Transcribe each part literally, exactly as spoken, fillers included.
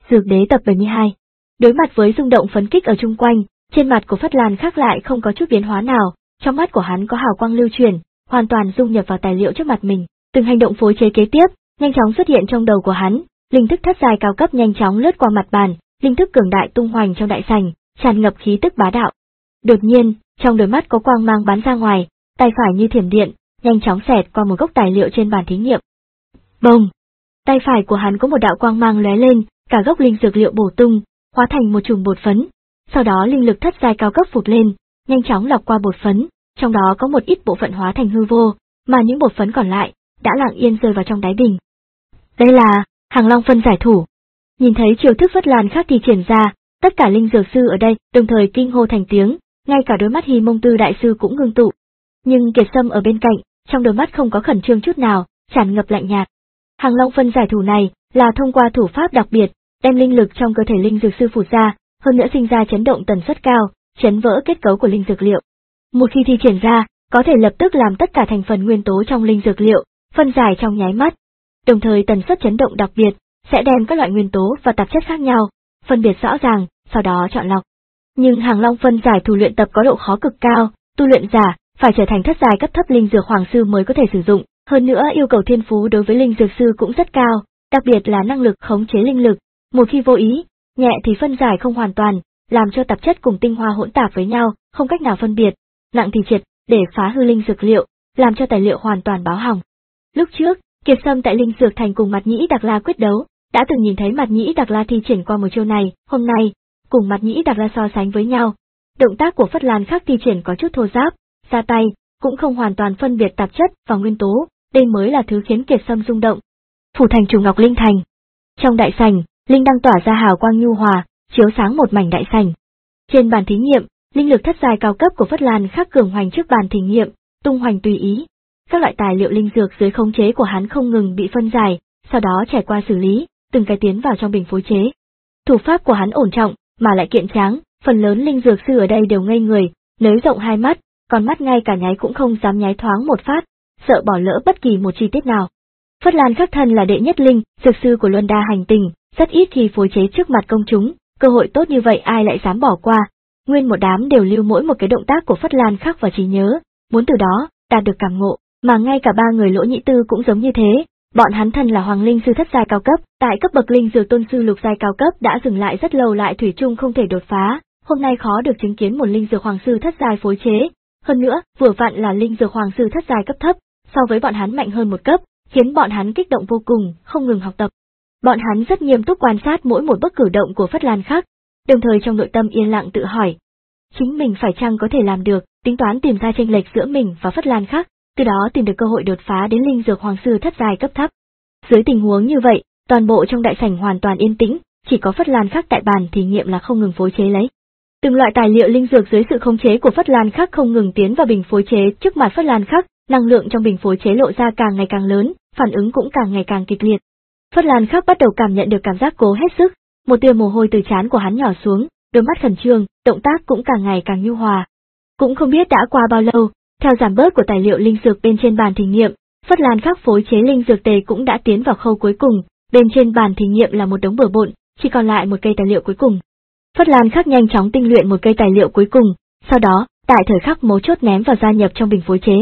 Dược Đế tập bảy mươi hai. Đối mặt với rung động phấn kích ở chung quanh, trên mặt của Phất Lan Khắc lại không có chút biến hóa nào, trong mắt của hắn có hào quang lưu chuyển, hoàn toàn dung nhập vào tài liệu trước mặt mình. Từng hành động phối chế kế tiếp, nhanh chóng xuất hiện trong đầu của hắn, linh thức thất giai cao cấp nhanh chóng lướt qua mặt bàn, linh thức cường đại tung hoành trong đại sảnh, tràn ngập khí tức bá đạo. Đột nhiên, trong đôi mắt có quang mang bắn ra ngoài, tay phải như thiểm điện, nhanh chóng xẹt qua một gốc tài liệu trên bàn thí nghiệm. Bông! Tay phải của hắn có một đạo quang mang lóe lên, cả gốc linh dược liệu bổ tung, hóa thành một chùm bột phấn. Sau đó linh lực thất giai cao cấp phụt lên, nhanh chóng lọc qua bột phấn, trong đó có một ít bộ phận hóa thành hư vô, mà những bột phấn còn lại đã lặng yên rơi vào trong đáy bình. Đây là Hàng Long phân giải thủ. Nhìn thấy chiêu thức Phất Lan Khắc thi triển ra, tất cả linh dược sư ở đây đồng thời kinh hô thành tiếng, ngay cả đôi mắt Hy Mông Tư đại sư cũng ngưng tụ. Nhưng Kiệt Sâm ở bên cạnh, trong đôi mắt không có khẩn trương chút nào, tràn ngập lạnh nhạt. Hàng Long phân giải thủ này là thông qua thủ pháp đặc biệt, đem linh lực trong cơ thể linh dược sư phụt ra, hơn nữa sinh ra chấn động tần suất cao, chấn vỡ kết cấu của linh dược liệu. Một khi thi triển ra, có thể lập tức làm tất cả thành phần nguyên tố trong linh dược liệu phân giải trong nháy mắt. Đồng thời tần suất chấn động đặc biệt sẽ đem các loại nguyên tố và tạp chất khác nhau phân biệt rõ ràng, sau đó chọn lọc. Nhưng Hàng Long phân giải thủ luyện tập có độ khó cực cao, tu luyện giả phải trở thành thất giai cấp thấp linh dược hoàng sư mới có thể sử dụng, hơn nữa yêu cầu thiên phú đối với linh dược sư cũng rất cao, đặc biệt là năng lực khống chế linh lực. Một khi vô ý, nhẹ thì phân giải không hoàn toàn, làm cho tạp chất cùng tinh hoa hỗn tạp với nhau, không cách nào phân biệt, nặng thì triệt để phá hư linh dược liệu, làm cho tài liệu hoàn toàn báo hỏng. Lúc trước, Kiệt Sâm tại Linh Dược Thành cùng Mạt Nhĩ Đặc La quyết đấu, đã từng nhìn thấy Mạt Nhĩ Đặc La thi triển qua một chiêu này, hôm nay, cùng Mạt Nhĩ Đặc La so sánh với nhau, động tác của Phất Lan Khắc thi triển có chút thô ráp, ra tay, cũng không hoàn toàn phân biệt tạp chất và nguyên tố, đây mới là thứ khiến Kiệt Sâm rung động. Phủ thành Chủ Ngọc Linh Thành. Trong đại sảnh, linh đang tỏa ra hào quang nhu hòa, chiếu sáng một mảnh đại sảnh. Trên bàn thí nghiệm, linh lực thất giai cao cấp của Phất Lan Khắc cường hoành trước bàn thí nghiệm, tung hoành tùy ý. Các loại tài liệu linh dược dưới khống chế của hắn không ngừng bị phân giải, sau đó trải qua xử lý, từng cái tiến vào trong bình phối chế. Thủ pháp của hắn ổn trọng, mà lại kiện tráng, phần lớn linh dược sư ở đây đều ngây người, nới rộng hai mắt, còn mắt ngay cả nháy cũng không dám nháy thoáng một phát, sợ bỏ lỡ bất kỳ một chi tiết nào. Phất Lan Khắc thân là đệ nhất linh dược sư của Luân Đa hành tinh, rất ít khi phối chế trước mặt công chúng, cơ hội tốt như vậy ai lại dám bỏ qua. Nguyên một đám đều lưu mỗi một cái động tác của Phất Lan Khắc vào trí nhớ, muốn từ đó đạt được cảm ngộ, mà ngay cả ba người Lỗ Nhĩ Tư cũng giống như thế. Bọn hắn thân là hoàng linh sư thất giai cao cấp, tại cấp bậc linh dược tôn sư lục giai cao cấp đã dừng lại rất lâu lại thủy chung không thể đột phá, hôm nay khó được chứng kiến một linh dược hoàng sư thất giai phối chế, hơn nữa, vừa vặn là linh dược hoàng sư thất giai cấp thấp, so với bọn hắn mạnh hơn một cấp, khiến bọn hắn kích động vô cùng, không ngừng học tập. Bọn hắn rất nghiêm túc quan sát mỗi một bước cử động của Phất Lan Khắc, đồng thời trong nội tâm yên lặng tự hỏi, chính mình phải chăng có thể làm được, tính toán tìm ra chênh lệch giữa mình và Phất Lan Khắc, từ đó tìm được cơ hội đột phá đến linh dược hoàng sư thất giai cấp thấp. Dưới tình huống như vậy, toàn bộ trong đại sảnh hoàn toàn yên tĩnh, chỉ có Phất Lan Khắc tại bàn thí nghiệm là không ngừng phối chế lấy. Từng loại tài liệu linh dược dưới sự khống chế của Phất Lan Khắc không ngừng tiến vào bình phối chế trước mặt Phất Lan Khắc, năng lượng trong bình phối chế lộ ra càng ngày càng lớn, phản ứng cũng càng ngày càng kịch liệt. Phất Lan Khắc bắt đầu cảm nhận được cảm giác cố hết sức, một tia mồ hôi từ trán của hắn nhỏ xuống, đôi mắt khẩn trương, động tác cũng càng ngày càng nhu hòa. Cũng không biết đã qua bao lâu, theo giảm bớt của tài liệu linh dược bên trên bàn thí nghiệm, Phất Lan Khắc phối chế linh dược tề cũng đã tiến vào khâu cuối cùng, bên trên bàn thí nghiệm là một đống bừa bộn, chỉ còn lại một cây tài liệu cuối cùng. Phất Lan Khắc nhanh chóng tinh luyện một cây tài liệu cuối cùng, sau đó, tại thời khắc mấu chốt ném vào gia nhập trong bình phối chế.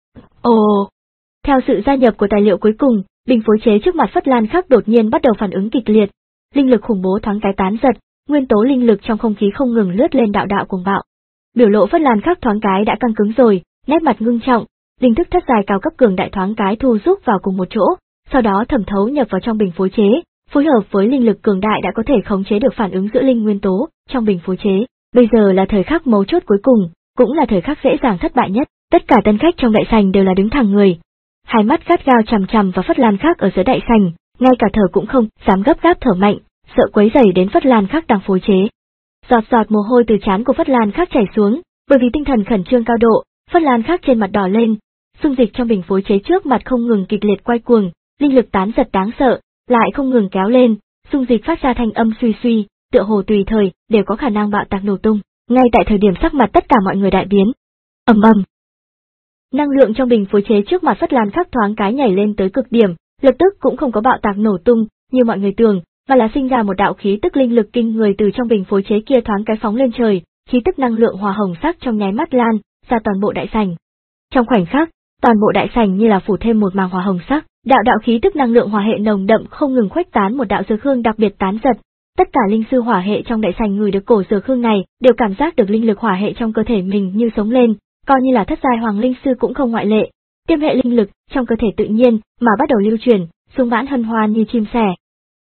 Ồ! Theo sự gia nhập của tài liệu cuối cùng, bình phối chế trước mặt Phất Lan Khắc đột nhiên bắt đầu phản ứng kịch liệt, linh lực khủng bố thoáng cái tán giật, nguyên tố linh lực trong không khí không ngừng lướt lên đạo đạo cuồng bạo. Biểu lộ Phất Lan Khắc thoáng cái đã căng cứng rồi, nét mặt ngưng trọng, linh thức thất giai cao cấp cường đại thoáng cái thu rút vào cùng một chỗ, sau đó thẩm thấu nhập vào trong bình phối chế, phối hợp với linh lực cường đại đã có thể khống chế được phản ứng giữa linh nguyên tố trong bình phối chế. Bây giờ là thời khắc mấu chốt cuối cùng, cũng là thời khắc dễ dàng thất bại nhất. Tất cả tân khách trong đại sảnh đều là đứng thẳng người, hai mắt gắt gao chằm chằm vào Phất Lan Khắc ở giữa đại sảnh, ngay cả thở cũng không dám gấp gáp thở mạnh, sợ quấy rầy đến Phất Lan Khắc đang phối chế. Giọt giọt mồ hôi từ trán của Phất Lan Khắc chảy xuống, bởi vì tinh thần khẩn trương cao độ, Phất Lan Khắc trên mặt đỏ lên, dung dịch trong bình phối chế trước mặt không ngừng kịch liệt quay cuồng, linh lực tán giật đáng sợ, lại không ngừng kéo lên, dung dịch phát ra thanh âm suy suy, tựa hồ tùy thời đều có khả năng bạo tạc nổ tung. Ngay tại thời điểm sắc mặt tất cả mọi người đại biến, ầm ầm, năng lượng trong bình phối chế trước mặt Phất Lan Khắc thoáng cái nhảy lên tới cực điểm, lập tức cũng không có bạo tạc nổ tung như mọi người tưởng, mà là sinh ra một đạo khí tức linh lực kinh người từ trong bình phối chế kia thoáng cái phóng lên trời, khí tức năng lượng hỏa hồng sắc trong nháy mắt lan ra toàn bộ đại sảnh. Trong khoảnh khắc, toàn bộ đại sảnh như là phủ thêm một màng hỏa hồng sắc, đạo đạo khí tức năng lượng hỏa hệ nồng đậm không ngừng khuếch tán, một đạo dược hương đặc biệt tán giật. Tất cả linh sư hỏa hệ trong đại sảnh ngửi được cổ dược hương này, đều cảm giác được linh lực hỏa hệ trong cơ thể mình như sống lên, coi như là thất giai hoàng linh sư cũng không ngoại lệ. Tiêm hệ linh lực trong cơ thể tự nhiên mà bắt đầu lưu truyền, sung mãn hân hoan như chim sẻ.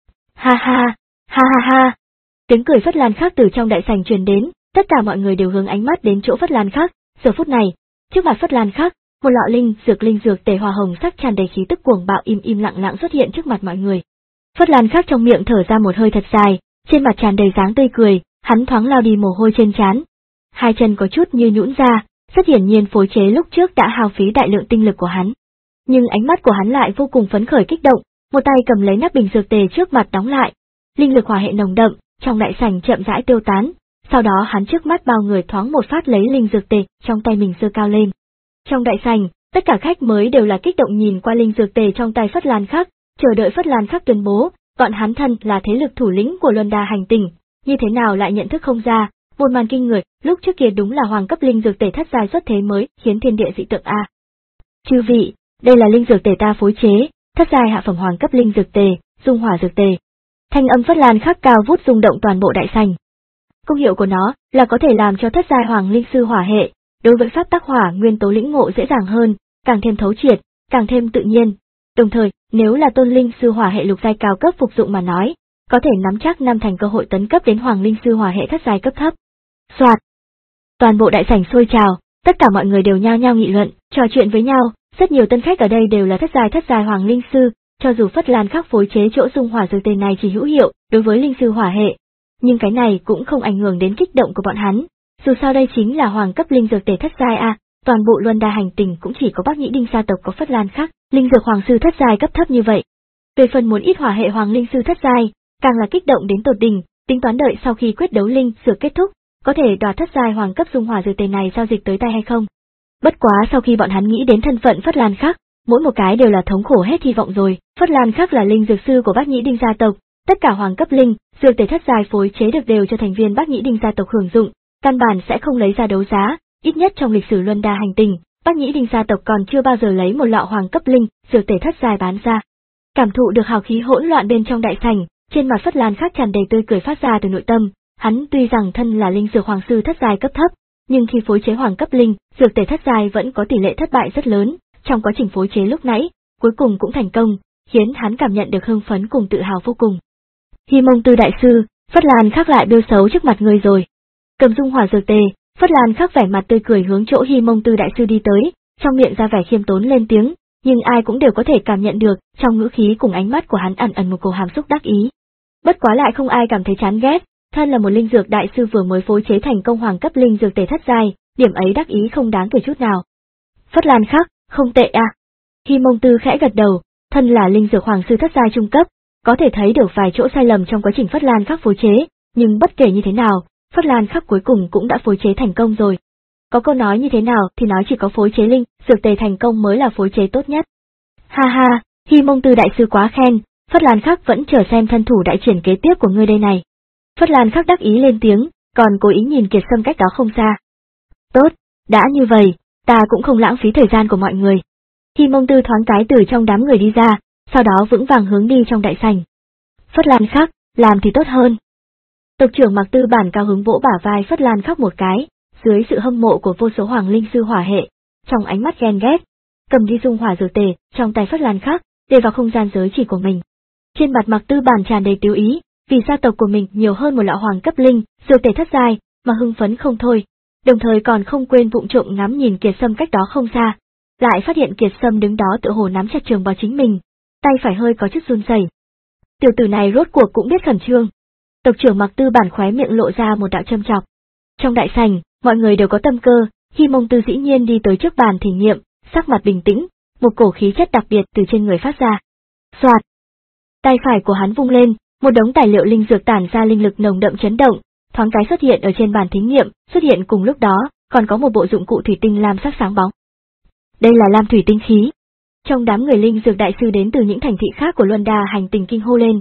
Ha ha, ha ha ha. Tiếng cười Phất Lan Khắc từ trong đại sảnh truyền đến, tất cả mọi người đều hướng ánh mắt đến chỗ Phất Lan Khắc. Giờ phút này, trước mặt Phất Lan Khắc, một lọ linh dược linh dược tề hỏa hồng sắc tràn đầy khí tức cuồng bạo im im lặng lặng xuất hiện trước mặt mọi người. Phất Lan Khắc trong miệng thở ra một hơi thật dài, trên mặt tràn đầy dáng tươi cười, hắn thoáng lao đi mồ hôi trên trán. Hai chân có chút như nhũn ra, rất hiển nhiên phối chế lúc trước đã hao phí đại lượng tinh lực của hắn. Nhưng ánh mắt của hắn lại vô cùng phấn khởi kích động, một tay cầm lấy nắp bình dược tề trước mặt đóng lại. Linh lực hỏa hệ nồng đậm, trong đại sảnh chậm rãi tiêu tán, sau đó hắn trước mắt bao người thoáng một phát lấy linh dược tề trong tay mình giơ cao lên. Trong đại sảnh, tất cả khách mới đều là kích động nhìn qua linh dược tề trong tay Phất Lan Khắc, chờ đợi Phất Lan Khắc tuyên bố, bọn hắn thân là thế lực thủ lĩnh của Luân Đa hành tinh, như thế nào lại nhận thức không ra, một màn kinh người, lúc trước kia đúng là hoàng cấp linh dược tề thất giai xuất thế mới, khiến thiên địa dị tượng a. Chư vị, đây là linh dược tề ta phối chế, thất giai hạ phẩm hoàng cấp linh dược tề, dung hỏa dược tề. Thanh âm Phất Lan Khắc cao vút rung động toàn bộ đại sảnh. Công hiệu của nó là có thể làm cho thất giai hoàng linh sư hỏa hệ, đối với pháp tắc hỏa nguyên tố lĩnh ngộ dễ dàng hơn, càng thêm thấu triệt, càng thêm tự nhiên. Đồng thời, nếu là tôn linh sư hỏa hệ lục giai cao cấp phục dụng mà nói, có thể nắm chắc năm thành cơ hội tấn cấp đến hoàng linh sư hỏa hệ thất giai cấp thấp. Soạt. Toàn bộ đại sảnh sôi trào, tất cả mọi người đều nhao nhao nghị luận, trò chuyện với nhau, rất nhiều tân khách ở đây đều là thất giai thất giai hoàng linh sư, cho dù Phất Lan Khắc phối chế chỗ dung hỏa dược tề này chỉ hữu hiệu đối với linh sư hỏa hệ, nhưng cái này cũng không ảnh hưởng đến kích động của bọn hắn. Dù sao đây chính là hoàng cấp linh dược tề thất giai a, toàn bộ Luân Đa hành tinh cũng chỉ có Bắc Nhĩ Đinh gia tộc có Phất Lan Khắc, linh dược hoàng sư thất giai cấp thấp như vậy. Về phần muốn ít hỏa hệ hoàng linh sư thất giai, càng là kích động đến tột đỉnh, tính toán đợi sau khi quyết đấu linh dược kết thúc, có thể đoạt thất giai hoàng cấp dung hỏa dược tề này giao dịch tới tay hay không. Bất quá sau khi bọn hắn nghĩ đến thân phận Phất Lan Khắc, mỗi một cái đều là thống khổ hết hy vọng rồi. Phất Lan Khắc là linh dược sư của Bắc Nhĩ Đinh gia tộc, tất cả hoàng cấp linh dược tề thất giai phối chế được đều cho thành viên Bắc Nhĩ Đinh gia tộc hưởng dụng, căn bản sẽ không lấy ra đấu giá, ít nhất trong lịch sử Luân Đa hành tinh, Bắc Nhĩ Đinh gia tộc còn chưa bao giờ lấy một lọ hoàng cấp linh dược tề thất giai bán ra. Cảm thụ được hào khí hỗn loạn bên trong đại sảnh, trên mặt Phất Lan Khắc tràn đầy tươi cười phát ra từ nội tâm. Hắn tuy rằng thân là linh dược hoàng sư thất giai cấp thấp, nhưng khi phối chế hoàng cấp linh dược tề thất giai vẫn có tỷ lệ thất bại rất lớn. Trong quá trình phối chế lúc nãy, cuối cùng cũng thành công, khiến hắn cảm nhận được hưng phấn cùng tự hào vô cùng. Hi Mông Tư đại sư, Phất Lan Khắc lại bêu xấu trước mặt người rồi. Cầm dung hỏa dược tề, Phất Lan Khắc vẻ mặt tươi cười hướng chỗ Hi Mông Tư đại sư đi tới, trong miệng ra vẻ khiêm tốn lên tiếng, nhưng ai cũng đều có thể cảm nhận được, trong ngữ khí cùng ánh mắt của hắn ẩn ẩn một cổ hàm xúc đắc ý. Bất quá lại không ai cảm thấy chán ghét, thân là một linh dược đại sư vừa mới phối chế thành công hoàng cấp linh dược tề thất giai, điểm ấy đắc ý không đáng kể chút nào. Phất Lan Khắc, không tệ à. Hi Mông Tư khẽ gật đầu, thân là linh dược hoàng sư thất giai trung cấp, có thể thấy được vài chỗ sai lầm trong quá trình Phất Lan Khắc phối chế, nhưng bất kể như thế nào, Phất Lan Khắc cuối cùng cũng đã phối chế thành công rồi. Có câu nói như thế nào thì nói chỉ có phối chế linh dược tề thành công mới là phối chế tốt nhất. Ha ha, Hi Mông Tư đại sư quá khen, Phất Lan Khắc vẫn chờ xem thân thủ đại triển kế tiếp của ngươi đây này. Phất Lan Khắc đắc ý lên tiếng, còn cố ý nhìn Kiệt Sâm cách đó không xa. Tốt, đã như vậy, ta cũng không lãng phí thời gian của mọi người. Hi Mông Tư thoáng cái từ trong đám người đi ra, sau đó vững vàng hướng đi trong đại sảnh. Phất Lan Khắc, làm thì tốt hơn. Tộc trưởng Mạc Tư Bản cao hứng vỗ bả vai Phất Lan Khắc một cái, dưới sự hâm mộ của vô số hoàng linh sư hỏa hệ, trong ánh mắt ghen ghét, cầm đi dung hỏa dược tề trong tay Phất Lan Khắc, để vào không gian giới chỉ của mình. Trên mặt Mạc Tư Bản tràn đầy tiêu ý, vì gia tộc của mình nhiều hơn một lọ hoàng cấp linh dược tề thất giai, mà hưng phấn không thôi, đồng thời còn không quên vụng trộm ngắm nhìn Kiệt Sâm cách đó không xa, lại phát hiện Kiệt Sâm đứng đó tựa hồ nắm chặt trường bào chính mình, tay phải hơi có chút run rẩy. Tiểu tử này rốt cuộc cũng biết khẩn trương. Tộc trưởng Mạc Tư Bản khóe miệng lộ ra một đạo châm chọc. Trong đại sảnh, mọi người đều có tâm cơ, Hi Mông Tư dĩ nhiên đi tới trước bàn thí nghiệm, sắc mặt bình tĩnh, một cổ khí chất đặc biệt từ trên người phát ra. Soạt. Tay phải của hắn vung lên, một đống tài liệu linh dược tản ra linh lực nồng đậm chấn động, thoáng cái xuất hiện ở trên bàn thí nghiệm, xuất hiện cùng lúc đó, còn có một bộ dụng cụ thủy tinh lam sắc sáng bóng. Đây là lam thủy tinh khí. Trong đám người linh dược đại sư đến từ những thành thị khác của Luân Đa hành tinh kinh hô lên.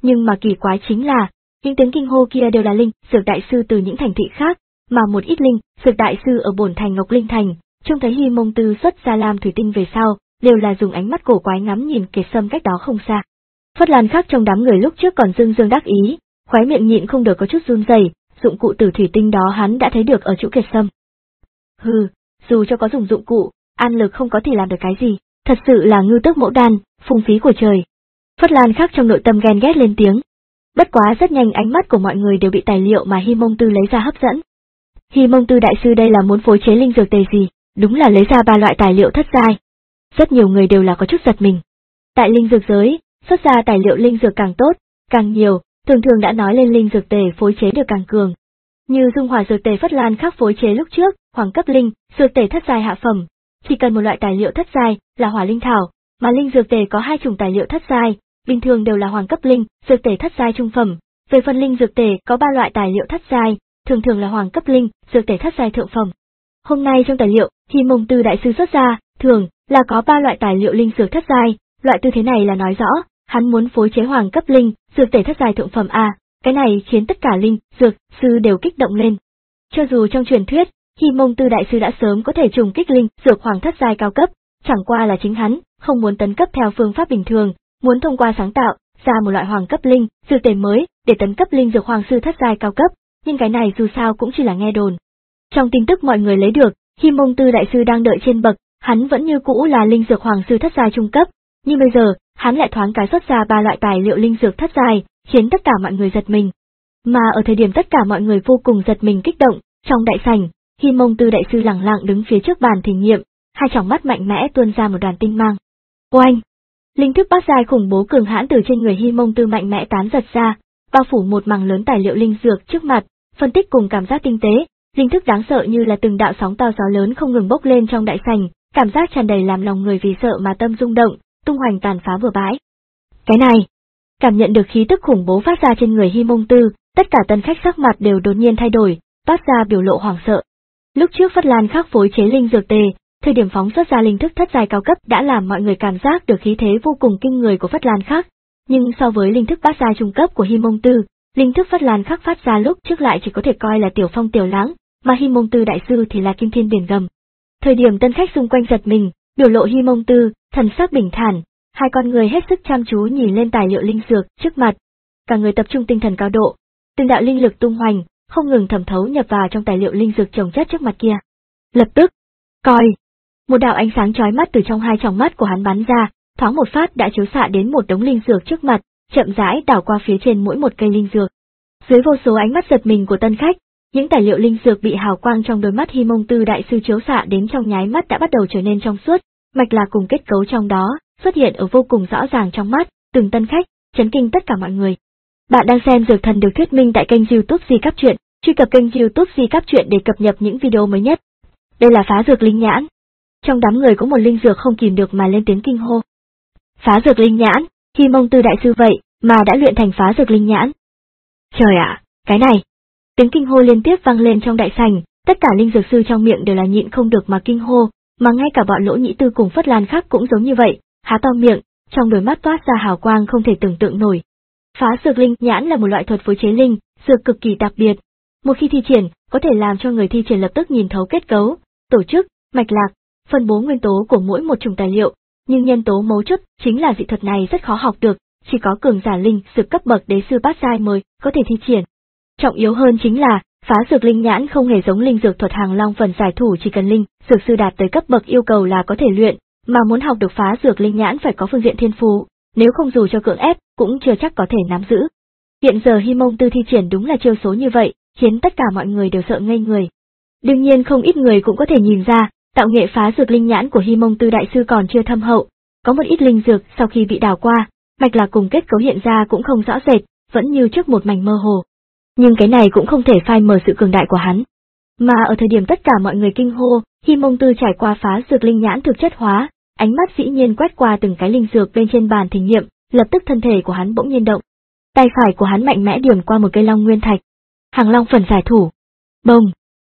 Nhưng mà kỳ quái chính là, những tiếng kinh hô kia đều là linh dược đại sư từ những thành thị khác, mà một ít linh dược đại sư ở bổn thành Ngọc Linh Thành, trông thấy Hi Mông Tư xuất ra lam thủy tinh về sau, đều là dùng ánh mắt cổ quái ngắm nhìn Kiệt Sâm cách đó không xa. Phất Lan khác trong đám người lúc trước còn dương dương đắc ý, khóe miệng nhịn không được có chút run rẩy, dụng cụ tử thủy tinh đó hắn đã thấy được ở chỗ Kiệt Sâm. Hừ, dù cho có dùng dụng cụ, An Lực không có thể làm được cái gì, thật sự là ngư tước mẫu đan, phung phí của trời. Phất Lan khác trong nội tâm ghen ghét lên tiếng. Bất quá rất nhanh ánh mắt của mọi người đều bị tài liệu mà Hi Mông Tư lấy ra hấp dẫn. Hi Mông Tư đại sư đây là muốn phối chế linh dược tề gì, đúng là lấy ra ba loại tài liệu thất giai. Rất nhiều người đều là có chút giật mình. Tại linh dược giới, xuất ra tài liệu linh dược càng tốt, càng nhiều, thường thường đã nói lên linh dược tề phối chế được càng cường. Như dung hỏa dược tề Phất Lan khác phối chế lúc trước, hoàng cấp linh, dược tề thất giai hạ phẩm, chỉ cần một loại tài liệu thất giai là hỏa linh thảo, mà linh dược tề có hai chủng tài liệu thất giai, bình thường đều là hoàng cấp linh, dược tề thất giai trung phẩm. Về phần linh dược tề có ba loại tài liệu thất giai, thường thường là hoàng cấp linh, dược tề thất giai thượng phẩm. Hôm nay trong tài liệu, Hi Mông Tư đại sư xuất ra, thường là có ba loại tài liệu linh dược thất giai, loại tư thế này là nói rõ, hắn muốn phối chế hoàng cấp linh, dược tề thất giai thượng phẩm a, cái này khiến tất cả linh dược sư đều kích động lên. Cho dù trong truyền thuyết, Hi Mông Tư đại sư đã sớm có thể trùng kích linh dược hoàng thất giai cao cấp, chẳng qua là chính hắn không muốn tấn cấp theo phương pháp bình thường, muốn thông qua sáng tạo ra một loại hoàng cấp linh dược tề mới để tấn cấp linh dược hoàng sư thất giai cao cấp, nhưng cái này dù sao cũng chỉ là nghe đồn. Trong tin tức mọi người lấy được, Hi Mông Tư đại sư đang đợi trên bậc, hắn vẫn như cũ là linh dược hoàng sư thất giai trung cấp, nhưng bây giờ, hắn lại thoáng cái xuất ra ba loại tài liệu linh dược thất giai, khiến tất cả mọi người giật mình. Mà ở thời điểm tất cả mọi người vô cùng giật mình kích động, trong đại sảnh, Hi Mông Tư đại sư lẳng lặng đứng phía trước bàn thí nghiệm, hai tròng mắt mạnh mẽ tuôn ra một đoàn tinh mang. Oanh! Linh thức bát giai khủng bố cường hãn từ trên người Hi Mông Tư mạnh mẽ tán giật ra, bao phủ một mảng lớn tài liệu linh dược trước mặt, phân tích cùng cảm giác tinh tế, linh thức đáng sợ như là từng đạo sóng to gió lớn không ngừng bốc lên trong đại sảnh, cảm giác tràn đầy làm lòng người vì sợ mà tâm rung động, tung hoành tàn phá bừa bãi. Cái này, cảm nhận được khí tức khủng bố phát ra trên người Hi Mông Tư, tất cả tân khách sắc mặt đều đột nhiên thay đổi, phát ra biểu lộ hoảng sợ. Lúc trước Phất Lan khác phối chế linh dược tề, thời điểm phóng xuất ra linh thức thất giai cao cấp đã làm mọi người cảm giác được khí thế vô cùng kinh người của Phất Lan khác, nhưng so với linh thức bát giai trung cấp của Hi Mông Tư, linh thức Phất Lan khác phát ra lúc trước lại chỉ có thể coi là tiểu phong tiểu lãng, mà Hi Mông Tư đại sư thì là kim thiên biển gầm. Thời điểm tân khách xung quanh giật mình, biểu lộ Hi Mông Tư, thần sắc bình thản, hai con người hết sức chăm chú nhìn lên tài liệu linh dược trước mặt, cả người tập trung tinh thần cao độ, từng đạo linh lực tung hoành, không ngừng thẩm thấu nhập vào trong tài liệu linh dược chồng chất trước mặt kia. Lập tức, coi, một đạo ánh sáng chói mắt từ trong hai tròng mắt của hắn bắn ra, thoáng một phát đã chiếu xạ đến một đống linh dược trước mặt, chậm rãi đảo qua phía trên mỗi một cây linh dược. Dưới vô số ánh mắt giật mình của tân khách, những tài liệu linh dược bị hào quang trong đôi mắt Hi Mông Tư đại sư chiếu xạ đến trong nháy mắt đã bắt đầu trở nên trong suốt, mạch lạc cùng kết cấu trong đó xuất hiện ở vô cùng rõ ràng trong mắt từng tân khách, chấn kinh tất cả mọi người. Bạn đang xem Dược Thần được thuyết minh tại kênh YouTube Di Cáp Truyện, truy cập kênh YouTube Di Cáp Truyện để cập nhật những video mới nhất. Đây là phá dược linh nhãn. Trong đám người có một linh dược không kìm được mà lên tiếng kinh hô. Phá dược linh nhãn, Hi Mông Tư đại sư vậy mà đã luyện thành phá dược linh nhãn. Trời ạ, cái này. Tiếng kinh hô liên tiếp vang lên trong đại sảnh, tất cả linh dược sư trong miệng đều là nhịn không được mà kinh hô, mà ngay cả bọn Lỗ Nhĩ Tư cùng Phất Lan khác cũng giống như vậy, há to miệng, trong đôi mắt toát ra hào quang không thể tưởng tượng nổi. Phá dược linh nhãn là một loại thuật phối chế linh dược cực kỳ đặc biệt, một khi thi triển, có thể làm cho người thi triển lập tức nhìn thấu kết cấu, tổ chức, mạch lạc, phân bố nguyên tố của mỗi một chủng tài liệu, nhưng nhân tố mấu chốt chính là dị thuật này rất khó học được, chỉ có cường giả linh dược cấp bậc đế sư bát giai mới có thể thi triển. Trọng yếu hơn chính là, phá dược linh nhãn không hề giống linh dược thuật hàng long phần giải thủ chỉ cần linh dược sư đạt tới cấp bậc yêu cầu là có thể luyện, mà muốn học được phá dược linh nhãn phải có phương diện thiên phú, nếu không dù cho cưỡng ép cũng chưa chắc có thể nắm giữ. Hiện giờ Hi Mông Tư thi triển đúng là chiêu số như vậy, khiến tất cả mọi người đều sợ ngây người. Đương nhiên không ít người cũng có thể nhìn ra, tạo nghệ phá dược linh nhãn của Hi Mông Tư đại sư còn chưa thâm hậu, có một ít linh dược sau khi bị đào qua, mạch lạc cùng kết cấu hiện ra cũng không rõ rệt, vẫn như trước một mảnh mơ hồ. Nhưng cái này cũng không thể phai mờ sự cường đại của hắn. Mà ở thời điểm tất cả mọi người kinh hô, Hi Mông Tư trải qua phá dược linh nhãn thực chất hóa, ánh mắt dĩ nhiên quét qua từng cái linh dược bên trên bàn thí nghiệm, lập tức thân thể của hắn bỗng nhiên động. Tay phải của hắn mạnh mẽ điểm qua một cây long nguyên thạch. Hàng long phần giải thủ. Bông.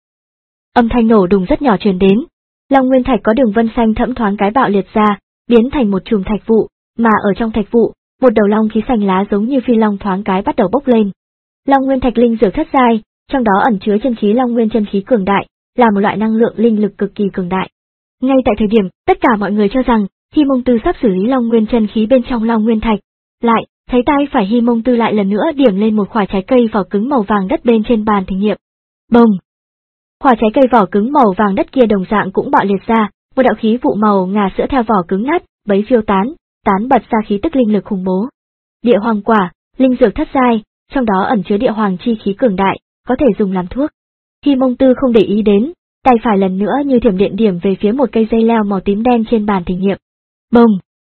Âm thanh nổ đùng rất nhỏ truyền đến. Long nguyên thạch có đường vân xanh thẫm thoáng cái bạo liệt ra, biến thành một chùm thạch vụ, mà ở trong thạch vụ, một đầu long khí xanh lá giống như phi long thoáng cái bắt đầu bốc lên. Long nguyên thạch linh dược thất giai, trong đó ẩn chứa chân khí long nguyên chân khí cường đại, là một loại năng lượng linh lực cực kỳ cường đại. Ngay tại thời điểm, tất cả mọi người cho rằng, Hi Mông Tư sắp xử lý long nguyên chân khí bên trong long nguyên thạch. Lại, thấy tay phải Hi Mông Tư lại lần nữa điểm lên một quả trái cây vỏ cứng màu vàng đất bên trên bàn thí nghiệm. Bông! Quả trái cây vỏ cứng màu vàng đất kia đồng dạng cũng bạo liệt ra, một đạo khí vụ màu ngà sữa theo vỏ cứng nát, bấy phiêu tán, tán bật ra khí tức linh lực khủng bố. Địa hoàng quả, linh dược thất giai, trong đó ẩn chứa địa hoàng chi khí cường đại, có thể dùng làm thuốc. Hi Mông Tư không để ý đến, tay phải lần nữa như thiểm điện điểm về phía một cây dây leo màu tím đen trên bàn thí nghiệm. Bông!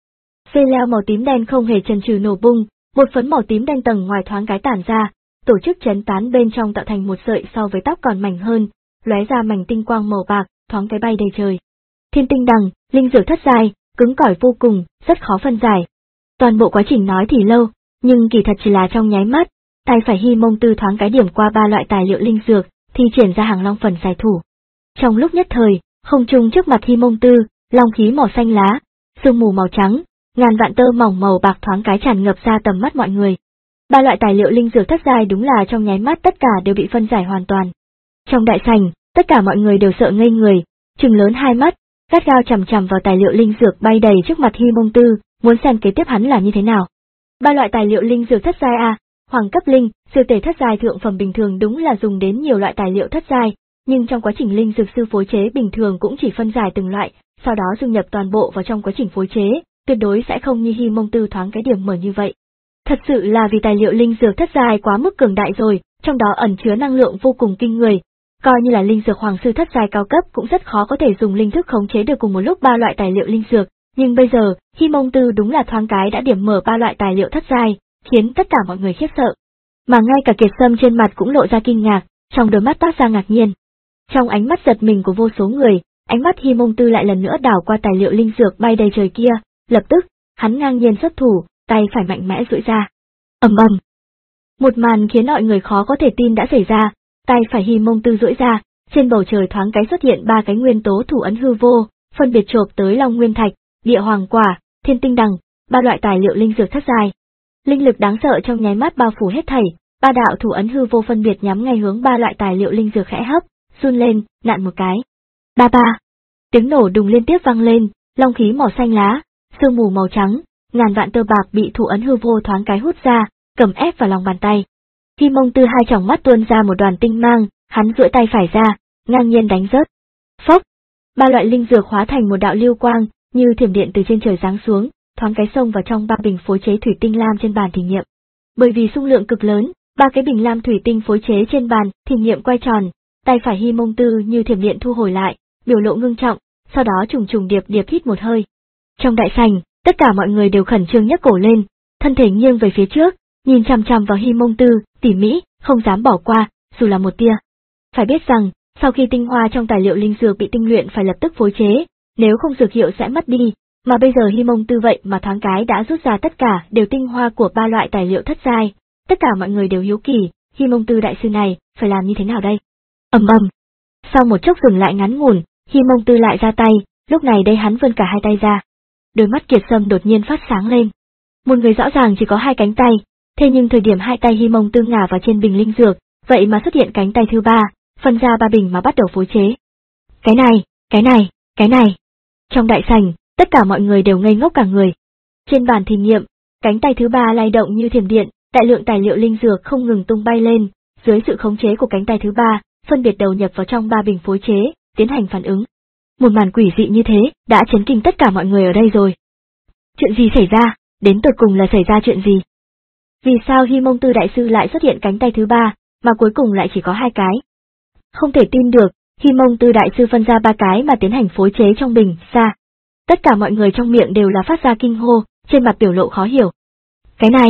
Dây leo màu tím đen không hề chần chừ nổ bung, một phấn màu tím đen tầng ngoài thoáng cái tản ra, tổ chức chấn tán bên trong tạo thành một sợi so với tóc còn mảnh hơn, lóe ra mảnh tinh quang màu bạc, thoáng cái bay đầy trời. Thiên tinh đằng, linh dược thất giai, cứng cỏi vô cùng, rất khó phân giải. Toàn bộ quá trình nói thì lâu, nhưng kỳ thật chỉ là trong nháy mắt, tay phải Hi Mông Tư thoáng cái điểm qua ba loại tài liệu linh dược, thì triển ra hàng long phần giải thủ. Trong lúc nhất thời, không trung trước mặt Hi Mông Tư, long khí màu xanh lá, sương mù màu trắng, ngàn vạn tơ mỏng màu bạc thoáng cái tràn ngập ra tầm mắt mọi người. Ba loại tài liệu linh dược thất giai đúng là trong nháy mắt tất cả đều bị phân giải hoàn toàn. Trong đại sảnh, tất cả mọi người đều sợ ngây người, trừng lớn hai mắt, gắt gao chằm chằm vào tài liệu linh dược bay đầy trước mặt Hi Mông Tư, muốn xem kế tiếp hắn là như thế nào. Ba loại tài liệu linh dược thất giai a, hoàng cấp linh, siêu tề thất giai thượng phẩm bình thường đúng là dùng đến nhiều loại tài liệu thất giai, nhưng trong quá trình linh dược sư phối chế bình thường cũng chỉ phân giải từng loại, sau đó dung nhập toàn bộ vào trong quá trình phối chế, tuyệt đối sẽ không như Hi Mông Tư thoáng cái điểm mở như vậy. Thật sự là vì tài liệu linh dược thất giai quá mức cường đại rồi, trong đó ẩn chứa năng lượng vô cùng kinh người. Coi như là linh dược hoàng sư thất giai cao cấp cũng rất khó có thể dùng linh thức khống chế được cùng một lúc ba loại tài liệu linh dược, nhưng bây giờ, Hi Mông Tư đúng là thoáng cái đã điểm mở ba loại tài liệu thất giai, khiến tất cả mọi người khiếp sợ. Mà ngay cả Kiệt Sâm trên mặt cũng lộ ra kinh ngạc, trong đôi mắt toát ra ngạc nhiên. Trong ánh mắt giật mình của vô số người, ánh mắt Hi Mông Tư lại lần nữa đảo qua tài liệu linh dược bay đầy trời kia, lập tức, hắn ngang nhiên xuất thủ, tay phải mạnh mẽ duỗi ra. Ầm ầm. Một màn khiến mọi người khó có thể tin đã xảy ra, tay phải Hi Mông Tư duỗi ra, trên bầu trời thoáng cái xuất hiện ba cái nguyên tố thủ ấn hư vô, phân biệt chộp tới long nguyên thạch, địa hoàng quả, thiên tinh đằng, ba loại tài liệu linh dược thất giai. Linh lực đáng sợ trong nháy mắt bao phủ hết thảy, ba đạo thủ ấn hư vô phân biệt nhắm ngay hướng ba loại tài liệu linh dược khẽ hấp, run lên, nặn một cái. Ba ba. Tiếng nổ đùng liên tiếp vang lên, long khí màu xanh lá, sương mù màu trắng, ngàn vạn tơ bạc bị thủ ấn hư vô thoáng cái hút ra, cầm ép vào lòng bàn tay. Hi Mông Tư hai tròng mắt tuôn ra một đoàn tinh mang, hắn duỗi tay phải ra, ngang nhiên đánh rớt. Phốc! Ba loại linh dược hóa thành một đạo lưu quang, như thiểm điện từ trên trời giáng xuống, thoáng cái xông vào trong ba bình phối chế thủy tinh lam trên bàn thí nghiệm. Bởi vì xung lượng cực lớn, ba cái bình lam thủy tinh phối chế trên bàn thí nghiệm quay tròn, tay phải Hi Mông Tư như thiểm điện thu hồi lại, biểu lộ ngưng trọng, sau đó trùng trùng điệp điệp hít một hơi. Trong đại sảnh, tất cả mọi người đều khẩn trương nhấc cổ lên, thân thể nghiêng về phía trước, nhìn chằm chằm vào Hi Mông Tư, tỉ mỉ, không dám bỏ qua, dù là một tia. Phải biết rằng, sau khi tinh hoa trong tài liệu linh dược bị tinh luyện phải lập tức phối chế, nếu không dược hiệu sẽ mất đi, mà bây giờ Hi Mông Tư vậy mà thoáng cái đã rút ra tất cả đều tinh hoa của ba loại tài liệu thất giai, tất cả mọi người đều hiếu kỳ, Hi Mông Tư đại sư này phải làm như thế nào đây? Ầm ầm. Sau một chốc dừng lại ngắn ngủn, Hi Mông Tư lại ra tay, lúc này đây hắn vươn cả hai tay ra. Đôi mắt Kiệt Sâm đột nhiên phát sáng lên. Một người rõ ràng chỉ có hai cánh tay, thế nhưng thời điểm hai tay Hi Mông Tư ngả vào trên bình linh dược, vậy mà xuất hiện cánh tay thứ ba, phân ra ba bình mà bắt đầu phối chế. Cái này, cái này, cái này. Trong đại sảnh, tất cả mọi người đều ngây ngốc cả người. Trên bàn thí nghiệm, cánh tay thứ ba lay động như thiểm điện, đại lượng tài liệu linh dược không ngừng tung bay lên, dưới sự khống chế của cánh tay thứ ba, phân biệt đầu nhập vào trong ba bình phối chế, tiến hành phản ứng. Một màn quỷ dị như thế đã chấn kinh tất cả mọi người ở đây rồi. Chuyện gì xảy ra, đến tột cùng là xảy ra chuyện gì? Vì sao Hi Mông Tư đại sư lại xuất hiện cánh tay thứ ba, mà cuối cùng lại chỉ có hai cái? Không thể tin được, Hi Mông Tư đại sư phân ra ba cái mà tiến hành phối chế trong bình, ra. Tất cả mọi người trong miệng đều là phát ra kinh hô, trên mặt biểu lộ khó hiểu. Cái này,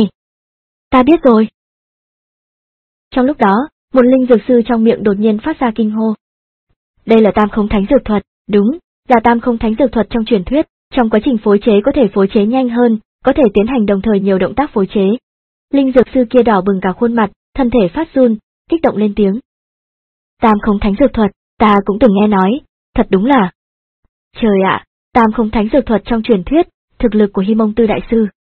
ta biết rồi. Trong lúc đó, một linh dược sư trong miệng đột nhiên phát ra kinh hô. Đây là tam không thánh dược thuật, đúng, là tam không thánh dược thuật trong truyền thuyết, trong quá trình phối chế có thể phối chế nhanh hơn, có thể tiến hành đồng thời nhiều động tác phối chế. Linh dược sư kia đỏ bừng cả khuôn mặt, thân thể phát run, kích động lên tiếng. Tam không thánh dược thuật, ta cũng từng nghe nói, thật đúng là. Trời ạ, tam không thánh dược thuật trong truyền thuyết, thực lực của Hi Mông Tư đại sư.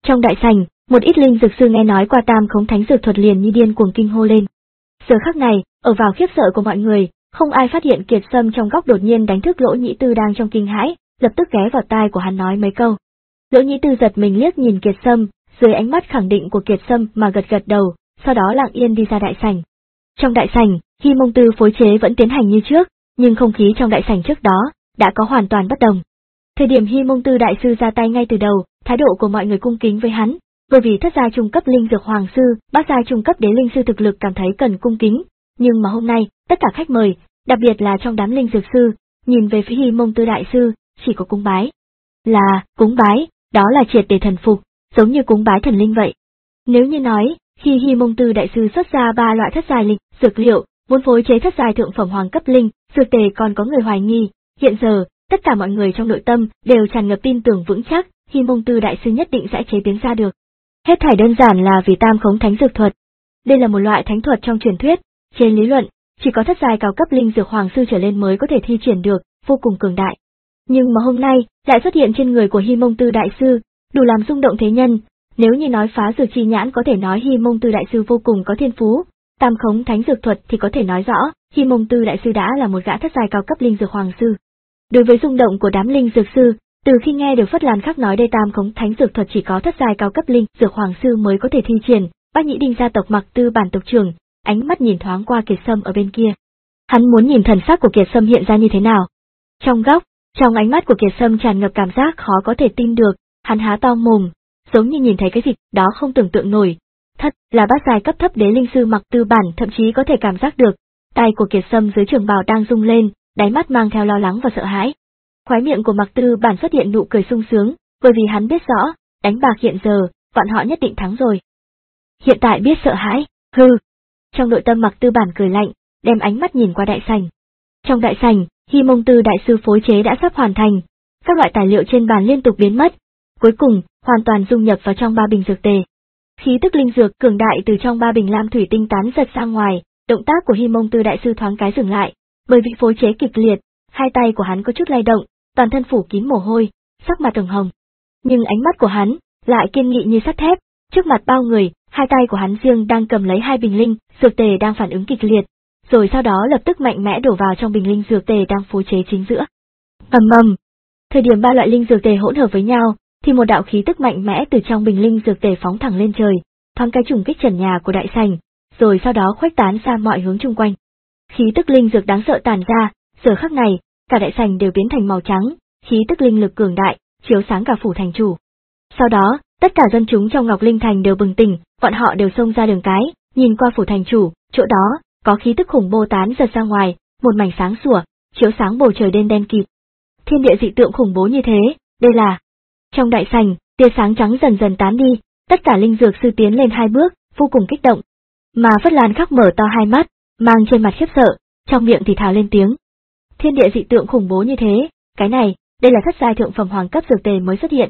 Trong đại sảnh, một ít linh dược sư nghe nói qua tam khống thánh dược thuật liền như điên cuồng kinh hô lên. Giờ khắc này, ở vào khiếp sợ của mọi người, không ai phát hiện Kiệt Sâm trong góc đột nhiên đánh thức Lỗ Nhĩ Tư đang trong kinh hãi, lập tức ghé vào tai của hắn nói mấy câu. Lỗ Nhĩ Tư giật mình liếc nhìn Kiệt Sâm, dưới ánh mắt khẳng định của Kiệt Sâm mà gật gật đầu, sau đó lặng yên đi ra đại sảnh. Trong đại sảnh, Hi Mông Tư phối chế vẫn tiến hành như trước, nhưng không khí trong đại sảnh trước đó đã có hoàn toàn bất đồng. Thời điểm Hi Mông Tư đại sư ra tay ngay từ đầu, thái độ của mọi người cung kính với hắn, bởi vì thất gia trung cấp linh dược hoàng sư, bát gia trung cấp đế linh sư thực lực cảm thấy cần cung kính, nhưng mà hôm nay, tất cả khách mời, đặc biệt là trong đám linh dược sư, nhìn về phía Hi Mông Tư đại sư, chỉ có cúng bái. Là, cúng bái, đó là triệt để thần phục, giống như cúng bái thần linh vậy. Nếu như nói, khi Hi Mông Tư đại sư xuất ra ba loại thất giai linh dược liệu, muốn phối chế thất giai thượng phẩm hoàng cấp linh dược tề còn có người hoài nghi, hiện giờ, tất cả mọi người trong nội tâm đều tràn ngập tin tưởng vững chắc, Hi Mông Tư đại sư nhất định sẽ chế biến ra được. Hết thảy đơn giản là vì tam khống thánh dược thuật. Đây là một loại thánh thuật trong truyền thuyết, trên lý luận, chỉ có thất giai cao cấp linh dược hoàng sư trở lên mới có thể thi triển được, vô cùng cường đại. Nhưng mà hôm nay, lại xuất hiện trên người của Hi Mông Tư đại sư, đủ làm rung động thế nhân. Nếu như nói phá dược chi nhãn có thể nói Hi Mông Tư đại sư vô cùng có thiên phú, tam khống thánh dược thuật thì có thể nói rõ, Hi Mông Tư đại sư đã là một gã thất giai cao cấp linh dược hoàng sư. Đối với rung động của đám linh dược sư, từ khi nghe được Phất Lan Khắc nói đây tam khống thánh dược thuật chỉ có thất giai cao cấp linh dược hoàng sư mới có thể thi triển, Bách Nhĩ Đinh gia tộc Mặc Tư bản tộc trưởng, ánh mắt nhìn thoáng qua Kiệt Sâm ở bên kia. Hắn muốn nhìn thần sắc của Kiệt Sâm hiện ra như thế nào. Trong góc, trong ánh mắt của Kiệt Sâm tràn ngập cảm giác khó có thể tin được, hắn há to mồm, giống như nhìn thấy cái gì đó không tưởng tượng nổi. Thật là bát giai cấp thấp đế linh sư Mặc Tư bản thậm chí có thể cảm giác được, tay của Kiệt Sâm dưới trường bào đang rung lên, đáy mắt mang theo lo lắng và sợ hãi. Khóe miệng của Mặc Tư bản xuất hiện nụ cười sung sướng, bởi vì hắn biết rõ, đánh bạc hiện giờ, bọn họ nhất định thắng rồi. Hiện tại biết sợ hãi, hư. Trong nội tâm Mặc Tư bản cười lạnh, đem ánh mắt nhìn qua đại sảnh. Trong đại sảnh, Hi Mông Tư đại sư phối chế đã sắp hoàn thành, các loại tài liệu trên bàn liên tục biến mất, cuối cùng, hoàn toàn dung nhập vào trong ba bình dược tề. Khí tức linh dược cường đại từ trong ba bình lam thủy tinh tán giật ra ngoài, động tác của Hi Mông Tư đại sư thoáng cái dừng lại, bởi vì phối chế kịch liệt, hai tay của hắn có chút lay động, toàn thân phủ kín mồ hôi, sắc mặt ửng hồng. Nhưng ánh mắt của hắn lại kiên nghị như sắt thép, trước mặt bao người, hai tay của hắn riêng đang cầm lấy hai bình linh dược tề đang phản ứng kịch liệt, rồi sau đó lập tức mạnh mẽ đổ vào trong bình linh dược tề đang phối chế chính giữa. Ầm ầm. Thời điểm ba loại linh dược tề hỗn hợp với nhau, thì một đạo khí tức mạnh mẽ từ trong bình linh dược tề phóng thẳng lên trời, thoáng cái trùng kích trần nhà của đại sảnh, rồi sau đó khuếch tán ra mọi hướng chung quanh. Khí tức linh dược đáng sợ tản ra, giờ khắc này, cả đại sảnh đều biến thành màu trắng, khí tức linh lực cường đại, chiếu sáng cả phủ thành chủ. Sau đó, tất cả dân chúng trong Ngọc Linh thành đều bừng tỉnh, bọn họ đều xông ra đường cái, nhìn qua phủ thành chủ, chỗ đó có khí tức khủng bố tán giật ra ngoài, một mảnh sáng sủa, chiếu sáng bầu trời đen đen kịt. Thiên địa dị tượng khủng bố như thế, đây là. Trong đại sảnh, tia sáng trắng dần dần tán đi, tất cả linh dược sư tiến lên hai bước, vô cùng kích động. Mà Phất Lan Khắc mở to hai mắt, mang trên mặt khiếp sợ, trong miệng thì thào lên tiếng. Thiên địa dị tượng khủng bố như thế, cái này, đây là thất giai thượng phẩm hoàng cấp dược tề mới xuất hiện.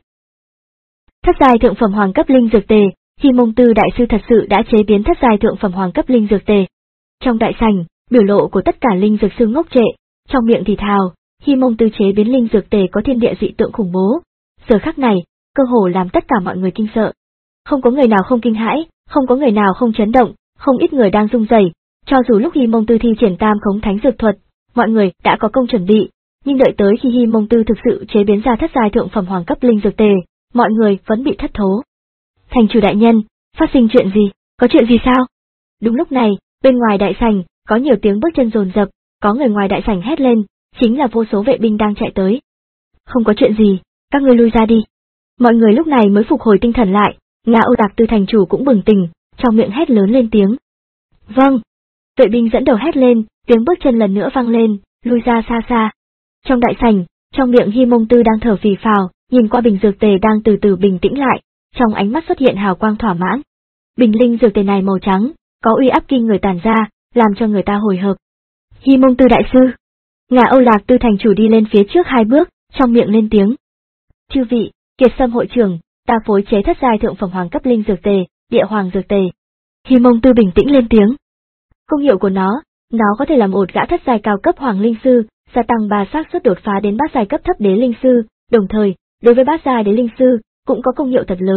Thất giai thượng phẩm hoàng cấp linh dược tề, Hi Mông Tư đại sư thật sự đã chế biến thất giai thượng phẩm hoàng cấp linh dược tề. Trong đại sảnh, biểu lộ của tất cả linh dược sư ngốc trệ, trong miệng thì thào, Hi Mông Tư chế biến linh dược tề có thiên địa dị tượng khủng bố. Giờ khắc này, cơ hồ làm tất cả mọi người kinh sợ. Không có người nào không kinh hãi, không có người nào không chấn động, không ít người đang run rẩy. Cho dù lúc Hi Mông Tư thi triển tam khống thánh dược thuật, mọi người đã có công chuẩn bị, nhưng đợi tới khi Hi Mông Tư thực sự chế biến ra thất giai thượng phẩm hoàng cấp linh dược tề, mọi người vẫn bị thất thố. Thành chủ đại nhân, phát sinh chuyện gì? Có chuyện gì sao? Đúng lúc này, bên ngoài đại sảnh có nhiều tiếng bước chân dồn dập, có người ngoài đại sảnh hét lên, chính là vô số vệ binh đang chạy tới. Không có chuyện gì, các ngươi lui ra đi. Mọi người lúc này mới phục hồi tinh thần lại, Ngã Âu Đạc Tư thành chủ cũng bừng tỉnh, trong miệng hét lớn lên tiếng. Vâng. Vệ binh dẫn đầu hét lên, tiếng bước chân lần nữa vang lên, lui ra xa xa. Trong đại sảnh, trong miệng Hi Mông Tư đang thở phì phào, nhìn qua bình dược tề đang từ từ bình tĩnh lại, trong ánh mắt xuất hiện hào quang thỏa mãn. Bình linh dược tề này màu trắng, có uy áp kinh người tản ra, làm cho người ta hồi hộp. Hi Mông Tư đại sư. Ngã Âu Lạc Tư thành chủ đi lên phía trước hai bước, trong miệng lên tiếng. Chư vị, Kiệt Sâm hội trưởng, ta phối chế thất giai thượng phẩm hoàng cấp linh dược tề, địa hoàng dược tề. Hi Mông Tư bình tĩnh lên tiếng. Công hiệu của nó, nó có thể làm một gã thất giai cao cấp hoàng linh sư, gia tăng ba xác suất đột phá đến bát giai cấp thấp đế linh sư, đồng thời, đối với bát giai đế linh sư, cũng có công hiệu thật lớn,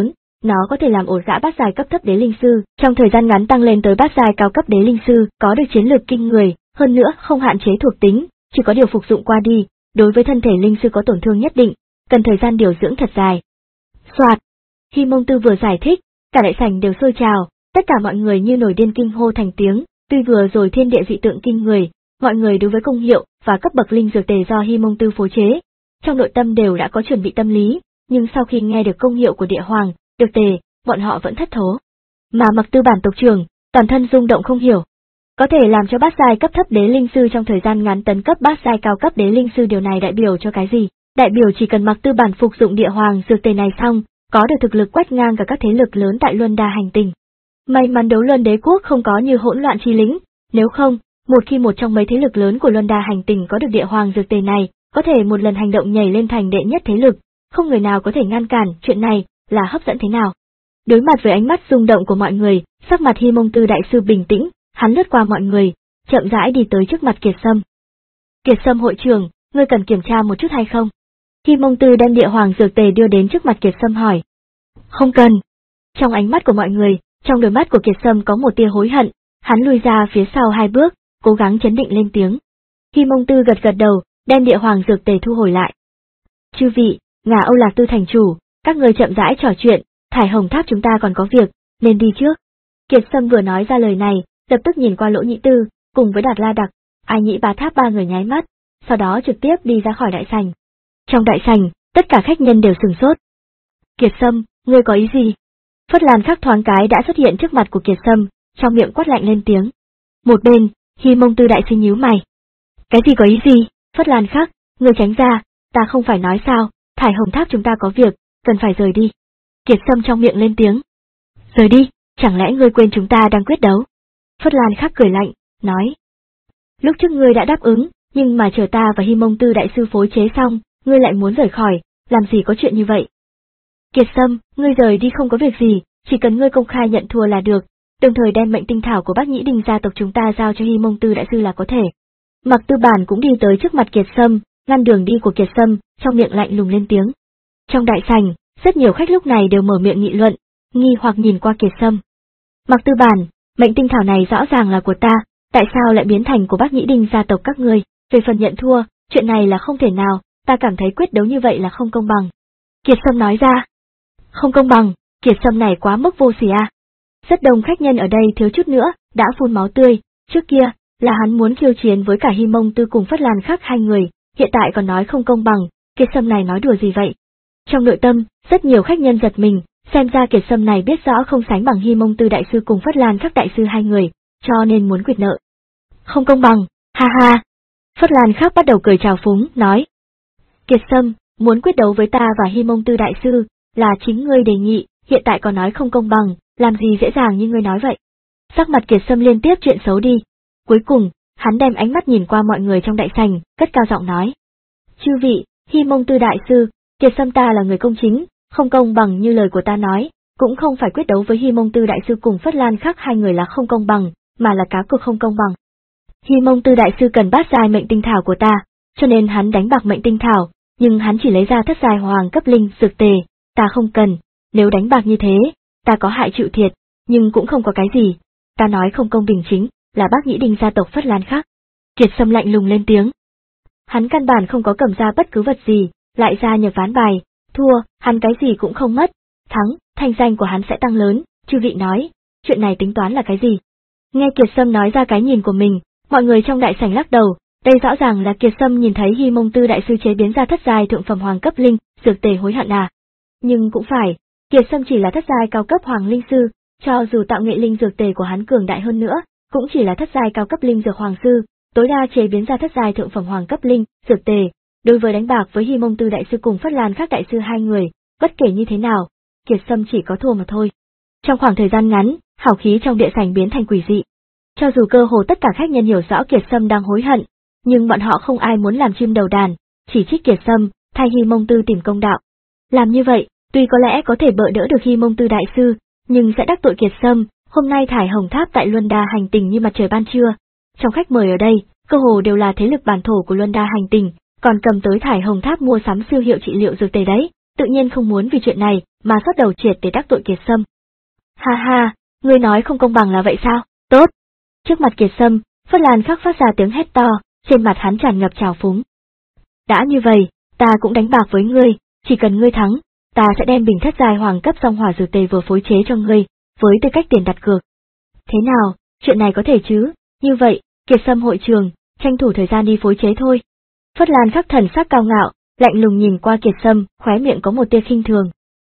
nó có thể làm ổ gã bát giai cấp thấp đế linh sư, trong thời gian ngắn tăng lên tới bát giai cao cấp đế linh sư, có được chiến lược kinh người, hơn nữa không hạn chế thuộc tính, chỉ có điều phục dụng qua đi, đối với thân thể linh sư có tổn thương nhất định, cần thời gian điều dưỡng thật dài. Soạt, Hi Mông Tư vừa giải thích, cả đại sảnh đều sôi trào, tất cả mọi người như nổi điên kinh hô thành tiếng, tuy vừa rồi thiên địa dị tượng kinh người, mọi người đối với công hiệu và cấp bậc linh dược tề do Hi Mông Tư phối chế, trong nội tâm đều đã có chuẩn bị tâm lý, nhưng sau khi nghe được công hiệu của địa hoàng, dược tề, bọn họ vẫn thất thố. Mà Mặc Tư bản tộc trưởng, toàn thân rung động không hiểu. Có thể làm cho bát giai cấp thấp đế linh sư trong thời gian ngắn tấn cấp bát giai cao cấp đế linh sư, điều này đại biểu cho cái gì? Đại biểu chỉ cần Mặc Tư bản phục dụng địa hoàng dược tề này xong, có được thực lực quét ngang cả các thế lực lớn tại Luân Đa hành tinh. May mắn Đấu Luân đế quốc không có như hỗn loạn chi lĩnh, nếu không, một khi một trong mấy thế lực lớn của Luân Đa hành tinh có được địa hoàng dược tề này, có thể một lần hành động nhảy lên thành đệ nhất thế lực, không người nào có thể ngăn cản, chuyện này là hấp dẫn thế nào. Đối mặt với ánh mắt rung động của mọi người, sắc mặt Hi Mông Tư đại sư bình tĩnh, hắn lướt qua mọi người, chậm rãi đi tới trước mặt Kiệt Sâm. Kiệt Sâm hội trưởng, ngươi cần kiểm tra một chút hay không? Hi Mông Tư đem địa hoàng dược tề đưa đến trước mặt Kiệt Sâm hỏi. Không cần. Trong ánh mắt của mọi người, trong đôi mắt của Kiệt Sâm có một tia hối hận, hắn lùi ra phía sau hai bước, cố gắng chấn định lên tiếng. Hi Mông Tư gật gật đầu, đem địa hoàng dược tề thu hồi lại. Chư vị, ngả Âu Lạc Tư thành chủ, các người chậm rãi trò chuyện, Thải Hồng Tháp chúng ta còn có việc, nên đi trước. Kiệt Sâm vừa nói ra lời này, lập tức nhìn qua Lỗ Nhĩ Tư, cùng với Đạt La Đặc, Ai Nhĩ Bá Tháp ba người nháy mắt, sau đó trực tiếp đi ra khỏi đại sảnh. Trong đại sảnh, tất cả khách nhân đều sửng sốt. Kiệt Sâm, ngươi có ý gì? Phất Lan Khắc thoáng cái đã xuất hiện trước mặt của Kiệt Sâm, trong miệng quát lạnh lên tiếng. Một bên, Hi Mông Tư đại sư nhíu mày. Cái gì có ý gì? Phất Lan Khắc, ngươi tránh ra, ta không phải nói sao, Thải Hồng Tháp chúng ta có việc, cần phải rời đi. Kiệt Sâm trong miệng lên tiếng. Rời đi, chẳng lẽ ngươi quên chúng ta đang quyết đấu? Phất Lan Khắc cười lạnh, nói. Lúc trước ngươi đã đáp ứng, nhưng mà chờ ta và Hi Mông Tư đại sư phối chế xong, ngươi lại muốn rời khỏi, làm gì có chuyện như vậy? Kiệt Sâm, ngươi rời đi không có việc gì, chỉ cần ngươi công khai nhận thua là được, đồng thời đem mệnh tinh thảo của Bác Nhĩ Đình gia tộc chúng ta giao cho Hi Mông Tư đại sư là có thể. Mặc Tư Bản cũng đi tới trước mặt Kiệt Sâm, ngăn đường đi của Kiệt Sâm, trong miệng lạnh lùng lên tiếng. Trong đại sảnh, rất nhiều khách lúc này đều mở miệng nghị luận, nghi hoặc nhìn qua Kiệt Sâm. Mặc Tư Bản, mệnh tinh thảo này rõ ràng là của ta, tại sao lại biến thành của Bác Nhĩ Đình gia tộc các ngươi? Về phần nhận thua, chuyện này là không thể nào, ta cảm thấy quyết đấu như vậy là không công bằng. Kiệt Sâm nói ra. Không công bằng, Kiệt Sâm này quá mức vô sỉ à. Rất đông khách nhân ở đây thiếu chút nữa, đã phun máu tươi, trước kia, là hắn muốn khiêu chiến với cả Hi Mông Tư cùng Phất Lan Khắc hai người, hiện tại còn nói không công bằng, Kiệt Sâm này nói đùa gì vậy? Trong nội tâm, rất nhiều khách nhân giật mình, xem ra Kiệt Sâm này biết rõ không sánh bằng Hi Mông Tư đại sư cùng Phất Lan Khắc đại sư hai người, cho nên muốn quyệt nợ. Không công bằng, ha ha. Phất Lan Khắc bắt đầu cười trào phúng, nói. Kiệt Sâm, muốn quyết đấu với ta và Hi Mông Tư đại sư, là chính ngươi đề nghị, hiện tại còn nói không công bằng, làm gì dễ dàng như ngươi nói vậy. Sắc mặt Kiệt Sâm liên tiếp chuyện xấu đi. Cuối cùng, hắn đem ánh mắt nhìn qua mọi người trong đại sảnh, cất cao giọng nói. Chư vị, Hi Mông Tư đại sư, Kiệt Sâm ta là người công chính, không công bằng như lời của ta nói, cũng không phải quyết đấu với Hi Mông Tư đại sư cùng Phất Lan Khắc hai người là không công bằng, mà là cá cược không công bằng. Hi Mông Tư đại sư cần bát giai mệnh tinh thảo của ta, cho nên hắn đánh bạc mệnh tinh thảo, nhưng hắn chỉ lấy ra thất giai hoàng cấp linh dược tề, ta không cần, nếu đánh bạc như thế, ta có hại chịu thiệt, nhưng cũng không có cái gì, ta nói không công bình chính, là Bác Nhĩ Đình gia tộc Phất Lan Khắc. Kiệt Sâm lạnh lùng lên tiếng. Hắn căn bản không có cầm ra bất cứ vật gì, lại ra nhập ván bài, thua, hắn cái gì cũng không mất, thắng, thanh danh của hắn sẽ tăng lớn, chư vị nói, chuyện này tính toán là cái gì? Nghe Kiệt Sâm nói ra cái nhìn của mình, mọi người trong đại sảnh lắc đầu, đây rõ ràng là Kiệt Sâm nhìn thấy Hi Mông Tư đại sư chế biến ra thất giai thượng phẩm hoàng cấp linh, dược tề hối hận à. Nhưng cũng phải, Kiệt Sâm chỉ là thất giai cao cấp hoàng linh sư, cho dù tạo nghệ linh dược tề của hắn cường đại hơn nữa, cũng chỉ là thất giai cao cấp linh dược hoàng sư, tối đa chế biến ra thất giai thượng phẩm hoàng cấp linh, dược tề. Đối với đánh bạc với Hi Mông Tư đại sư cùng Phất Lan Khắc đại sư hai người, bất kể như thế nào, Kiệt Sâm chỉ có thua mà thôi. Trong khoảng thời gian ngắn, hào khí trong địa sảnh biến thành quỷ dị. Cho dù cơ hồ tất cả khách nhân hiểu rõ Kiệt Sâm đang hối hận, nhưng bọn họ không ai muốn làm chim đầu đàn, chỉ trích Kiệt Sâm, thay Hi Mông Tư tìm công đạo. Làm như vậy, tuy có lẽ có thể bỡ đỡ được Hi Mông Tư đại sư, nhưng sẽ đắc tội Kiệt Sâm. Hôm nay Thải Hồng Tháp tại Luân Đa hành tinh như mặt trời ban trưa, trong khách mời ở đây, cơ hồ đều là thế lực bản thổ của Luân Đa hành tinh, còn cầm tới Thải Hồng Tháp mua sắm siêu hiệu trị liệu dược tề đấy, tự nhiên không muốn vì chuyện này mà xuất đầu triệt để đắc tội Kiệt Sâm. Ha ha, ngươi nói không công bằng là vậy sao? Tốt! Trước mặt Kiệt Sâm, Phất Lan Khắc phát ra tiếng hét to, trên mặt hắn tràn ngập trào phúng. Đã như vậy, ta cũng đánh bạc với ngươi, chỉ cần ngươi thắng, ta sẽ đem bình thất giai hoàng cấp song hỏa dược tề vừa phối chế cho ngươi, với tư cách tiền đặt cược. Thế nào, chuyện này có thể chứ? Như vậy, Kiệt Sâm hội trường, tranh thủ thời gian đi phối chế thôi. Phất Lan Khắc thần sắc cao ngạo, lạnh lùng nhìn qua Kiệt Sâm, khóe miệng có một tia khinh thường.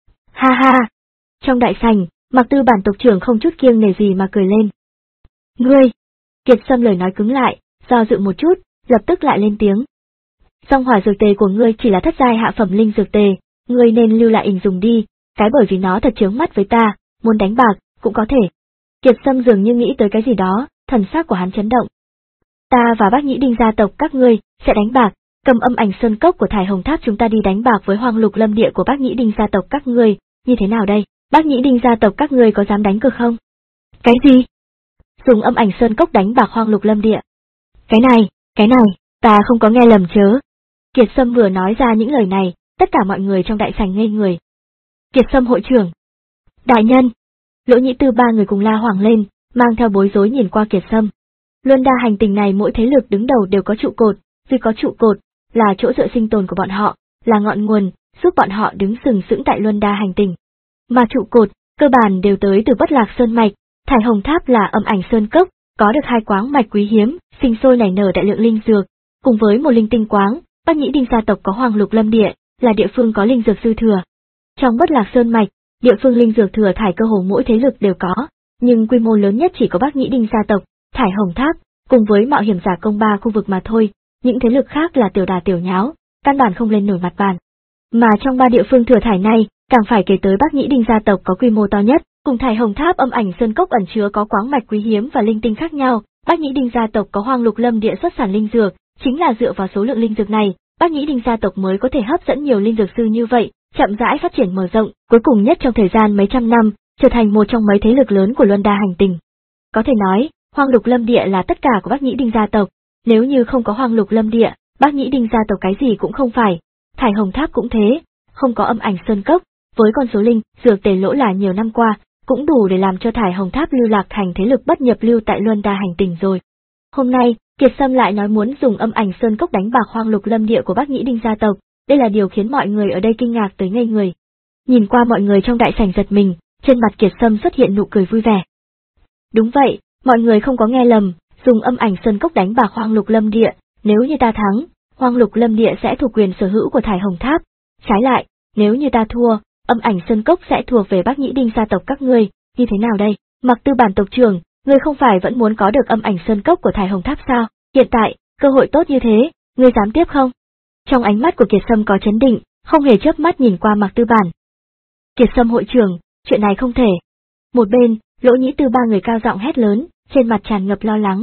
Ha ha! Trong đại sảnh, Mạc Tư bản tộc trưởng không chút kiêng nể gì mà cười lên. Ngươi! Kiệt Sâm lời nói cứng lại, do dự một chút, lập tức lại lên tiếng. Song hỏa dược tề của ngươi chỉ là thất giai hạ phẩm linh dược tề, ngươi nên lưu lại ình dùng đi, cái bởi vì nó thật chướng mắt với ta, muốn đánh bạc, cũng có thể. Kiệt Sâm dường như nghĩ tới cái gì đó, thần sắc của hắn chấn động. Ta và Bác Nhĩ Đinh gia tộc các ngươi sẽ đánh bạc, cầm âm ảnh sơn cốc của Thải Hồng Tháp chúng ta đi đánh bạc với Hoang Lục Lâm Địa của Bác Nhĩ Đinh gia tộc các ngươi, như thế nào đây? Bác Nhĩ Đinh gia tộc các ngươi có dám đánh cược không? Cái gì? Dùng âm ảnh sơn cốc đánh bạc Hoang Lục Lâm Địa? Cái này, cái này, ta không có nghe lầm chớ. Kiệt Sâm vừa nói ra những lời này, tất cả mọi người trong đại sảnh ngây người. Kiệt Sâm hội trưởng. Đại nhân. Lỗ Nhĩ Tư ba người cùng la hoảng lên, mang theo bối rối nhìn qua Kiệt Sâm. Luân đa hành tinh này mỗi thế lực đứng đầu đều có trụ cột, vì có trụ cột, là chỗ dựa sinh tồn của bọn họ, là ngọn nguồn, giúp bọn họ đứng sừng sững tại Luân đa hành tinh. Mà trụ cột, cơ bản đều tới từ Bất Lạc Sơn Mạch, Thải Hồng Tháp là âm ảnh sơn cốc, có được hai quáng mạch quý hiếm, sinh sôi nảy nở đại lượng linh dược, cùng với một linh tinh quáng, Bác Nhĩ Đinh gia tộc có Hoang Lục Lâm Địa, là địa phương có linh dược dư thừa. Trong Bất Lạc Sơn Mạch, địa phương linh dược thừa thải cơ hồ mỗi thế lực đều có, nhưng quy mô lớn nhất chỉ có Bác Nhĩ Đinh gia tộc, Thải Hồng Tháp, cùng với mạo hiểm giả công ba khu vực mà thôi, những thế lực khác là tiểu đà tiểu nháo, căn bản không lên nổi mặt bàn. Mà trong ba địa phương thừa thải này, càng phải kể tới Bác Nhĩ Đinh gia tộc có quy mô to nhất, cùng Thải Hồng Tháp âm ảnh sơn cốc ẩn chứa có quáng mạch quý hiếm và linh tinh khác nhau, Bác Nhĩ Đinh gia tộc có Hoang Lục Lâm Địa xuất sản linh dược, chính là dựa vào số lượng linh dược này, Bác Nhĩ Đinh gia tộc mới có thể hấp dẫn nhiều linh dược sư như vậy, chậm rãi phát triển mở rộng, cuối cùng nhất trong thời gian mấy trăm năm, trở thành một trong mấy thế lực lớn của Luân đa hành tinh. Có thể nói, Hoang Lục Lâm Địa là tất cả của Bác Nhĩ Đinh gia tộc, nếu như không có Hoang Lục Lâm Địa, Bác Nhĩ Đinh gia tộc cái gì cũng không phải, Thải Hồng Tháp cũng thế, không có âm ảnh sơn cốc, với con số linh dược tề lỗ là nhiều năm qua, cũng đủ để làm cho Thải Hồng Tháp lưu lạc thành thế lực bất nhập lưu tại Luân đa hành tinh rồi. Hôm nay, Kiệt Sâm lại nói muốn dùng âm ảnh sơn cốc đánh bạc Hoang Lục Lâm Địa của Bác Nhĩ Đinh gia tộc, đây là điều khiến mọi người ở đây kinh ngạc tới ngây người. Nhìn qua mọi người trong đại sảnh giật mình, trên mặt Kiệt Sâm xuất hiện nụ cười vui vẻ. Đúng vậy, mọi người không có nghe lầm, dùng âm ảnh sơn cốc đánh bạc Hoang Lục Lâm Địa, nếu như ta thắng, Hoang Lục Lâm Địa sẽ thuộc quyền sở hữu của Thải Hồng Tháp. Trái lại, nếu như ta thua, âm ảnh sơn cốc sẽ thuộc về Bác Nhĩ Đinh gia tộc các ngươi, như thế nào đây? Mạc Tư bản tộc trưởng, ngươi không phải vẫn muốn có được âm ảnh sơn cốc của Thải Hồng Tháp sao? Hiện tại, cơ hội tốt như thế, ngươi dám tiếp không? Trong ánh mắt của Kiệt Sâm có chấn định, không hề chớp mắt nhìn qua Mạc Tư bản. Kiệt Sâm hội trưởng, chuyện này không thể. Một bên, Lỗ Nhĩ Tư ba người cao giọng hét lớn, trên mặt tràn ngập lo lắng.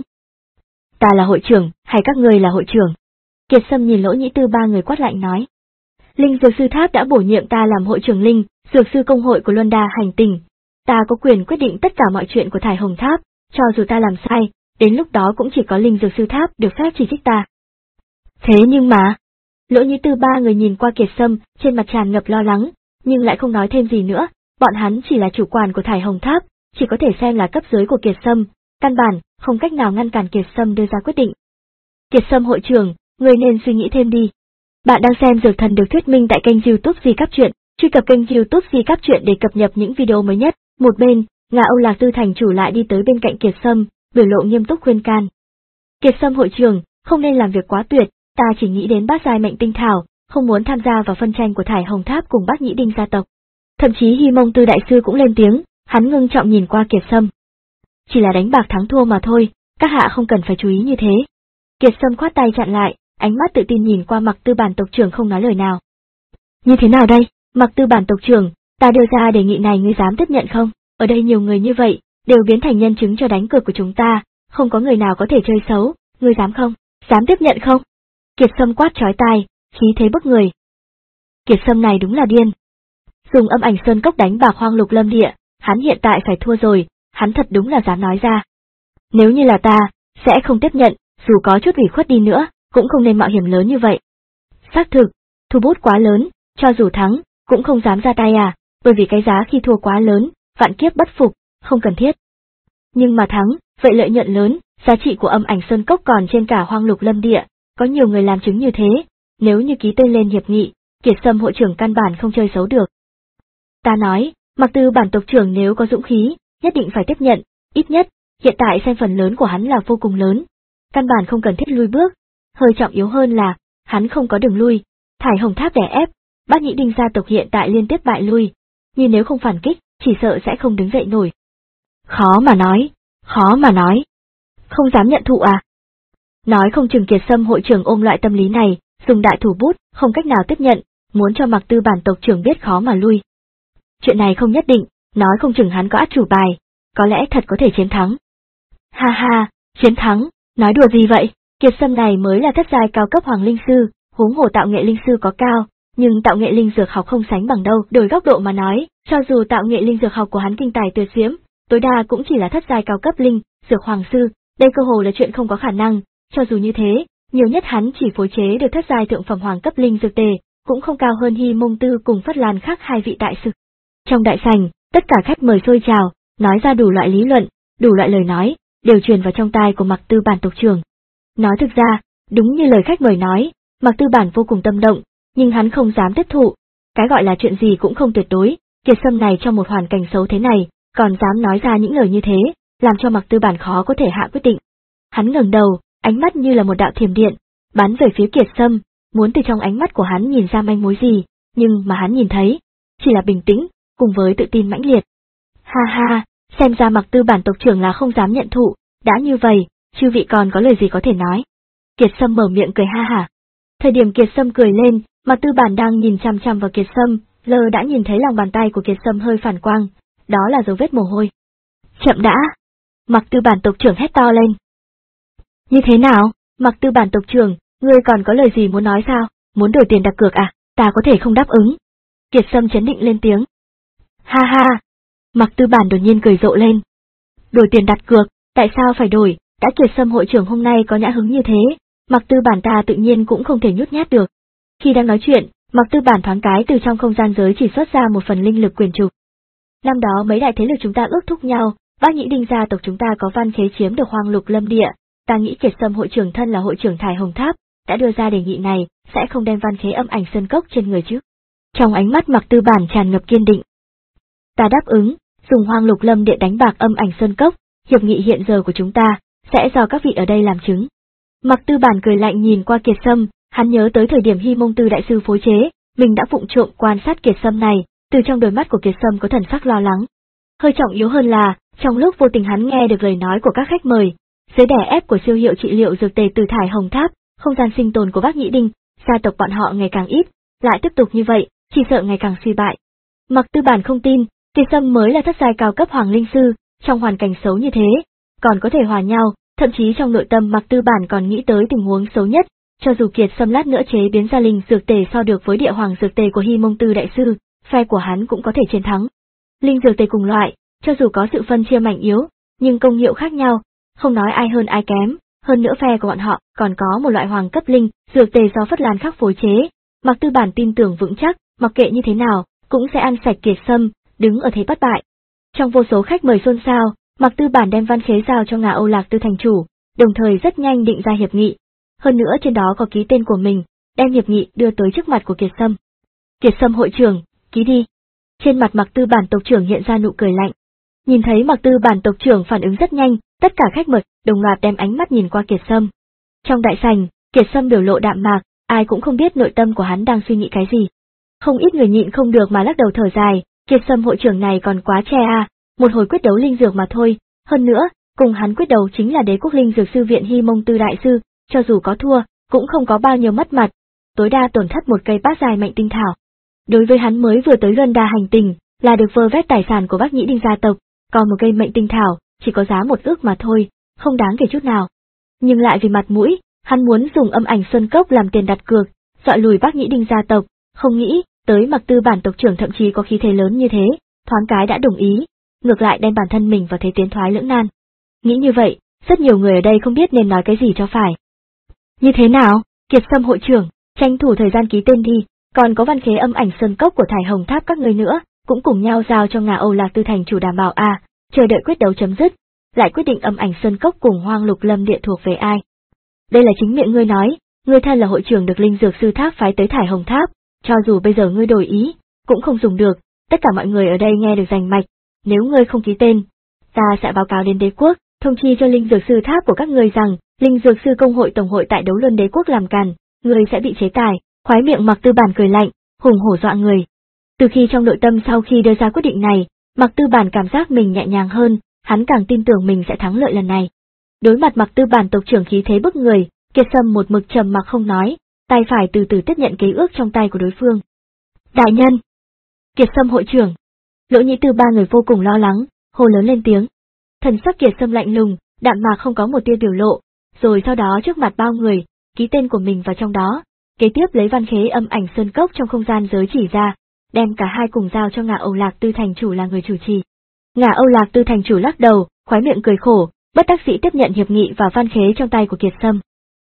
Ta là hội trưởng, hay các ngươi là hội trưởng? Kiệt Sâm nhìn Lỗ Nhĩ Tư ba người quát lạnh nói. Linh Dược Sư Tháp đã bổ nhiệm ta làm hội trưởng Linh Dược Sư Công hội của Luân đa hành tinh. Ta có quyền quyết định tất cả mọi chuyện của Thải Hồng Tháp, cho dù ta làm sai, đến lúc đó cũng chỉ có Linh Dược Sư Tháp được phép chỉ trích ta. Thế nhưng mà... Lỗ Nhĩ Tư ba người nhìn qua Kiệt Sâm, trên mặt tràn ngập lo lắng, nhưng lại không nói thêm gì nữa, bọn hắn chỉ là chủ quản của Thải Hồng Tháp, chỉ có thể xem là cấp dưới của Kiệt Sâm, căn bản, không cách nào ngăn cản Kiệt Sâm đưa ra quyết định. Kiệt Sâm hội trưởng, người nên suy nghĩ thêm đi. Bạn đang xem Dược Thần được thuyết minh tại kênh YouTube Di Cáp Truyện, truy cập kênh YouTube Di Cáp Truyện để cập nhật những video mới nhất. Một bên, Ngà Âu Lạc Tư thành chủ lại đi tới bên cạnh Kiệt Sâm, biểu lộ nghiêm túc khuyên can. Kiệt Sâm hội trưởng, không nên làm việc quá tuyệt, ta chỉ nghĩ đến bát giai mệnh tinh thảo, không muốn tham gia vào phân tranh của Thải Hồng Tháp cùng Bác Nhĩ Đinh gia tộc. Thậm chí Hy Mông Tư đại sư cũng lên tiếng, hắn ngưng trọng nhìn qua Kiệt Sâm. Chỉ là đánh bạc thắng thua mà thôi, các hạ không cần phải chú ý như thế. Kiệt Sâm khoát tay chặn lại, ánh mắt tự tin nhìn qua Mạc Tư bản tộc trưởng không nói lời nào. Như thế nào đây, Mạc Tư bản tộc trưởng, ta đưa ra đề nghị này ngươi dám tiếp nhận không? Ở đây nhiều người như vậy, đều biến thành nhân chứng cho đánh cược của chúng ta, không có người nào có thể chơi xấu, ngươi dám không? Dám tiếp nhận không? Kiệt Sâm quát chói tai, khí thế bức người. Kiệt Sâm này đúng là điên. Dùng âm ảnh sơn cốc đánh bạc Hoang Lục Lâm Địa, hắn hiện tại phải thua rồi, hắn thật đúng là dám nói ra. Nếu như là ta, sẽ không tiếp nhận, dù có chút ủy khuất đi nữa, cũng không nên mạo hiểm lớn như vậy. Xác thực, thu bút quá lớn, cho dù thắng, Cũng không dám ra tay à, bởi vì cái giá khi thua quá lớn, vạn kiếp bất phục, không cần thiết. Nhưng mà thắng, vậy lợi nhuận lớn, giá trị của Âm Ảnh Sơn Cốc còn trên cả Hoang Lục Lâm Địa, có nhiều người làm chứng như thế, nếu như ký tên lên hiệp nghị, Kiệt Sâm hội trưởng căn bản không chơi xấu được. Ta nói, Mặc Tư bản tộc trưởng nếu có dũng khí, nhất định phải tiếp nhận, ít nhất, hiện tại xem phần lớn của hắn là vô cùng lớn, căn bản không cần thiết lui bước, hơi trọng yếu hơn là, hắn không có đường lui, Thải Hồng Tháp đè ép, Bác Nhĩ Đinh gia tộc hiện tại liên tiếp bại lui, nhưng nếu không phản kích, chỉ sợ sẽ không đứng dậy nổi. Khó mà nói, khó mà nói. Không dám nhận thụ à? Nói không chừng Kiệt Sâm hội trưởng ôm loại tâm lý này, dùng đại thủ bút, không cách nào tiếp nhận, muốn cho Mặc Tư bản tộc trưởng biết khó mà lui. Chuyện này không nhất định, nói không chừng hắn có át chủ bài, có lẽ thật có thể chiến thắng. Ha ha, chiến thắng, nói đùa gì vậy, Kiệt Sâm này mới là thất giai cao cấp hoàng linh sư, huống hồ tạo nghệ linh sư có cao, nhưng tạo nghệ linh dược học không sánh bằng đâu. Đổi góc độ mà nói, cho dù tạo nghệ linh dược học của hắn kinh tài tuyệt diễm, tối đa cũng chỉ là thất giai cao cấp linh, dược hoàng sư, đây cơ hồ là chuyện không có khả năng, cho dù như thế, nhiều nhất hắn chỉ phối chế được thất giai thượng phẩm hoàng cấp linh dược tề, cũng không cao hơn Hy Mông Tư cùng Phất Lan khác hai vị đại sư. Trong đại sảnh, tất cả khách mời xôi trào, nói ra đủ loại lý luận, đủ loại lời nói, đều truyền vào trong tai của Mặc Tư bản tộc trưởng. Nói thực ra, đúng như lời khách mời nói, Mặc Tư bản vô cùng tâm động, nhưng hắn không dám tiếp thụ, cái gọi là chuyện gì cũng không tuyệt đối, Kiệt Sâm này trong một hoàn cảnh xấu thế này, còn dám nói ra những lời như thế, làm cho Mặc Tư bản khó có thể hạ quyết định. Hắn ngẩng đầu, ánh mắt như là một đạo thiểm điện, bắn về phía Kiệt Sâm, muốn từ trong ánh mắt của hắn nhìn ra manh mối gì, nhưng mà hắn nhìn thấy, chỉ là bình tĩnh, cùng với tự tin mãnh liệt. Ha ha, xem ra Mặc Tư bản tộc trưởng là không dám nhận thụ, đã như vậy, chư vị còn có lời gì có thể nói. Kiệt Sâm mở miệng cười ha hả. Thời điểm Kiệt Sâm cười lên, Mặc Tư bản đang nhìn chăm chăm vào Kiệt Sâm, lờ đã nhìn thấy lòng bàn tay của Kiệt Sâm hơi phản quang, đó là dấu vết mồ hôi. Chậm đã! Mặc Tư bản tộc trưởng hét to lên. Như thế nào? Mặc Tư bản tộc trưởng, ngươi còn có lời gì muốn nói sao? Muốn đổi tiền đặt cược à? Ta có thể không đáp ứng. Kiệt Sâm chấn định lên tiếng. Ha ha! Mặc Tư bản đột nhiên cười rộ lên. Đổi tiền đặt cược, tại sao phải đổi? Đã Kiệt Sâm hội trưởng hôm nay có nhã hứng như thế, Mặc Tư bản ta tự nhiên cũng không thể nhút nhát được. Khi đang nói chuyện, Mặc Tư bản thoáng cái từ trong không gian giới chỉ xuất ra một phần linh lực quyền trục. Năm đó mấy đại thế lực chúng ta ước thúc nhau, Bác Nhĩ Đinh gia tộc chúng ta có văn khế chiếm được Hoang Lục Lâm Địa, ta nghĩ Kiệt Sâm hội trưởng thân là hội trưởng Thải Hồng Tháp, đã đưa ra đề nghị này, sẽ không đem văn khế Âm Ảnh Sơn Cốc trên người chứ. Trong ánh mắt Mặc Tư bản tràn ngập kiên định. Ta đáp ứng, dùng Hoang Lục Lâm Địa đánh bạc Âm Ảnh Sơn Cốc, hiệp nghị hiện giờ của chúng ta, sẽ do các vị ở đây làm chứng. Mặc Tư bản cười lạnh nhìn qua Kiệt Sâm, hắn nhớ tới thời điểm Hy Mông Tư đại sư phối chế, mình đã vụng trộm quan sát Kiệt Sâm này, từ trong đôi mắt của Kiệt Sâm có thần sắc lo lắng. Hơi trọng yếu hơn là, trong lúc vô tình hắn nghe được lời nói của các khách mời, dưới đè ép của siêu hiệu trị liệu dược tề từ Thải Hồng Tháp, không gian sinh tồn của Bác Nhĩ Đinh, gia tộc bọn họ ngày càng ít, lại tiếp tục như vậy, chỉ sợ ngày càng suy bại. Mặc Tư bản không tin, Kiệt Sâm mới là thất giai cao cấp hoàng linh sư, trong hoàn cảnh xấu như thế, còn có thể hòa nhau, thậm chí trong nội tâm Mặc Tư bản còn nghĩ tới tình huống xấu nhất, cho dù Kiệt Sâm lát nữa chế biến ra linh dược tề so được với địa hoàng dược tề của Hy Mông Tư đại sư, phe của hắn cũng có thể chiến thắng. Linh dược tề cùng loại, cho dù có sự phân chia mạnh yếu, nhưng công hiệu khác nhau, không nói ai hơn ai kém, hơn nữa phe của bọn họ còn có một loại hoàng cấp linh, dược tề do Phất Lan khác phối chế, Mặc Tư bản tin tưởng vững chắc, mặc kệ như thế nào, cũng sẽ ăn sạch Kiệt Sâm, đứng ở thế bất bại. Trong vô số khách mời xôn xao, Mặc Tư bản đem văn khế giao cho Ngà Âu Lạc Tư thành chủ, đồng thời rất nhanh định ra hiệp nghị. Hơn nữa trên đó có ký tên của mình, đem hiệp nghị đưa tới trước mặt của Kiệt Sâm. Kiệt Sâm hội trưởng, ký đi. Trên mặt Mặc Tư bản tộc trưởng hiện ra nụ cười lạnh. Nhìn thấy Mặc Tư bản tộc trưởng phản ứng rất nhanh, tất cả khách mời đồng loạt đem ánh mắt nhìn qua Kiệt Sâm. Trong đại sảnh, Kiệt Sâm biểu lộ đạm mạc, ai cũng không biết nội tâm của hắn đang suy nghĩ cái gì. Không ít người nhịn không được mà lắc đầu thở dài, Kiệt Sâm hội trưởng này còn quá trẻ à, một hồi quyết đấu linh dược mà thôi, hơn nữa, cùng hắn quyết đấu chính là Đế quốc linh dược sư viện Hy Mông Tư đại sư, cho dù có thua, cũng không có bao nhiêu mất mặt, tối đa tổn thất một cây bát dài mệnh tinh thảo. Đối với hắn mới vừa tới Luân Đa hành tinh, là được vơ vét tài sản của Bác Nhĩ Đinh gia tộc, còn một cây mệnh tinh thảo, chỉ có giá một ước mà thôi, không đáng kể chút nào. Nhưng lại vì mặt mũi, hắn muốn dùng Âm Ảnh Sơn Cốc làm tiền đặt cược, dọa lùi Bác Nhĩ Đinh gia tộc, không nghĩ, tới Mặc Tư bản tộc trưởng thậm chí có khí thế lớn như thế, thoáng cái đã đồng ý, ngược lại đem bản thân mình vào thế tiến thoái lưỡng nan. Nghĩ như vậy, rất nhiều người ở đây không biết nên nói cái gì cho phải. Như thế nào, Kiệt Sâm hội trưởng, tranh thủ thời gian ký tên đi, Còn có Văn Khế Âm Ảnh Sơn Cốc của Thải Hồng Tháp các ngươi nữa, cũng cùng nhau giao cho Ngà Âu Lạc Tư thành chủ đảm bảo à, chờ đợi quyết đấu chấm dứt, lại quyết định Âm Ảnh Sơn Cốc cùng Hoang Lục Lâm Địa thuộc về ai. Đây là chính miệng ngươi nói, ngươi thân là hội trưởng được Linh Dược Sư Tháp phái tới Thải Hồng Tháp, cho dù bây giờ ngươi đổi ý, cũng không dùng được, tất cả mọi người ở đây nghe được rành mạch, nếu ngươi không ký tên, ta sẽ báo cáo đến đế quốc, thông chi cho Linh Dược Sư Tháp của các ngươi rằng, Linh Dược Sư Công hội Tổng hội tại Đấu Luân đế quốc làm càn, ngươi sẽ bị chế tài. Khoái miệng Mạc Tư Bản cười lạnh, hùng hổ dọa người. Từ khi trong nội tâm sau khi đưa ra quyết định này, Mạc Tư Bản cảm giác mình nhẹ nhàng hơn, hắn càng tin tưởng mình sẽ thắng lợi lần này. Đối mặt Mạc Tư Bản tộc trưởng khí thế bức người, Kiệt Sâm một mực trầm mặc không nói, tay phải từ từ tiếp nhận kế ước trong tay của đối phương. Đại nhân! Kiệt Sâm hội trưởng! Lỗ Nhĩ Tư ba người vô cùng lo lắng, hô lớn lên tiếng. Thần sắc Kiệt Sâm lạnh lùng, đạm mạc không có một tia biểu lộ, rồi sau đó trước mặt bao người, ký tên của mình vào trong đó. Kế tiếp lấy Văn Khế Âm Ảnh Sơn Cốc trong không gian giới chỉ ra, đem cả hai cùng giao cho Ngà Âu Lạc Tư thành chủ là người chủ trì. Ngà Âu Lạc Tư thành chủ lắc đầu, khoái miệng cười khổ, bất đắc dĩ tiếp nhận hiệp nghị và văn khế trong tay của Kiệt Sâm.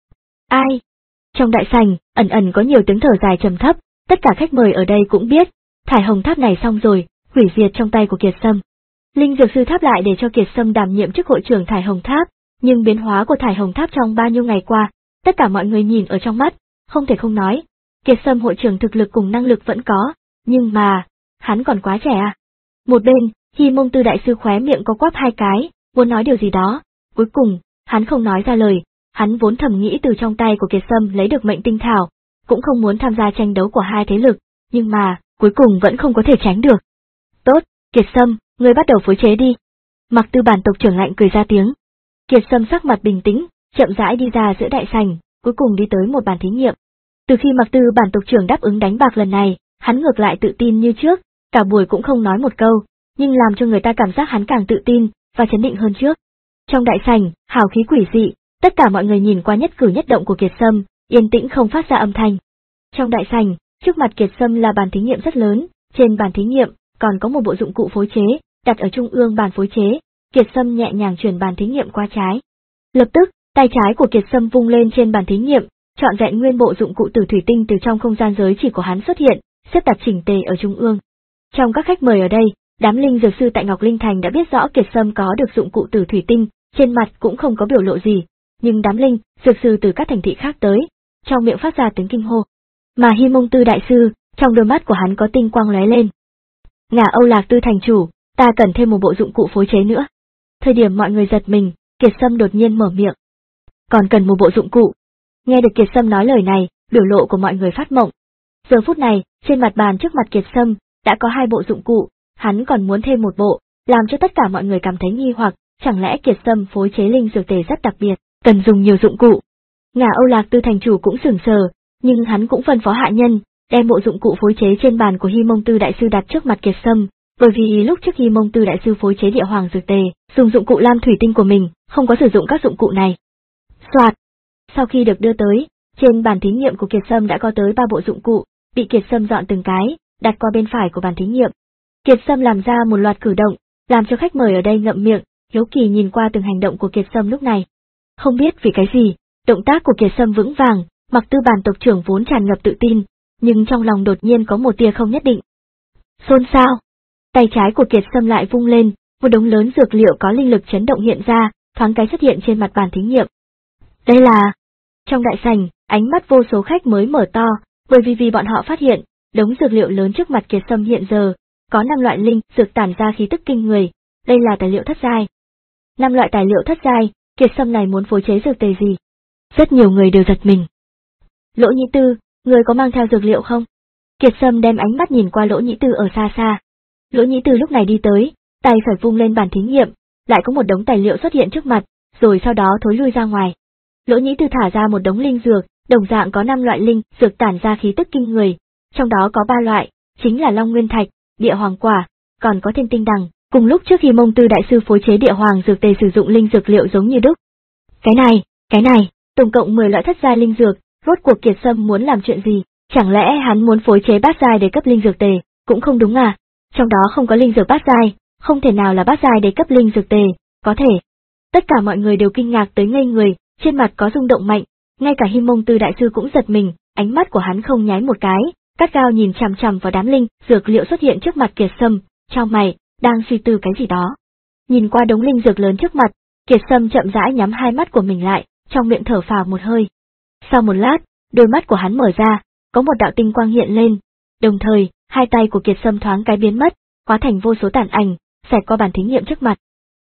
Ai? Trong đại sảnh, ẩn ẩn có nhiều tiếng thở dài trầm thấp, tất cả khách mời ở đây cũng biết, Thải Hồng Tháp này xong rồi, hủy diệt trong tay của Kiệt Sâm. Linh Dược Sư Tháp lại để cho Kiệt Sâm đảm nhiệm chức hội trưởng Thải Hồng Tháp, nhưng biến hóa của Thải Hồng Tháp trong bao nhiêu ngày qua, tất cả mọi người nhìn ở trong mắt, không thể không nói, Kiệt Sâm hội trưởng thực lực cùng năng lực vẫn có, nhưng mà, hắn còn quá trẻ à. Một bên, Hi Mông Tư đại sư khóe miệng có quắp hai cái, muốn nói điều gì đó, cuối cùng, hắn không nói ra lời, hắn vốn thầm nghĩ từ trong tay của Kiệt Sâm lấy được mệnh tinh thảo, cũng không muốn tham gia tranh đấu của hai thế lực, nhưng mà, cuối cùng vẫn không có thể tránh được. Tốt, Kiệt Sâm, ngươi bắt đầu phối chế đi. Mạc Tư Bản tộc trưởng lạnh cười ra tiếng. Kiệt Sâm sắc mặt bình tĩnh, chậm rãi đi ra giữa đại sảnh, cuối cùng đi tới một bàn thí nghiệm. Từ khi Mạc Tư Bản tộc trưởng đáp ứng đánh bạc lần này, hắn ngược lại tự tin như trước, cả buổi cũng không nói một câu, nhưng làm cho người ta cảm giác hắn càng tự tin và chấn định hơn trước. Trong đại sảnh, hào khí quỷ dị, tất cả mọi người nhìn qua nhất cử nhất động của Kiệt Sâm, yên tĩnh không phát ra âm thanh. Trong đại sảnh, trước mặt Kiệt Sâm là bàn thí nghiệm rất lớn, trên bàn thí nghiệm còn có một bộ dụng cụ phối chế, đặt ở trung ương bàn phối chế. Kiệt Sâm nhẹ nhàng chuyển bàn thí nghiệm qua trái. Lập tức, tay trái của Kiệt Sâm vung lên trên bàn thí nghiệm, trọn vẹn nguyên bộ dụng cụ tử thủy tinh từ trong không gian giới chỉ của hắn xuất hiện, xếp đặt chỉnh tề ở trung ương. Trong các khách mời ở đây, đám linh dược sư tại Ngọc Linh Thành đã biết rõ Kiệt Sâm có được dụng cụ tử thủy tinh, trên mặt cũng không có biểu lộ gì, nhưng đám linh dược sư từ các thành thị khác tới, trong miệng phát ra tiếng kinh hô. Mà Hi Mông Tư đại sư, trong đôi mắt của hắn có tinh quang lóe lên. Ngà Âu Lạc Tư thành chủ, ta cần thêm một bộ dụng cụ phối chế nữa. Thời điểm mọi người giật mình, Kiệt Sâm đột nhiên mở miệng. Còn cần một bộ dụng cụ. Nghe được Kiệt Sâm nói lời này, biểu lộ của mọi người phát mộng. Giờ phút này, trên mặt bàn trước mặt Kiệt Sâm, đã có hai bộ dụng cụ, hắn còn muốn thêm một bộ, làm cho tất cả mọi người cảm thấy nghi hoặc, chẳng lẽ Kiệt Sâm phối chế linh dược tề rất đặc biệt, cần dùng nhiều dụng cụ. Ngà Âu Lạc Tư thành chủ cũng sửng sờ, nhưng hắn cũng phân phó hạ nhân, đem bộ dụng cụ phối chế trên bàn của Hi Mông Tư đại sư đặt trước mặt Kiệt Sâm, bởi vì lúc trước Hi Mông Tư đại sư phối chế địa hoàng dược tề, dùng dụng cụ lam thủy tinh của mình, không có sử dụng các dụng cụ này. Soạt. Sau khi được đưa tới, trên bàn thí nghiệm của Kiệt Sâm đã có tới ba bộ dụng cụ, bị Kiệt Sâm dọn từng cái, đặt qua bên phải của bàn thí nghiệm. Kiệt Sâm làm ra một loạt cử động, làm cho khách mời ở đây ngậm miệng, hiếu kỳ nhìn qua từng hành động của Kiệt Sâm lúc này. Không biết vì cái gì, động tác của Kiệt Sâm vững vàng, Mạc Tư Bản tộc trưởng vốn tràn ngập tự tin, nhưng trong lòng đột nhiên có một tia không nhất định. Xôn xao. Tay trái của Kiệt Sâm lại vung lên, một đống lớn dược liệu có linh lực chấn động hiện ra, thoáng cái xuất hiện trên mặt bàn thí nghiệm. Đây là... Trong đại sảnh, ánh mắt vô số khách mới mở to, bởi vì vì bọn họ phát hiện, đống dược liệu lớn trước mặt Kiệt Sâm hiện giờ, có năm loại linh dược tản ra khí tức kinh người, đây là tài liệu thất giai. Năm loại tài liệu thất giai, Kiệt Sâm này muốn phối chế dược tề gì? Rất nhiều người đều giật mình. Lỗ Nhĩ Tư, người có mang theo dược liệu không? Kiệt Sâm đem ánh mắt nhìn qua Lỗ Nhĩ Tư ở xa xa. Lỗ Nhĩ Tư lúc này đi tới, tay phải vung lên bàn thí nghiệm, lại có một đống tài liệu xuất hiện trước mặt, rồi sau đó thối lui ra ngoài. Lỗ Nhĩ Tư thả ra một đống linh dược, đồng dạng có năm loại linh dược tản ra khí tức kinh người, trong đó có ba loại, chính là Long Nguyên Thạch, Địa Hoàng Quả, còn có Thiên Tinh Đằng. Cùng lúc trước Hi Mông Tư đại sư phối chế Địa Hoàng dược tề sử dụng linh dược liệu giống như đúc. Cái này, cái này, tổng cộng mười loại thất giai linh dược, rốt cuộc Kiệt Sâm muốn làm chuyện gì? Chẳng lẽ hắn muốn phối chế bát giai để cấp linh dược tề? Cũng không đúng à? Trong đó không có linh dược bát giai, không thể nào là bát giai để cấp linh dược tề, có thể. Tất cả mọi người đều kinh ngạc tới ngây người, trên mặt có rung động mạnh, ngay cả Hi Mông Tư đại sư cũng giật mình, ánh mắt của hắn không nháy một cái, cắt gao nhìn chằm chằm vào đám linh dược liệu xuất hiện trước mặt Kiệt Sâm, chau mày, đang suy tư cái gì đó. Nhìn qua đống linh dược lớn trước mặt, Kiệt Sâm chậm rãi nhắm hai mắt của mình lại, trong miệng thở phào một hơi. Sau một lát, đôi mắt của hắn mở ra, có một đạo tinh quang hiện lên, đồng thời, hai tay của Kiệt Sâm thoáng cái biến mất, hóa thành vô số tàn ảnh, xẹt qua bàn thí nghiệm trước mặt.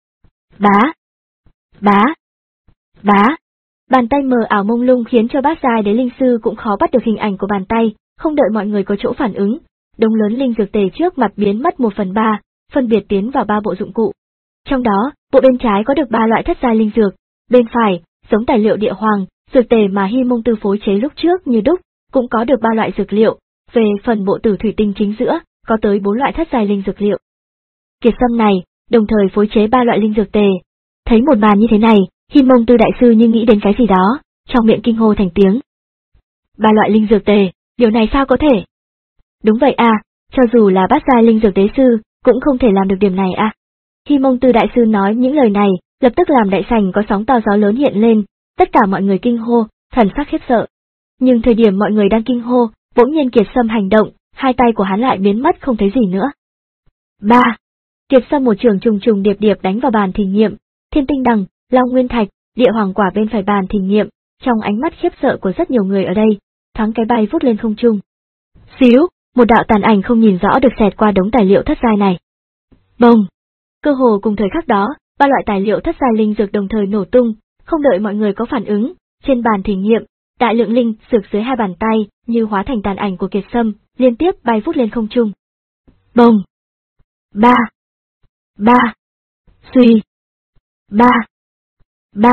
Bá! Bá! Bá! Bàn tay mờ ảo mông lung khiến cho bát giai đế linh sư cũng khó bắt được hình ảnh của bàn tay, không đợi mọi người có chỗ phản ứng, đống lớn linh dược tề trước mặt biến mất một phần ba, phân biệt tiến vào ba bộ dụng cụ. Trong đó, bộ bên trái có được ba loại thất giai linh dược, bên phải, giống tài liệu địa hoàng, dược tề mà Hi Mông Tư phối chế lúc trước như đúc, cũng có được ba loại dược liệu, về phần bộ tử thủy tinh chính giữa, có tới bốn loại thất giai linh dược liệu. Kiệt Sâm này, đồng thời phối chế ba loại linh dược tề. Thấy một màn như thế này, Hi Mông Tư đại sư như nghĩ đến cái gì đó, trong miệng kinh hô thành tiếng. Ba loại linh dược tề, điều này sao có thể? Đúng vậy à, cho dù là bát giai linh dược tế sư, cũng không thể làm được điểm này à. Hi Mông Tư đại sư nói những lời này, lập tức làm đại sảnh có sóng to gió lớn hiện lên, tất cả mọi người kinh hô, thần sắc khiếp sợ. Nhưng thời điểm mọi người đang kinh hô, bỗng nhiên Kiệt Sâm hành động, hai tay của hắn lại biến mất không thấy gì nữa. Ba. Kiệt Sâm một trường trùng trùng điệp điệp đánh vào bàn thí nghiệm, thiên tinh đằng, long nguyên thạch, địa hoàng quả bên phải bàn thí nghiệm, trong ánh mắt khiếp sợ của rất nhiều người ở đây, thoáng cái bay vút lên không trung. Xíu, một đạo tàn ảnh không nhìn rõ được xẹt qua đống tài liệu thất giai này. Bông! Cơ hồ cùng thời khắc đó, ba loại tài liệu thất giai linh dược đồng thời nổ tung, không đợi mọi người có phản ứng, trên bàn thí nghiệm, đại lượng linh dược dưới hai bàn tay như hóa thành tàn ảnh của Kiệt Sâm, liên tiếp bay vút lên không trung. Bông! Ba! Ba! Suy! Ba! Ba!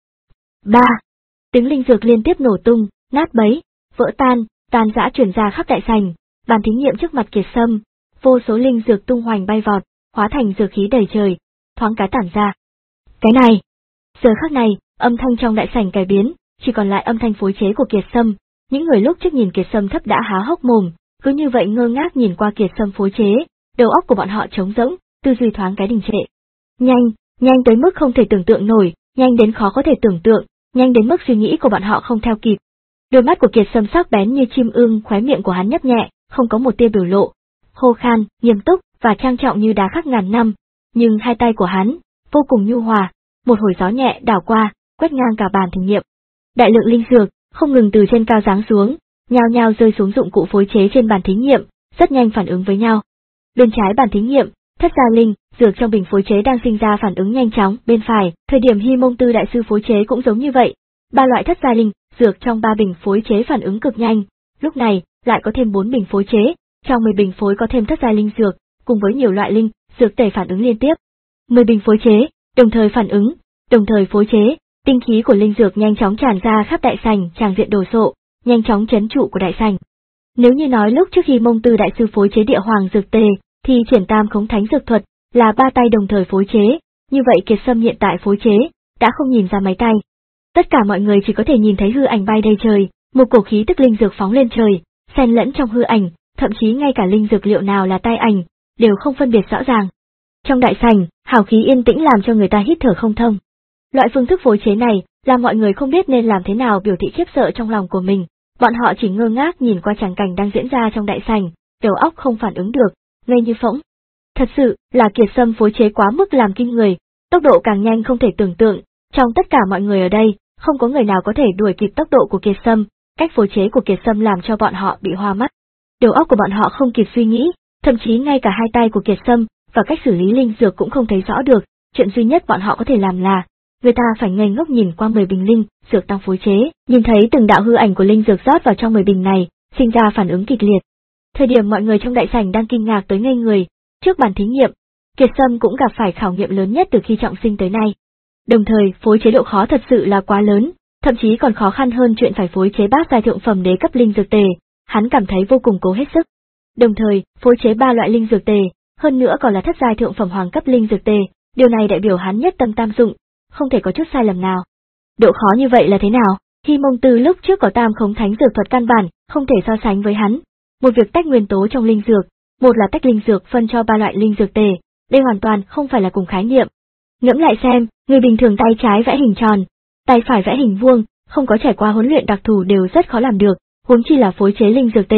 Ba! Tiếng linh dược liên tiếp nổ tung, nát bấy, vỡ tan, tan rã truyền ra khắp đại sảnh, bàn thí nghiệm trước mặt Kiệt Sâm, vô số linh dược tung hoành bay vọt, hóa thành dược khí đầy trời, thoáng cái tản ra. Cái này! Giờ khắc này, âm thanh trong đại sảnh cải biến, chỉ còn lại âm thanh phối chế của Kiệt Sâm, những người lúc trước nhìn Kiệt Sâm thấp đã há hốc mồm, cứ như vậy ngơ ngác nhìn qua Kiệt Sâm phối chế, đầu óc của bọn họ trống rỗng, tư duy thoáng cái đình trệ. Nhanh, nhanh tới mức không thể tưởng tượng nổi, nhanh đến khó có thể tưởng tượng, nhanh đến mức suy nghĩ của bọn họ không theo kịp. Đôi mắt của Kiệt Sâm sắc bén như chim ưng, khóe miệng của hắn nhấp nhẹ, không có một tia biểu lộ, khô khan, nghiêm túc và trang trọng như đá khắc ngàn năm, nhưng hai tay của hắn vô cùng nhu hòa, một hồi gió nhẹ đảo qua, quét ngang cả bàn thí nghiệm. Đại lượng linh dược không ngừng từ trên cao giáng xuống, nhao nhao rơi xuống dụng cụ phối chế trên bàn thí nghiệm, rất nhanh phản ứng với nhau. Bên trái bàn thí nghiệm, thất gia linh dược trong bình phối chế đang sinh ra phản ứng nhanh chóng, bên phải, thời điểm Hi Mông Tư đại sư phối chế cũng giống như vậy. Ba loại thất gia linh dược trong ba bình phối chế phản ứng cực nhanh, lúc này lại có thêm bốn bình phối chế, trong mười bình phối có thêm thất gia linh dược, cùng với nhiều loại linh dược tề phản ứng liên tiếp. mười bình phối chế, đồng thời phản ứng, đồng thời phối chế, tinh khí của linh dược nhanh chóng tràn ra khắp đại sảnh, tràng diện đồ sộ, nhanh chóng chấn trụ của đại sảnh. Nếu như nói lúc trước Hi Mông Tư đại sư phối chế địa hoàng dược tề, thì triển tam khống thánh dược thuật là ba tay đồng thời phối chế, như vậy Kiệt Sâm hiện tại phối chế đã không nhìn ra máy tay. Tất cả mọi người chỉ có thể nhìn thấy hư ảnh bay đầy trời, một cổ khí tức linh dược phóng lên trời, xen lẫn trong hư ảnh, thậm chí ngay cả linh dược liệu nào là tai ảnh, đều không phân biệt rõ ràng. Trong đại sảnh, hào khí yên tĩnh làm cho người ta hít thở không thông. Loại phương thức phối chế này, làm mọi người không biết nên làm thế nào biểu thị khiếp sợ trong lòng của mình, bọn họ chỉ ngơ ngác nhìn qua tràng cảnh đang diễn ra trong đại sảnh, đầu óc không phản ứng được, ngây như phỗng. Thật sự là Kiệt Sâm phối chế quá mức làm kinh người, tốc độ càng nhanh không thể tưởng tượng, trong tất cả mọi người ở đây, không có người nào có thể đuổi kịp tốc độ của Kiệt Sâm, cách phối chế của Kiệt Sâm làm cho bọn họ bị hoa mắt. Đầu óc của bọn họ không kịp suy nghĩ, thậm chí ngay cả hai tay của Kiệt Sâm và cách xử lý linh dược cũng không thấy rõ được, chuyện duy nhất bọn họ có thể làm là, người ta phải ngây ngốc nhìn qua mười bình linh dược đang phối chế, nhìn thấy từng đạo hư ảnh của linh dược rót vào trong mười bình này, sinh ra phản ứng kịch liệt. Thời điểm mọi người trong đại sảnh đang kinh ngạc tới ngây người, trước bàn thí nghiệm, Kiệt Sâm cũng gặp phải khảo nghiệm lớn nhất từ khi trọng sinh tới nay. Đồng thời, phối chế độ khó thật sự là quá lớn, thậm chí còn khó khăn hơn chuyện phải phối chế bát giai thượng phẩm đế cấp linh dược tề, hắn cảm thấy vô cùng cố hết sức. Đồng thời, phối chế ba loại linh dược tề, hơn nữa còn là thất giai thượng phẩm hoàng cấp linh dược tề, điều này đại biểu hắn nhất tâm tam dụng, không thể có chút sai lầm nào. Độ khó như vậy là thế nào? Hi Mông Tư lúc trước có tam khống thánh dược thuật căn bản, không thể so sánh với hắn. Một việc tách nguyên tố trong linh dược, một là tách linh dược phân cho ba loại linh dược tề, đây hoàn toàn không phải là cùng khái niệm. Ngẫm lại xem, người bình thường tay trái vẽ hình tròn, tay phải vẽ hình vuông, không có trải qua huấn luyện đặc thù đều rất khó làm được, huống chi là phối chế linh dược tề,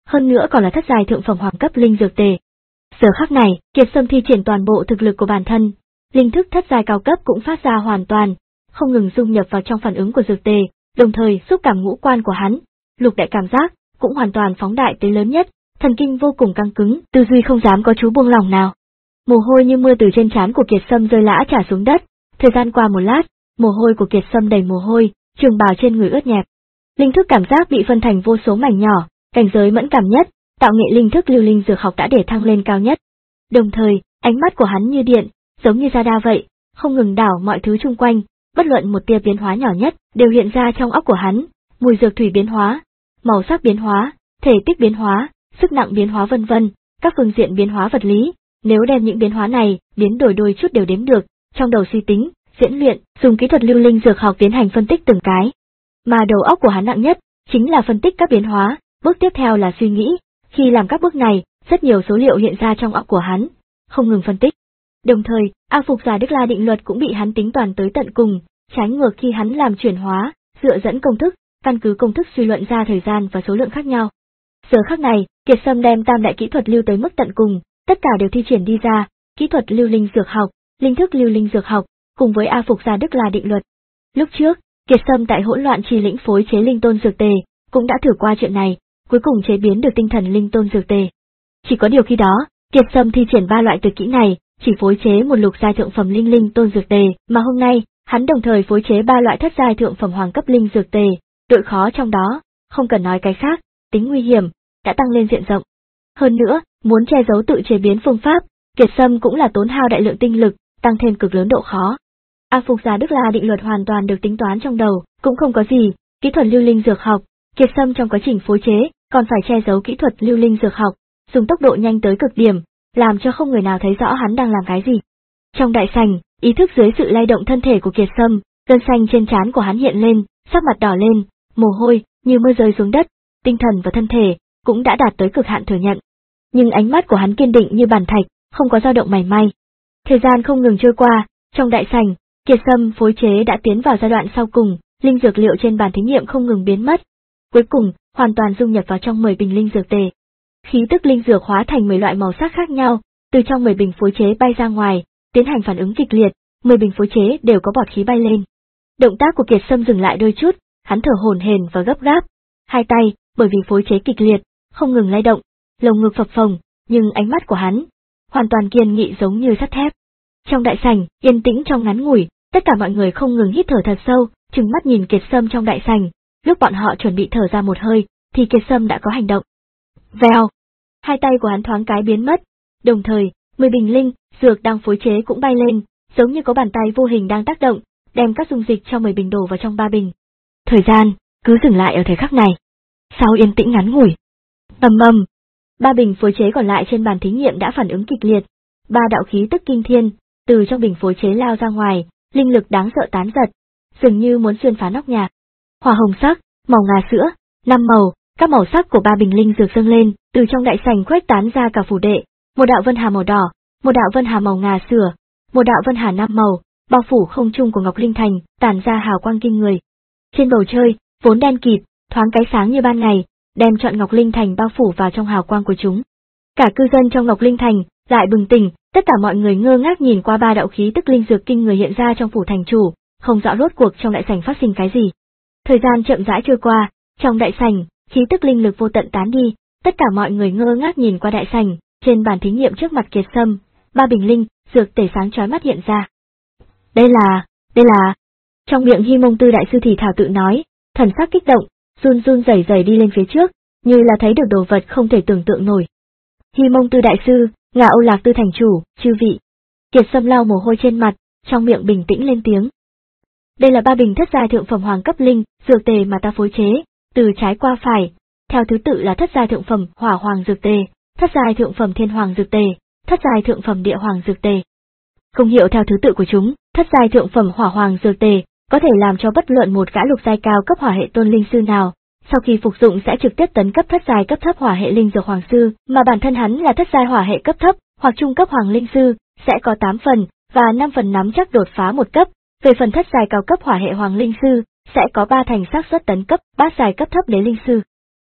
hơn nữa còn là thất giai thượng phẩm hoàng cấp linh dược tề. Giờ khắc này, Kiệt Sâm thi triển toàn bộ thực lực của bản thân, linh thức thất giai cao cấp cũng phát ra hoàn toàn, không ngừng dung nhập vào trong phản ứng của dược tề, đồng thời xúc cảm ngũ quan của hắn, lục đại cảm giác cũng hoàn toàn phóng đại tới lớn nhất, thần kinh vô cùng căng cứng, tư duy không dám có chú buông lỏng nào. Mồ hôi như mưa từ trên trán của Kiệt Sâm rơi lã chả xuống đất, thời gian qua một lát, mồ hôi của Kiệt Sâm đầy mồ hôi, trường bào trên người ướt nhẹp. Linh thức cảm giác bị phân thành vô số mảnh nhỏ, cảnh giới mẫn cảm nhất, tạo nghệ linh thức lưu linh dược học đã để thăng lên cao nhất. Đồng thời, ánh mắt của hắn như điện, giống như radar vậy, không ngừng đảo mọi thứ xung quanh, bất luận một tia biến hóa nhỏ nhất đều hiện ra trong óc của hắn, mùi dược thủy biến hóa, màu sắc biến hóa, thể tích biến hóa, sức nặng biến hóa vân vân, các phương diện biến hóa vật lý, nếu đem những biến hóa này biến đổi đôi chút đều đếm được, trong đầu suy tính, diễn luyện, dùng kỹ thuật lưu linh dược học tiến hành phân tích từng cái. Mà đầu óc của hắn nặng nhất chính là phân tích các biến hóa, bước tiếp theo là suy nghĩ, khi làm các bước này, rất nhiều số liệu hiện ra trong óc của hắn, không ngừng phân tích. Đồng thời, A Phục Giả Đức La định luật cũng bị hắn tính toàn tới tận cùng, trái ngược khi hắn làm chuyển hóa, dựa dẫn công thức, căn cứ công thức suy luận ra thời gian và số lượng khác nhau. Giờ khắc này, Kiệt Sâm đem tam đại kỹ thuật lưu tới mức tận cùng, tất cả đều thi triển đi ra, kỹ thuật lưu linh dược học, linh thức lưu linh dược học, cùng với A Phục Giả Đức La định luật. Lúc trước, Kiệt Sâm tại hỗn loạn trì lĩnh phối chế linh tôn dược tề, cũng đã thử qua chuyện này, cuối cùng chế biến được tinh thần linh tôn dược tề. Chỉ có điều khi đó, Kiệt Sâm thi triển ba loại tuyệt kỹ này, chỉ phối chế một lục giai thượng phẩm linh linh tôn dược tề, mà hôm nay, hắn đồng thời phối chế ba loại thất giai thượng phẩm hoàng cấp linh dược tề, độ khó trong đó, không cần nói cái khác, tính nguy hiểm đã tăng lên diện rộng. Hơn nữa, muốn che giấu tự chế biến phương pháp, Kiệt Sâm cũng là tốn hao đại lượng tinh lực, tăng thêm cực lớn độ khó. A Phục Giả Đức La định luật hoàn toàn được tính toán trong đầu, cũng không có gì, kỹ thuật lưu linh dược học, Kiệt Sâm trong quá trình phối chế, còn phải che giấu kỹ thuật lưu linh dược học, dùng tốc độ nhanh tới cực điểm, làm cho không người nào thấy rõ hắn đang làm cái gì. Trong đại sảnh, ý thức dưới sự lay động thân thể của Kiệt Sâm, gân xanh trên trán của hắn hiện lên, sắc mặt đỏ lên, mồ hôi như mưa rơi xuống đất, tinh thần và thân thể cũng đã đạt tới cực hạn thừa nhận. Nhưng ánh mắt của hắn kiên định như bàn thạch, không có dao động mảy may. Thời gian không ngừng trôi qua, trong đại sảnh, Kiệt Sâm phối chế đã tiến vào giai đoạn sau cùng, linh dược liệu trên bàn thí nghiệm không ngừng biến mất. Cuối cùng, hoàn toàn dung nhập vào trong mười bình linh dược tề. Khí tức linh dược hóa thành mười loại màu sắc khác nhau, từ trong mười bình phối chế bay ra ngoài, tiến hành phản ứng kịch liệt, mười bình phối chế đều có bọt khí bay lên. Động tác của Kiệt Sâm dừng lại đôi chút, hắn thở hổn hển và gấp gáp, hai tay, bởi vì phối chế kịch liệt, không ngừng lay động, lồng ngực phập phồng, nhưng ánh mắt của hắn hoàn toàn kiên nghị giống như sắt thép. Trong đại sảnh, yên tĩnh trong ngắn ngủi, tất cả mọi người không ngừng hít thở thật sâu, trừng mắt nhìn Kiệt Sâm trong đại sảnh. Lúc bọn họ chuẩn bị thở ra một hơi, thì Kiệt Sâm đã có hành động. Vèo, hai tay của hắn thoáng cái biến mất, đồng thời, mười bình linh dược đang phối chế cũng bay lên, giống như có bàn tay vô hình đang tác động, đem các dung dịch trong mười bình đổ vào trong ba bình. Thời gian cứ dừng lại ở thời khắc này. Sau yên tĩnh ngắn ngủi, ầm ầm, ba bình phối chế còn lại trên bàn thí nghiệm đã phản ứng kịch liệt, ba đạo khí tức kinh thiên từ trong bình phối chế lao ra ngoài, linh lực đáng sợ tán giật, dường như muốn xuyên phá nóc nhà. Hỏa hồng sắc, màu ngà sữa, năm màu, các màu sắc của ba bình linh dược dâng lên, từ trong đại sảnh khuếch tán ra cả phủ đệ, một đạo vân hà màu đỏ, một đạo vân hà màu ngà sữa, một đạo vân hà năm màu, bao phủ không trung của Ngọc Linh Thành, tản ra hào quang kinh người. Trên bầu trời, vốn đen kịt, thoáng cái sáng như ban ngày, đem trọn Ngọc Linh Thành bao phủ vào trong hào quang của chúng. Cả cư dân trong Ngọc Linh Thành lại bừng tỉnh, tất cả mọi người ngơ ngác nhìn qua ba đạo khí tức linh dược kinh người hiện ra trong phủ thành chủ, không rõ rốt cuộc trong đại sảnh phát sinh cái gì. Thời gian chậm rãi trôi qua, trong đại sảnh, khí tức linh lực vô tận tán đi, tất cả mọi người ngơ ngác nhìn qua đại sảnh, trên bàn thí nghiệm trước mặt Kiệt Sâm, ba bình linh dược tẩy sáng chói mắt hiện ra. Đây là, đây là. Trong miệng Hi Mông Tư đại sư thì thảo tự nói, thần sắc kích động, run run rẩy rẩy đi lên phía trước, như là thấy được đồ vật không thể tưởng tượng nổi. Hi Mông Tư đại sư, ngà Âu Lạc Tư thành chủ, chư vị. Kiệt Sâm lau mồ hôi trên mặt, trong miệng bình tĩnh lên tiếng. Đây là ba bình thất giai thượng phẩm hoàng cấp linh dược tề mà ta phối chế, từ trái qua phải, theo thứ tự là thất giai thượng phẩm hỏa hoàng dược tề, thất giai thượng phẩm thiên hoàng dược tề, thất giai thượng phẩm địa hoàng dược tề. Công hiệu theo thứ tự của chúng, thất giai thượng phẩm hỏa hoàng dược tề có thể làm cho bất luận một gã lục giai cao cấp hỏa hệ tôn linh sư nào, sau khi phục dụng sẽ trực tiếp tấn cấp thất giai cấp thấp hỏa hệ linh dược hoàng sư, mà bản thân hắn là thất giai hỏa hệ cấp thấp hoặc trung cấp hoàng linh sư, sẽ có tám phần và năm phần nắm chắc đột phá một cấp. Về phần thất giai cao cấp hỏa hệ hoàng linh sư, sẽ có ba thành xác suất tấn cấp bát giai cấp thấp đế linh sư.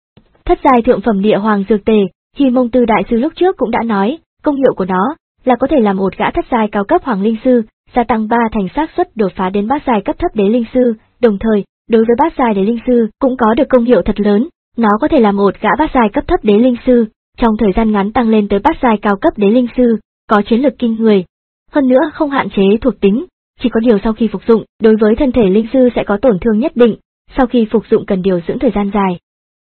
thất giai thượng phẩm địa hoàng dược tề, Hi Mông Tư đại sư lúc trước cũng đã nói, công hiệu của nó là có thể làm một gã thất giai cao cấp hoàng linh sư, gia tăng ba thành xác suất đột phá đến bát giai cấp thấp đế linh sư, đồng thời, đối với bát giai đế linh sư cũng có được công hiệu thật lớn, nó có thể làm một gã bát giai cấp thấp đế linh sư, trong thời gian ngắn tăng lên tới bát giai cao cấp đế linh sư, có chiến lực kinh người. Hơn nữa không hạn chế thuộc tính, chỉ có điều sau khi phục dụng, đối với thân thể linh sư sẽ có tổn thương nhất định, sau khi phục dụng cần điều dưỡng thời gian dài.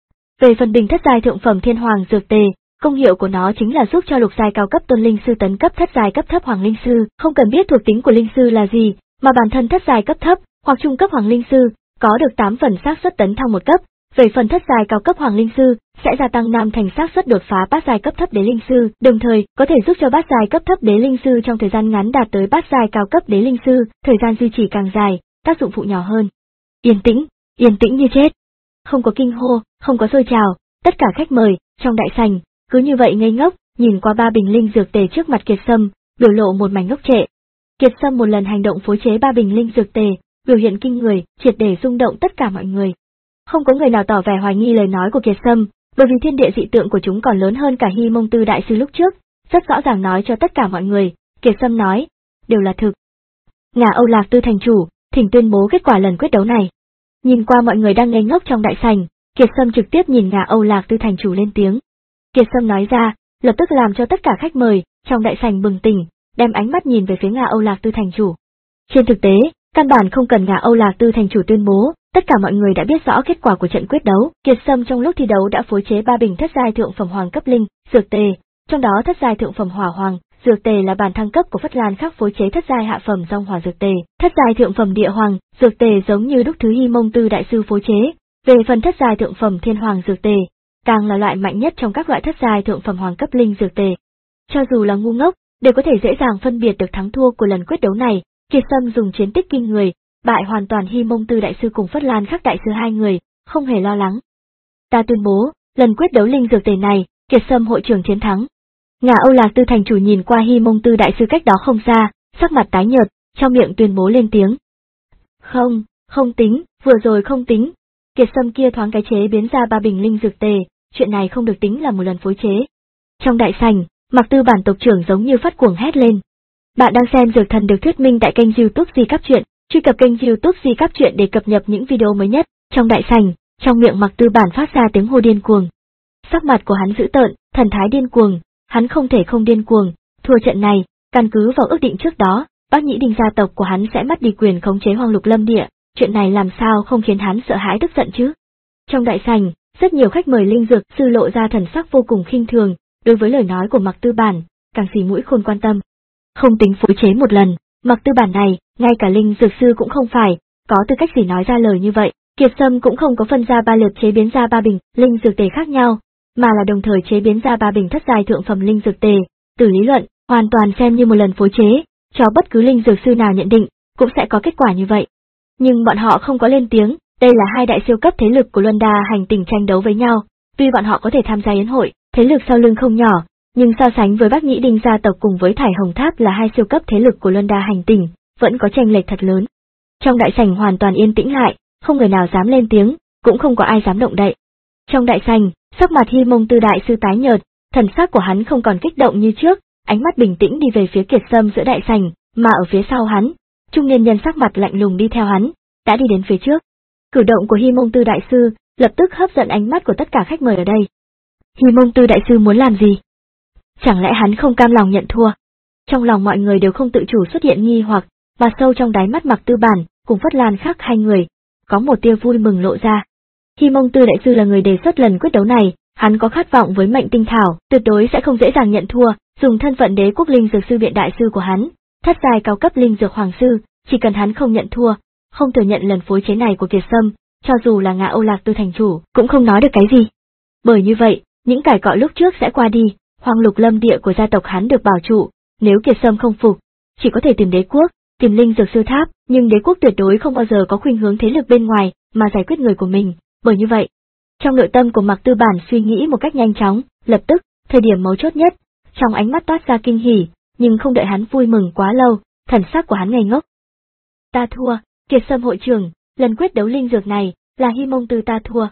Về phần bình thất giai thượng phẩm thiên hoàng dược tề, công hiệu của nó chính là giúp cho lục giai cao cấp tôn linh sư tấn cấp thất giai cấp thấp hoàng linh sư, không cần biết thuộc tính của linh sư là gì, mà bản thân thất giai cấp thấp hoặc trung cấp hoàng linh sư có được tám phần xác suất tấn thăng một cấp, về phần thất giai cao cấp hoàng linh sư sẽ gia tăng năm thành xác suất đột phá bát giai cấp thấp đế linh sư, đồng thời có thể giúp cho bát giai cấp thấp đế linh sư trong thời gian ngắn đạt tới bát giai cao cấp đế linh sư, thời gian duy trì càng dài, tác dụng phụ nhỏ hơn. Yên tĩnh, yên tĩnh như chết. Không có kinh hô, không có sôi trào, tất cả khách mời trong đại sảnh cứ như vậy ngây ngốc, nhìn qua ba bình linh dược tề trước mặt Kiệt Sâm, biểu lộ một mảnh ngốc trệ. Kiệt Sâm một lần hành động phối chế ba bình linh dược tề, biểu hiện kinh người, triệt để rung động tất cả mọi người. Không có người nào tỏ vẻ hoài nghi lời nói của Kiệt Sâm, bởi vì thiên địa dị tượng của chúng còn lớn hơn cả Hi Mông Tư đại sư lúc trước, rất rõ ràng nói cho tất cả mọi người, Kiệt Sâm nói, đều là thực. Ngả Âu Lạc Tư thành chủ, thỉnh tuyên bố kết quả lần quyết đấu này. Nhìn qua mọi người đang ngây ngốc trong đại sảnh, Kiệt Sâm trực tiếp nhìn Ngả Âu Lạc Tư thành chủ lên tiếng. Kiệt Sâm nói ra, lập tức làm cho tất cả khách mời trong đại sảnh bừng tỉnh, đem ánh mắt nhìn về phía Ngả Âu Lạc Tư thành chủ. Trên thực tế, căn bản không cần Ngả Âu Lạc Tư thành chủ tuyên bố, tất cả mọi người đã biết rõ kết quả của trận quyết đấu. Kiệt Sâm trong lúc thi đấu đã phối chế ba bình thất giai thượng phẩm hoàng cấp linh dược tề, trong đó thất giai thượng phẩm hỏa hoàng dược tề là bản thăng cấp của Phất Lan Khắc phối chế thất giai hạ phẩm dòng hỏa dược tề, thất giai thượng phẩm địa hoàng dược tề giống như đúc thứ Hi Mông Tư đại sư phối chế. Về phần thất giai thượng phẩm thiên hoàng dược tề, càng là loại mạnh nhất trong các loại thất giai thượng phẩm hoàng cấp linh dược tề. Cho dù là ngu ngốc, đều có thể dễ dàng phân biệt được thắng thua của lần quyết đấu này. Kiệt Sâm dùng chiến tích kinh người, bại hoàn toàn Hi Mông Tư đại sư cùng Phất Lan Khắc đại sư hai người, không hề lo lắng. Ta tuyên bố, lần quyết đấu linh dược tề này, Kiệt Sâm hội trưởng chiến thắng. Ngả Âu Lạc Tư thành chủ nhìn qua Hi Mông Tư đại sư cách đó không xa, sắc mặt tái nhợt, trong miệng tuyên bố lên tiếng. Không, không tính, vừa rồi không tính. Kiệt Sâm kia thoáng cái chế biến ra ba bình linh dược tề, chuyện này không được tính là một lần phối chế. Trong đại sảnh, Mạc Tư bản tộc trưởng giống như phát cuồng hét lên. Bạn đang xem Dược Thần được thuyết minh tại kênh YouTube Di Cáp Truyện, truy cập kênh YouTube Di Cáp Truyện để cập nhật những video mới nhất. Trong đại sảnh, trong miệng Mạc Tư bản phát ra tiếng hô điên cuồng. Sắc mặt của hắn dữ tợn, thần thái điên cuồng, hắn không thể không điên cuồng, thua trận này, căn cứ vào ước định trước đó, Bác Nhĩ Đinh gia tộc của hắn sẽ mất đi quyền khống chế Hoang Lục Lâm Địa, chuyện này làm sao không khiến hắn sợ hãi tức giận chứ? Trong đại sảnh, rất nhiều khách mời linh dược sư lộ ra thần sắc vô cùng khinh thường, đối với lời nói của Mạc Tư bản, càng xì mũi khôn quan tâm. Không tính phối chế một lần, Mạc Tư bản này, ngay cả linh dược sư cũng không phải, có tư cách gì nói ra lời như vậy. Kiệt Sâm cũng không có phân ra ba lượt chế biến ra ba bình linh dược tề khác nhau, mà là đồng thời chế biến ra ba bình thất giai thượng phẩm linh dược tề, từ lý luận, hoàn toàn xem như một lần phối chế, cho bất cứ linh dược sư nào nhận định, cũng sẽ có kết quả như vậy. Nhưng bọn họ không có lên tiếng, đây là hai đại siêu cấp thế lực của Luân Đa hành tinh tranh đấu với nhau, tuy bọn họ có thể tham gia yến hội, thế lực sau lưng không nhỏ, nhưng so sánh với Bác Nhĩ Đinh gia tộc cùng với Thải Hồng Tháp là hai siêu cấp thế lực của Luân Đa hành tinh, vẫn có chênh lệch thật lớn. Trong đại sảnh hoàn toàn yên tĩnh lại, không người nào dám lên tiếng, cũng không có ai dám động đậy. Trong đại sảnh, sắc mặt Hi Mông Tư đại sư tái nhợt, thần sắc của hắn không còn kích động như trước, ánh mắt bình tĩnh đi về phía Kiệt Sâm giữa đại sảnh, mà ở phía sau hắn, trung niên nhân sắc mặt lạnh lùng đi theo hắn, đã đi đến phía trước. Cử động của Hi Mông Tư đại sư lập tức hấp dẫn ánh mắt của tất cả khách mời ở đây. Hi Mông Tư đại sư muốn làm gì? Chẳng lẽ hắn không cam lòng nhận thua? Trong lòng mọi người đều không tự chủ xuất hiện nghi hoặc, và sâu trong đáy mắt Mạc Tư bản cùng Phất Lan Khắc hai người, có một tia vui mừng lộ ra. Hi Mông Tư đại sư là người đề xuất lần quyết đấu này, hắn có khát vọng với mệnh tinh thảo, tuyệt đối sẽ không dễ dàng nhận thua, dùng thân phận đế quốc linh dược sư viện đại sư của hắn, thất giai cao cấp linh dược hoàng sư, chỉ cần hắn không nhận thua, không thừa nhận lần phối chế này của Kiệt Sâm, cho dù là Ngả Âu Lạc Tư thành chủ, cũng không nói được cái gì. Bởi như vậy, những cải cọ lúc trước sẽ qua đi, Hoang Lục Lâm Địa của gia tộc hắn được bảo trụ, nếu Kiệt Sâm không phục, chỉ có thể tìm đế quốc, tìm linh dược sư tháp, nhưng đế quốc tuyệt đối không bao giờ có khuynh hướng thế lực bên ngoài mà giải quyết người của mình, bởi như vậy, trong nội tâm của Mạc Tư bản suy nghĩ một cách nhanh chóng, lập tức, thời điểm mấu chốt nhất, trong ánh mắt toát ra kinh hỉ, nhưng không đợi hắn vui mừng quá lâu, thần sắc của hắn ngây ngốc. Ta thua, Kiệt Sâm hội trưởng, lần quyết đấu linh dược này, là Hi Mông Tư ta thua.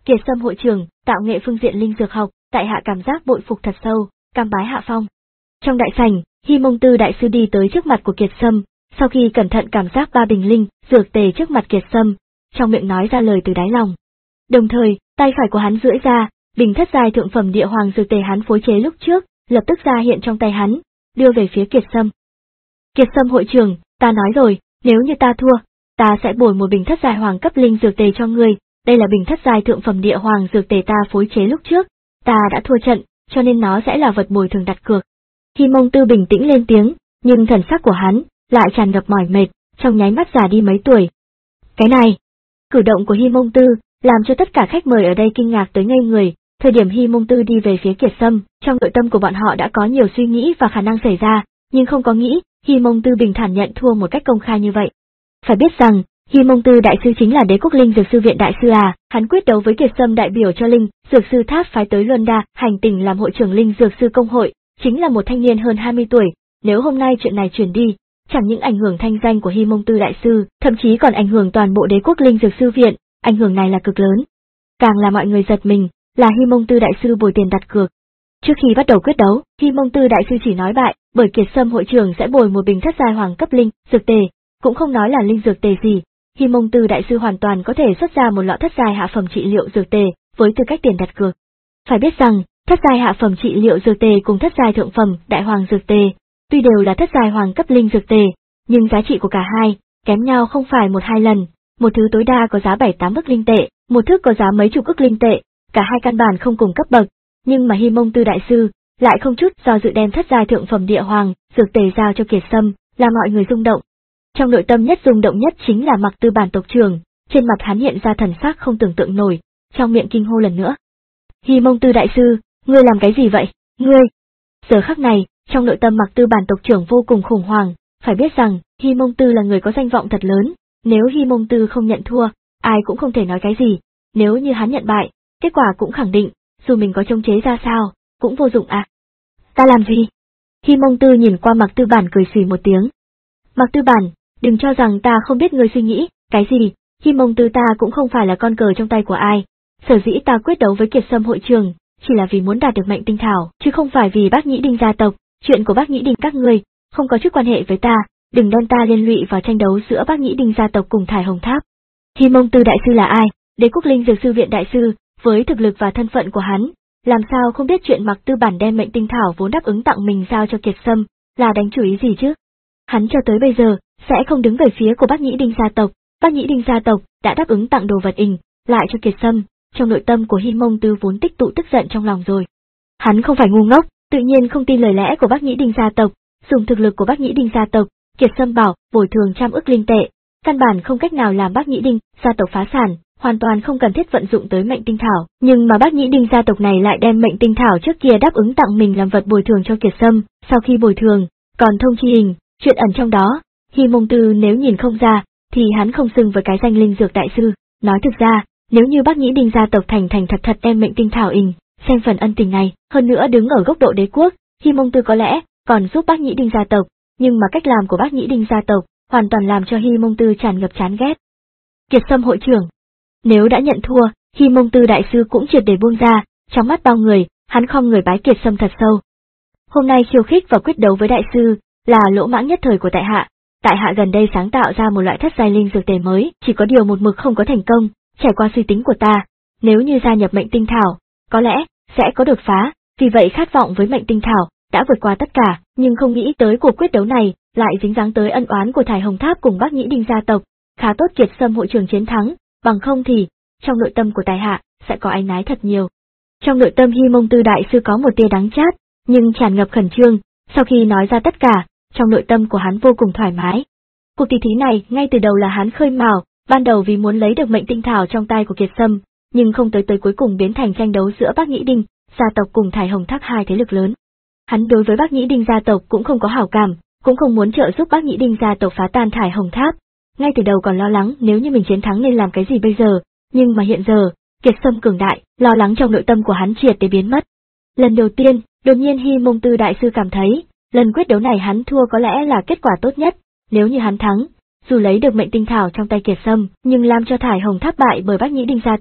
Kiệt Sâm hội trưởng, tạo nghệ phương diện linh dược học, tại hạ cảm giác bội phục thật sâu, cam bái hạ phong. Trong đại sảnh, Hi Mông Tư đại sư đi tới trước mặt của Kiệt Sâm, sau khi cẩn thận cảm giác ba bình linh dược tề trước mặt Kiệt Sâm, trong miệng nói ra lời từ đáy lòng. Đồng thời, tay phải của hắn duỗi ra, bình thất giai thượng phẩm địa hoàng dược tề hắn phối chế lúc trước, lập tức ra hiện trong tay hắn, đưa về phía Kiệt Sâm. Kiệt Sâm hội trưởng, ta nói rồi, nếu như ta thua, ta sẽ bồi một bình thất giai hoàng cấp linh dược tề cho ngươi, đây là bình thất giai thượng phẩm địa hoàng dược tề ta phối chế lúc trước, ta đã thua trận, cho nên nó sẽ là vật bồi thường đặt cược. Hi Mông Tư bình tĩnh lên tiếng, nhưng thần sắc của hắn lại tràn ngập mỏi mệt, trong nháy mắt già đi mấy tuổi. Cái này, cử động của Hi Mông Tư làm cho tất cả khách mời ở đây kinh ngạc tới ngây người. Thời điểm Hi Mông Tư đi về phía Kiệt Sâm, trong nội tâm của bọn họ đã có nhiều suy nghĩ và khả năng xảy ra, nhưng không có nghĩ Hi Mông Tư bình thản nhận thua một cách công khai như vậy. Phải biết rằng, Hi Mông Tư đại sư chính là Đế Quốc Linh Dược Sư viện đại sư à, hắn quyết đấu với Kiệt Sâm đại biểu cho Linh Dược Sư Tháp phái tới Luân Đa hành tỉnh làm hội trưởng Linh Dược Sư công hội, chính là một thanh niên hơn hai mươi tuổi, nếu hôm nay chuyện này truyền đi, chẳng những ảnh hưởng thanh danh của Hi Mông Tư đại sư, thậm chí còn ảnh hưởng toàn bộ Đế Quốc Linh Dược Sư viện, ảnh hưởng này là cực lớn. Càng là mọi người giật mình, là Hi Mông Tư đại sư bồi tiền đặt cược. Trước khi bắt đầu quyết đấu, Hi Mông Tư đại sư chỉ nói bại, bởi Kiệt Sâm hội trưởng sẽ bồi một bình thất giai hoàng cấp linh dược tề, cũng không nói là linh dược tề gì. Hi Mông Tư đại sư hoàn toàn có thể xuất ra một lọ thất giai hạ phẩm trị liệu dược tề, với tư cách tiền đặt cược. Phải biết rằng, thất giai hạ phẩm trị liệu dược tề cùng thất giai thượng phẩm đại hoàng dược tề, tuy đều là thất giai hoàng cấp linh dược tề, nhưng giá trị của cả hai kém nhau không phải một hai lần, một thứ tối đa có giá bảy tám ức linh tệ, một thứ có giá mấy chục ức linh tệ, cả hai căn bản không cùng cấp bậc, nhưng mà Hi Mông Tư đại sư lại không chút do dự đem thất giai thượng phẩm địa hoàng dược tề giao cho Kiệt Sâm, làm mọi người rung động. Trong nội tâm nhất rung động nhất chính là Mặc Tư Bản tộc trưởng, trên mặt hắn hiện ra thần sắc không tưởng tượng nổi, trong miệng kinh hô lần nữa. Hi Mông Tư đại sư, ngươi làm cái gì vậy? Ngươi! Giờ khắc này, trong nội tâm Mặc Tư Bản tộc trưởng vô cùng khủng hoảng, phải biết rằng, Hi Mông Tư là người có danh vọng thật lớn, nếu Hi Mông Tư không nhận thua, ai cũng không thể nói cái gì, nếu như hắn nhận bại, kết quả cũng khẳng định, dù mình có chống chế ra sao, cũng vô dụng à. Ta làm gì? Hi Mông Tư nhìn qua Mặc Tư Bản cười xì một tiếng. Mặc Tư Bản, đừng cho rằng ta không biết ngươi suy nghĩ, cái gì, Hi Mông Tư ta cũng không phải là con cờ trong tay của ai. Sở dĩ ta quyết đấu với Kiệt Sâm hội trường, chỉ là vì muốn đạt được mệnh tinh thảo, chứ không phải vì Bác Nhĩ Đinh gia tộc, chuyện của Bác Nhĩ Đinh các ngươi, không có chút quan hệ với ta, đừng đem ta liên lụy vào tranh đấu giữa Bác Nhĩ Đinh gia tộc cùng Thải Hồng Tháp. Hi Mông Tư đại sư là ai? Đế Quốc Linh Dược Sư viện đại sư, với thực lực và thân phận của hắn, làm sao không biết chuyện Mặc Tư Bản đem mệnh tinh thảo vốn đáp ứng tặng mình giao cho Kiệt Sâm, là đánh chủ ý gì chứ? Hắn cho tới bây giờ, sẽ không đứng về phía của Bác Nhĩ Đinh gia tộc, Bác Nhĩ Đinh gia tộc đã đáp ứng tặng đồ vật ình lại cho Kiệt Sâm, trong nội tâm của Hi Mông Tư vốn tích tụ tức giận trong lòng rồi. Hắn không phải ngu ngốc, tự nhiên không tin lời lẽ của Bác Nhĩ Đinh gia tộc, dùng thực lực của Bác Nhĩ Đinh gia tộc, Kiệt Sâm bảo bồi thường trăm ức linh tệ, căn bản không cách nào làm Bác Nhĩ Đinh gia tộc phá sản, hoàn toàn không cần thiết vận dụng tới mệnh tinh thảo, nhưng mà Bác Nhĩ Đinh gia tộc này lại đem mệnh tinh thảo trước kia đáp ứng tặng mình làm vật bồi thường cho Kiệt Sâm, sau khi bồi thường, còn thông chi hình, chuyện ẩn trong đó, Hi Mông Tư nếu nhìn không ra, thì hắn không xưng với cái danh linh dược đại sư, nói thực ra, nếu như Bác Nhĩ Đinh gia tộc thành thành thật thật đem mệnh tinh thảo ình, xem phần ân tình này, hơn nữa đứng ở góc độ đế quốc, Hi Mông Tư có lẽ còn giúp Bác Nhĩ Đinh gia tộc, nhưng mà cách làm của Bác Nhĩ Đinh gia tộc hoàn toàn làm cho Hi Mông Tư tràn ngập chán ghét. Kiệt Sâm hội trưởng, nếu đã nhận thua, Hi Mông Tư đại sư cũng triệt để buông ra, trong mắt bao người, hắn khom người bái Kiệt Sâm thật sâu. Hôm nay khiêu khích và quyết đấu với đại sư là lỗ mãng nhất thời của tại hạ. Tại hạ gần đây sáng tạo ra một loại thất giai linh dược tề mới, chỉ có điều một mực không có thành công, trải qua suy tính của ta, nếu như gia nhập mệnh tinh thảo, có lẽ sẽ có đột phá, vì vậy khát vọng với mệnh tinh thảo đã vượt qua tất cả, nhưng không nghĩ tới cuộc quyết đấu này lại dính dáng tới ân oán của Thải Hồng Tháp cùng Bác Nhĩ Đinh gia tộc, khá tốt Kiệt Sâm hội trưởng chiến thắng, bằng không thì trong nội tâm của tại hạ sẽ có áy náy thật nhiều. Trong nội tâm Hi Mông Tư đại sư có một tia đắng chát, nhưng tràn ngập khẩn trương, sau khi nói ra tất cả, trong nội tâm của hắn vô cùng thoải mái. Cuộc tỷ thí này ngay từ đầu là hắn khơi mào, ban đầu vì muốn lấy được mệnh tinh thảo trong tay của Kiệt Sâm, nhưng không tới tới cuối cùng biến thành tranh đấu giữa Bác Nhĩ Đinh gia tộc cùng Thải Hồng Tháp hai thế lực lớn. Hắn đối với Bác Nhĩ Đinh gia tộc cũng không có hảo cảm, cũng không muốn trợ giúp Bác Nhĩ Đinh gia tộc phá tan Thải Hồng Tháp. Ngay từ đầu còn lo lắng nếu như mình chiến thắng nên làm cái gì bây giờ, nhưng mà hiện giờ, Kiệt Sâm cường đại, lo lắng trong nội tâm của hắn triệt để biến mất. Lần đầu tiên, đột nhiên Hi Mông Tư đại sư cảm thấy, lần quyết đấu này hắn thua có lẽ là kết quả tốt nhất, nếu như hắn thắng, dù lấy được mệnh tinh thảo trong tay Kiệt Sâm, nhưng làm cho Thải Hồng Tháp bại bởi Bác Nhĩ Đinh gia tộc,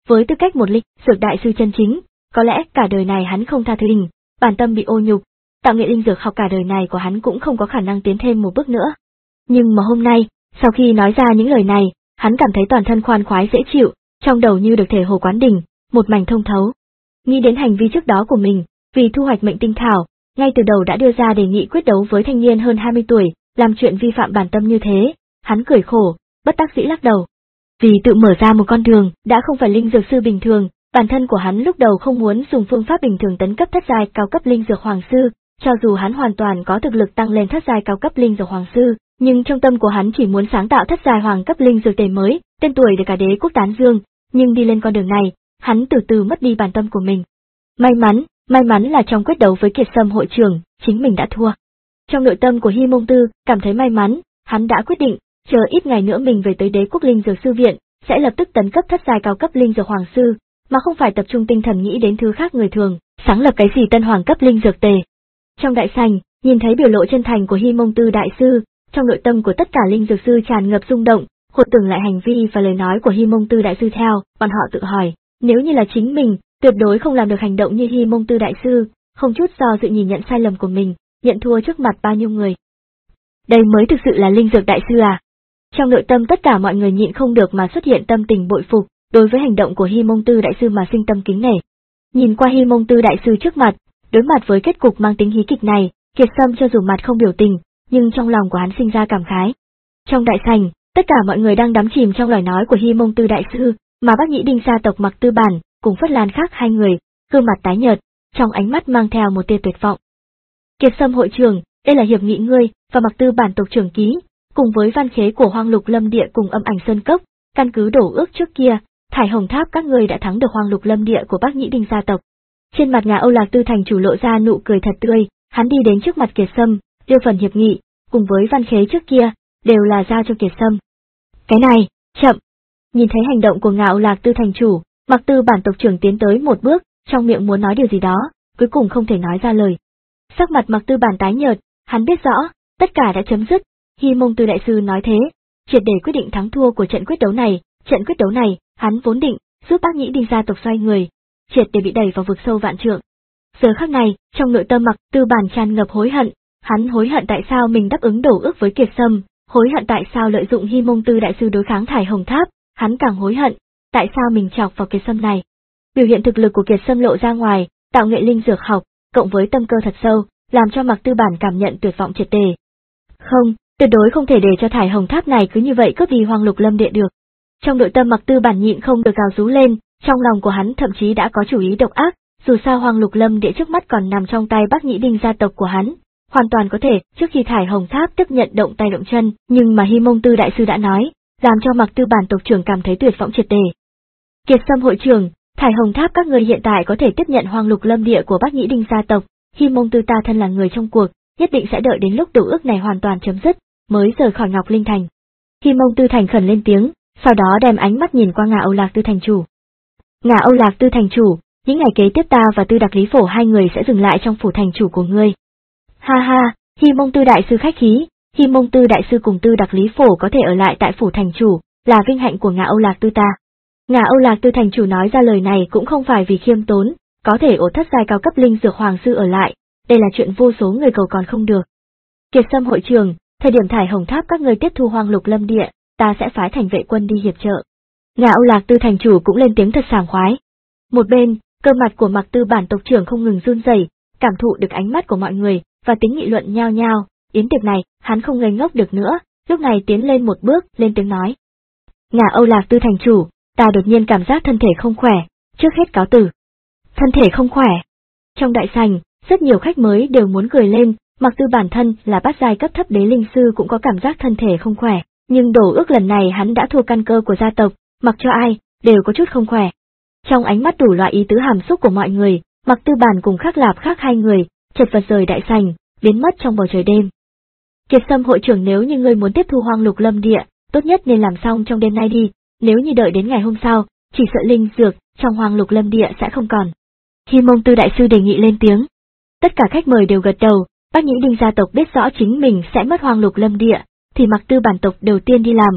Với tư cách một linh dược đại sư chân chính, có lẽ cả đời này hắn không tha thứ mình, bản tâm bị ô nhục, tạo nghệ linh dược học cả đời này của hắn cũng không có khả năng tiến thêm một bước nữa. Nhưng mà hôm nay, sau khi nói ra những lời này, hắn cảm thấy toàn thân khoan khoái dễ chịu, trong đầu như được thể hồ quán đỉnh, một mảnh thông thấu. Nghĩ đến hành vi trước đó của mình, vì thu hoạch mệnh tinh thảo, ngay từ đầu đã đưa ra đề nghị quyết đấu với thanh niên hơn hai mươi tuổi, làm chuyện vi phạm bản tâm như thế, hắn cười khổ, bất đắc dĩ lắc đầu. Vì tự mở ra một con đường, đã không phải linh dược sư bình thường, bản thân của hắn lúc đầu không muốn dùng phương pháp bình thường tấn cấp thất giai cao cấp linh dược hoàng sư, cho dù hắn hoàn toàn có thực lực tăng lên thất giai cao cấp linh dược hoàng sư, nhưng trong tâm của hắn chỉ muốn sáng tạo thất giai hoàng cấp linh dược tề mới, tên tuổi để cả đế quốc tán dương, nhưng đi lên con đường này, hắn từ từ mất đi bản tâm của mình. May mắn, may mắn là trong quyết đấu với Kiệt Sâm hội trưởng, chính mình đã thua. Trong nội tâm của Hi Mông Tư, cảm thấy may mắn, hắn đã quyết định, chờ ít ngày nữa mình về tới đế quốc linh dược sư viện, sẽ lập tức tấn cấp thất giai cao cấp linh dược hoàng sư, mà không phải tập trung tinh thần nghĩ đến thứ khác người thường, sáng lập cái gì tân hoàng cấp linh dược tề. Trong đại sảnh, nhìn thấy biểu lộ chân thành của Hi Mông Tư đại sư, trong nội tâm của tất cả linh dược sư tràn ngập rung động, hồi tưởng lại hành vi và lời nói của Hi Mông Tư đại sư theo, bọn họ tự hỏi, nếu như là chính mình, tuyệt đối không làm được hành động như Hi Mông Tư đại sư, không chút do dự nhìn nhận sai lầm của mình, nhận thua trước mặt bao nhiêu người. Đây mới thực sự là linh dược đại sư à? Trong nội tâm tất cả mọi người nhịn không được mà xuất hiện tâm tình bội phục, đối với hành động của Hi Mông Tư đại sư mà sinh tâm kính nể. Nhìn qua Hi Mông Tư đại sư trước mặt, đối mặt với kết cục mang tính hí kịch này, Kiệt Sâm cho dù mặt không biểu tình, nhưng trong lòng của hắn sinh ra cảm khái. Trong đại sảnh, tất cả mọi người đang đắm chìm trong lời nói của Hi Mông Tư đại sư, mà Bác Nhĩ Đinh gia tộc Mặc Tư Bản cùng Phất Lan khác hai người, gương mặt tái nhợt, trong ánh mắt mang theo một tia tuyệt vọng. Kiệt Sâm hội trưởng, đây là hiệp nghị ngươi và Mặc Tư Bản tộc trưởng ký, cùng với văn khế của Hoang Lục Lâm Địa cùng Âm Ảnh Sơn Cốc, căn cứ đổ ước trước kia, Thải Hồng Tháp các ngươi đã thắng được Hoang Lục Lâm Địa của Bác Nhĩ Đinh gia tộc. Trên mặt Ngà Âu Lạc Tư thành chủ lộ ra nụ cười thật tươi, hắn đi đến trước mặt Kiệt Sâm, đưa phần hiệp nghị, cùng với văn khế trước kia, đều là giao cho Kiệt Sâm. Cái này, chậm. Nhìn thấy hành động của Ngà Âu Lạc Tư thành chủ, Mặc Tư Bản tộc trưởng tiến tới một bước, trong miệng muốn nói điều gì đó, cuối cùng không thể nói ra lời. Sắc mặt Mặc Tư Bản tái nhợt, hắn biết rõ, tất cả đã chấm dứt. Hi Mông Tư đại sư nói thế, triệt để quyết định thắng thua của trận quyết đấu này, trận quyết đấu này, hắn vốn định giúp Bác Nhĩ Đinh gia tộc xoay người, triệt để bị đẩy vào vực sâu vạn trượng. Giờ khắc này, trong nội tâm Mặc Tư Bản tràn ngập hối hận, hắn hối hận tại sao mình đáp ứng đổ ước với Kiệt Sâm, hối hận tại sao lợi dụng Hi Mông Tư đại sư đối kháng Thải Hồng Tháp, hắn càng hối hận, tại sao mình chọc vào Kiệt Sâm này. Biểu hiện thực lực của Kiệt Sâm lộ ra ngoài, tạo nghệ linh dược học, cộng với tâm cơ thật sâu, làm cho Mặc Tư Bản cảm nhận tuyệt vọng triệt để. Không, tuyệt đối không thể để cho Thải Hồng Tháp này cứ như vậy cướp đi Hoang Lục Lâm Địa được. Trong nội tâm Mặc Tư Bản nhịn không được gào rú lên, trong lòng của hắn thậm chí đã có chủ ý độc ác, dù sao Hoang Lục Lâm Địa trước mắt còn nằm trong tay Bác Nhĩ Đinh gia tộc của hắn, hoàn toàn có thể trước khi Thải Hồng Tháp tiếp nhận động tay động chân, nhưng mà Hi Mông Tư đại sư đã nói, làm cho Mặc Tư Bản tộc trưởng cảm thấy tuyệt vọng triệt để. Kiệt Sâm hội trưởng, Thải Hồng Tháp các người hiện tại có thể tiếp nhận Hoang Lục Lâm Địa của Bác Nhĩ Đinh gia tộc, Hi Mông Tư ta thân là người trong cuộc, nhất định sẽ đợi đến lúc đổ ước này hoàn toàn chấm dứt, mới rời khỏi Ngọc Linh Thành. Hi Mông Tư thành khẩn lên tiếng, sau đó đem ánh mắt nhìn qua Ngà Âu Lạc Tư thành chủ. Ngà Âu Lạc Tư thành chủ, những ngày kế tiếp ta và Tư Đặc Lý Phổ hai người sẽ dừng lại trong phủ thành chủ của ngươi. Ha ha, Hi Mông Tư đại sư khách khí, Hi Mông Tư đại sư cùng Tư Đặc Lý Phổ có thể ở lại tại phủ thành chủ, là vinh hạnh của Ngà Âu Lạc Tư ta. Ngà Âu Lạc Tư thành chủ nói ra lời này cũng không phải vì khiêm tốn, có thể ổ thất giai cao cấp linh dược hoàng sư ở lại, đây là chuyện vô số người cầu còn không được. Kiệt Sâm hội trưởng, thời điểm Thải Hồng Tháp các ngươi tiếp thu Hoang Lục Lâm Địa, ta sẽ phái thành vệ quân đi hiệp trợ. Ngà Âu Lạc Tư thành chủ cũng lên tiếng thật sảng khoái. Một bên, cơ mặt của Mặc Tư Bản tộc trưởng không ngừng run rẩy, cảm thụ được ánh mắt của mọi người và tính nghị luận nhao nhao, yến tiệc này, hắn không ngây ngốc được nữa, lúc này tiến lên một bước, lên tiếng nói. Ngà Âu Lạc Tư thành chủ, ta đột nhiên cảm giác thân thể không khỏe, trước hết cáo từ. Thân thể không khỏe. Trong đại sảnh, rất nhiều khách mới đều muốn cười lên, Mặc Tư bản thân là bát giai cấp thấp đế linh sư cũng có cảm giác thân thể không khỏe, nhưng đổ ước lần này hắn đã thua căn cơ của gia tộc, mặc cho ai, đều có chút không khỏe. Trong ánh mắt đủ loại ý tứ hàm xúc của mọi người, Mặc Tư bản cùng Khắc Lạp khác hai người, chật vật rời đại sảnh, biến mất trong bầu trời đêm. Kiệt Sâm hội trưởng, nếu như ngươi muốn tiếp thu Hoang Lục Lâm Địa, tốt nhất nên làm xong trong đêm nay đi, nếu như đợi đến ngày hôm sau, chỉ sợ linh dược trong Hoang Lục Lâm Địa sẽ không còn. Hi Mông Tư đại sư đề nghị lên tiếng. Tất cả khách mời đều gật đầu, Bác Nhĩ Đinh gia tộc biết rõ chính mình sẽ mất Hoang Lục Lâm Địa, thì Mặc Tư bản tộc đầu tiên đi làm,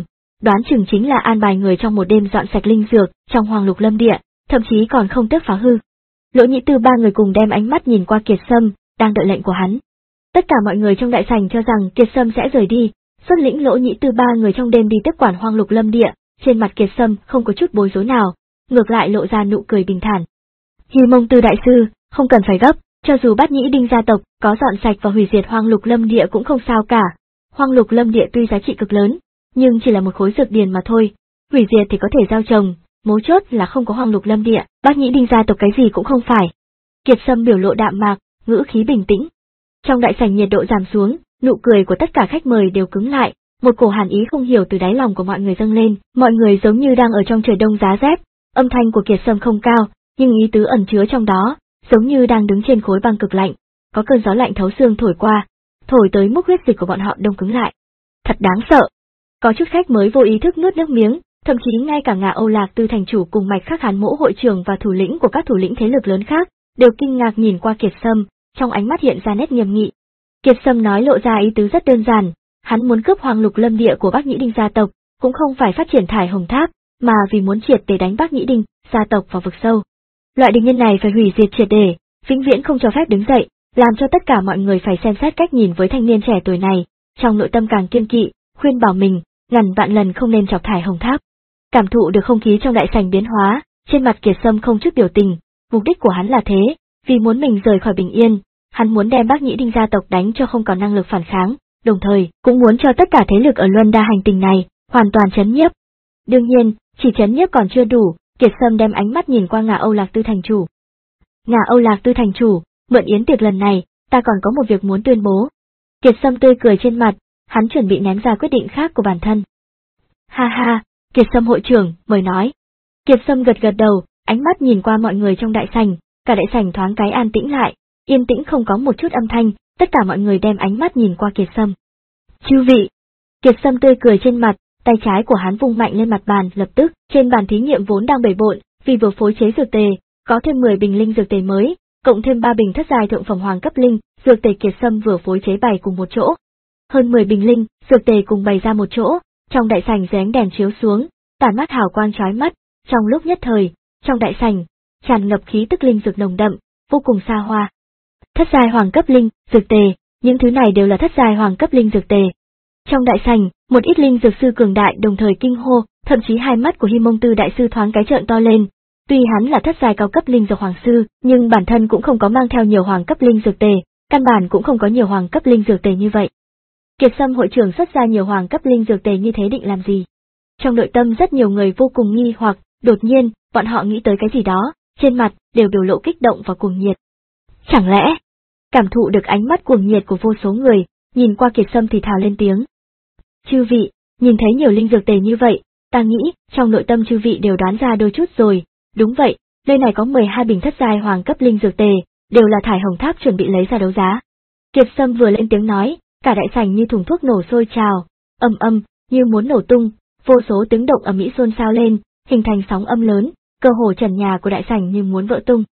đoán chừng chính là an bài người trong một đêm dọn sạch linh dược trong Hoàng Lục Lâm Địa, thậm chí còn không tước phá hư. Lỗ Nhĩ Tư ba người cùng đem ánh mắt nhìn qua Kiệt Sâm, đang đợi lệnh của hắn. Tất cả mọi người trong đại sảnh cho rằng Kiệt Sâm sẽ rời đi, xuất lĩnh Lỗ Nhĩ Tư ba người trong đêm đi tiếp quản Hoàng Lục Lâm Địa, trên mặt Kiệt Sâm không có chút bối rối nào, ngược lại lộ ra nụ cười bình thản. Hy Mông Tư đại sư, không cần phải gấp, cho dù Bát Nhĩ Đinh gia tộc có dọn sạch và hủy diệt Hoàng Lục Lâm Địa cũng không sao cả. Hoàng Lục Lâm Địa tuy giá trị cực lớn, nhưng chỉ là một khối dược điền mà thôi, hủy diệt thì có thể gieo trồng, mấu chốt là không có Hoàng Lục Lâm Địa, Bát Nhĩ Đinh gia tộc cái gì cũng không phải. Kiệt Sâm biểu lộ đạm mạc, ngữ khí bình tĩnh. Trong đại sảnh nhiệt độ giảm xuống, nụ cười của tất cả khách mời đều cứng lại, một cổ hàn ý không hiểu từ đáy lòng của mọi người dâng lên, mọi người giống như đang ở trong trời đông giá rét. Âm thanh của Kiệt Sâm không cao, nhưng ý tứ ẩn chứa trong đó, giống như đang đứng trên khối băng cực lạnh, có cơn gió lạnh thấu xương thổi qua, thổi tới mức huyết dịch của bọn họ đông cứng lại. Thật đáng sợ. Có chút khách mới vô ý thức nuốt nước miếng, thậm chí ngay cả Ngà Âu Lạc Tư thành chủ cùng Mạch Khắc Hán Mỗ hội trưởng và thủ lĩnh của các thủ lĩnh thế lực lớn khác, đều kinh ngạc nhìn qua Kiệt Sâm, trong ánh mắt hiện ra nét nghiêm nghị. Kiệt Sâm nói lộ ra ý tứ rất đơn giản, hắn muốn cướp Hoàng Lục Lâm Địa của Bát Nhĩ Đinh gia tộc, cũng không phải phát triển Thải Hồng Tháp, mà vì muốn triệt để đánh Bát Nhĩ Đinh gia tộc vào vực sâu. Loại địch nhân này phải hủy diệt triệt để, vĩnh viễn không cho phép đứng dậy, làm cho tất cả mọi người phải xem xét cách nhìn với thanh niên trẻ tuổi này, trong nội tâm càng kiên kỵ, khuyên bảo mình, ngàn vạn lần không nên chọc Thải Hồng Tháp. Cảm thụ được không khí trong đại sảnh biến hóa, trên mặt Kiệt Sâm không chút biểu tình, mục đích của hắn là thế, vì muốn mình rời khỏi bình yên, hắn muốn đem Bát Nhĩ Đinh gia tộc đánh cho không còn năng lực phản kháng, đồng thời cũng muốn cho tất cả thế lực ở Luân Đa hành tinh này hoàn toàn chấn nhiếp. Đương nhiên, chỉ chấn nhiếp còn chưa đủ, Kiệt Sâm đem ánh mắt nhìn qua Ngà Âu Lạc Tư thành chủ. Ngà Âu Lạc Tư thành chủ, mượn yến tiệc lần này, ta còn có một việc muốn tuyên bố. Kiệt Sâm tươi cười trên mặt, hắn chuẩn bị ném ra quyết định khác của bản thân. Ha ha, Kiệt Sâm hội trưởng, mời nói. Kiệt Sâm gật gật đầu, ánh mắt nhìn qua mọi người trong đại sảnh, cả đại sảnh thoáng cái an tĩnh lại, yên tĩnh không có một chút âm thanh, tất cả mọi người đem ánh mắt nhìn qua Kiệt Sâm. Chư vị! Kiệt Sâm tươi cười trên mặt, tay trái của hắn vung mạnh lên mặt bàn, lập tức, trên bàn thí nghiệm vốn đang bể bộn, vì vừa phối chế dược tề, có thêm mười bình linh dược tề mới, cộng thêm ba bình thất giai thượng phẩm hoàng cấp linh, dược tề Kiệt Sâm vừa phối chế bày cùng một chỗ. Hơn mười bình linh, dược tề cùng bày ra một chỗ, trong đại sảnh giếng đèn chiếu xuống, tản mắt hào quang chói mắt, trong lúc nhất thời, trong đại sảnh tràn ngập khí tức linh dược nồng đậm, vô cùng xa hoa. Thất giai hoàng cấp linh, dược tề, những thứ này đều là thất giai hoàng cấp linh dược tề. Trong đại sảnh, một ít linh dược sư cường đại đồng thời kinh hô, thậm chí hai mắt của Hy Mông Tư đại sư thoáng cái trợn to lên. Tuy hắn là thất giai cao cấp linh dược hoàng sư, nhưng bản thân cũng không có mang theo nhiều hoàng cấp linh dược tề, căn bản cũng không có nhiều hoàng cấp linh dược tề như vậy. Kiệt Sâm hội trưởng xuất ra nhiều hoàng cấp linh dược tề như thế định làm gì? Trong nội tâm rất nhiều người vô cùng nghi hoặc, đột nhiên, bọn họ nghĩ tới cái gì đó, trên mặt đều biểu lộ kích động và cuồng nhiệt. Chẳng lẽ, cảm thụ được ánh mắt cuồng nhiệt của vô số người, nhìn qua Kiệt Sâm thì thào lên tiếng. Chư vị, nhìn thấy nhiều linh dược tề như vậy, ta nghĩ, trong nội tâm chư vị đều đoán ra đôi chút rồi, đúng vậy, nơi này có mười hai bình thất giai hoàng cấp linh dược tề, đều là Thải Hồng Tháp chuẩn bị lấy ra đấu giá. Kiệt Sâm vừa lên tiếng nói, cả đại sảnh như thùng thuốc nổ sôi trào, âm âm, như muốn nổ tung, vô số tiếng động ầm ĩ xôn xao lên, hình thành sóng âm lớn, cơ hồ trần nhà của đại sảnh như muốn vỡ tung.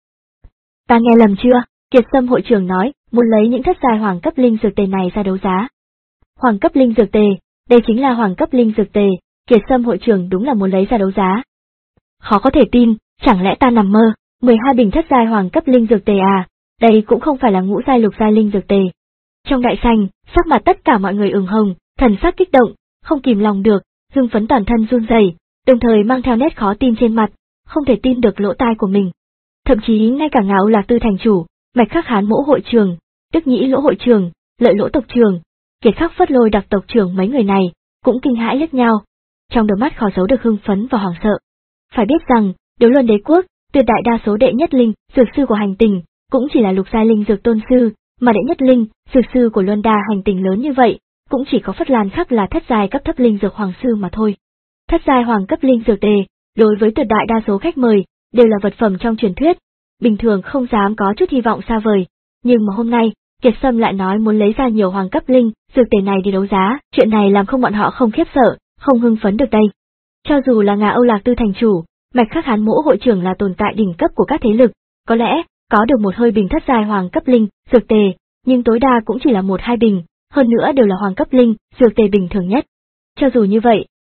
Ta nghe lầm chưa? Kiệt Sâm hội trưởng nói, muốn lấy những thất giai hoàng cấp linh dược tề này ra đấu giá. Hoàng cấp linh dược tề, đây chính là hoàng cấp linh dược tề, Kiệt Sâm hội trưởng đúng là muốn lấy ra đấu giá. Khó có thể tin, chẳng lẽ ta nằm mơ, mười hai bình thất giai hoàng cấp linh dược tề à, đây cũng không phải là ngũ giai lục giai linh dược tề. Trong đại sảnh, sắc mặt tất cả mọi người ửng hồng, thần sắc kích động, không kìm lòng được, hưng phấn toàn thân run rẩy, đồng thời mang theo nét khó tin trên mặt, không thể tin được lỗ tai của mình. Thậm chí ngay cả Ngà Âu Lạc Tư thành chủ, Mạch Khắc Hán Mỗ hội trưởng, Đức Nhĩ Lỗ hội trưởng, Lợi Lỗ tộc trưởng, Kiệt Khắc Phất Lôi đặc tộc trưởng mấy người này cũng kinh hãi liếc nhau, trong đôi mắt khó giấu được hưng phấn và hoảng sợ. Phải biết rằng, Đấu Luân Đế quốc, tuyệt đại đa số đệ nhất linh, dược sư của hành tinh cũng chỉ là lục giai linh dược tôn sư, mà đệ nhất linh, dược sư của Luân Đa hành tinh lớn như vậy, cũng chỉ có Phất Lan Khắc là thất giai cấp thấp linh dược hoàng sư mà thôi. Thất giai hoàng cấp linh dược tề, đối với tuyệt đại đa số khách mời, đều là vật phẩm trong truyền thuyết, bình thường không dám có chút hy vọng xa vời, nhưng mà hôm nay, Kiệt Sâm lại nói muốn lấy ra nhiều hoàng cấp linh dược tề này đi đấu giá, chuyện này làm không bọn họ không khiếp sợ, không hưng phấn được đây. Cho dù là Ngà Âu Lạc Tư thành chủ, Mạch Khắc Hán Mỗ hội trưởng là tồn tại đỉnh cấp của các thế lực, có lẽ có được một hơi bình thất giai hoàng cấp linh dược tề, nhưng tối đa cũng chỉ là một hai bình, hơn nữa đều là hoàng cấp linh dược tề bình thường nhất. Cho dù như vậy,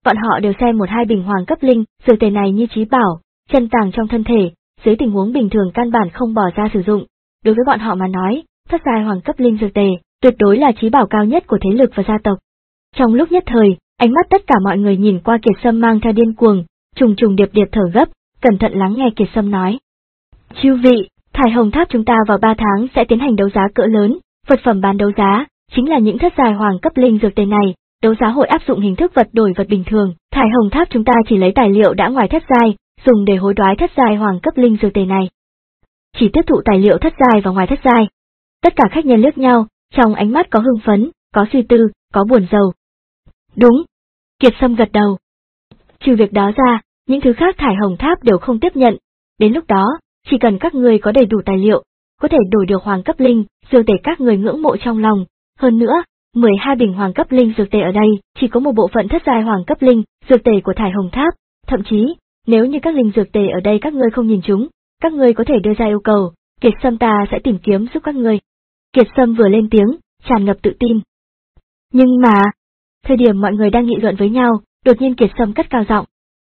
Bọn họ đều xem một hai bình hoàng cấp linh, dược tề này như trí bảo, chân tàng trong thân thể, dưới tình huống bình thường căn bản không bỏ ra sử dụng. Đối với bọn họ mà nói, thất giai hoàng cấp linh dược tề, tuyệt đối là trí bảo cao nhất của thế lực và gia tộc. Trong lúc nhất thời, ánh mắt tất cả mọi người nhìn qua Kiệt Sâm mang theo điên cuồng, trùng trùng điệp điệp thở gấp, cẩn thận lắng nghe Kiệt Sâm nói. Chư vị, Thải Hồng Tháp chúng ta vào ba tháng sẽ tiến hành đấu giá cỡ lớn, vật phẩm bán đấu giá, chính là những thất giai hoàng cấp linh dược tề này, đấu giá hội áp dụng hình thức vật đổi vật bình thường, Thải Hồng Tháp chúng ta chỉ lấy tài liệu đã ngoài thất giai, dùng để hối đoái thất giai hoàng cấp linh dược tề này. Chỉ tiếp thụ tài liệu thất giai và ngoài thất giai. Tất cả khách nhân liếc nhau, trong ánh mắt có hưng phấn, có suy tư, có buồn rầu. Đúng. Kiệt Sâm gật đầu. Trừ việc đó ra, những thứ khác Thải Hồng Tháp đều không tiếp nhận. Đến lúc đó, chỉ cần các người có đầy đủ tài liệu, có thể đổi được hoàng cấp linh, dược tề các người ngưỡng mộ trong lòng. Hơn nữa, mười hai bình hoàng cấp linh dược tề ở đây, chỉ có một bộ phận thất giai hoàng cấp linh, dược tề của Thải Hồng Tháp. Thậm chí, nếu như các linh dược tề ở đây các ngươi không nhìn chúng, các ngươi có thể đưa ra yêu cầu, Kiệt Sâm ta sẽ tìm kiếm giúp các ngươi. Kiệt Sâm vừa lên tiếng, tràn ngập tự tin. Nhưng mà, thời điểm mọi người đang nghị luận với nhau, đột nhiên Kiệt Sâm cất cao giọng.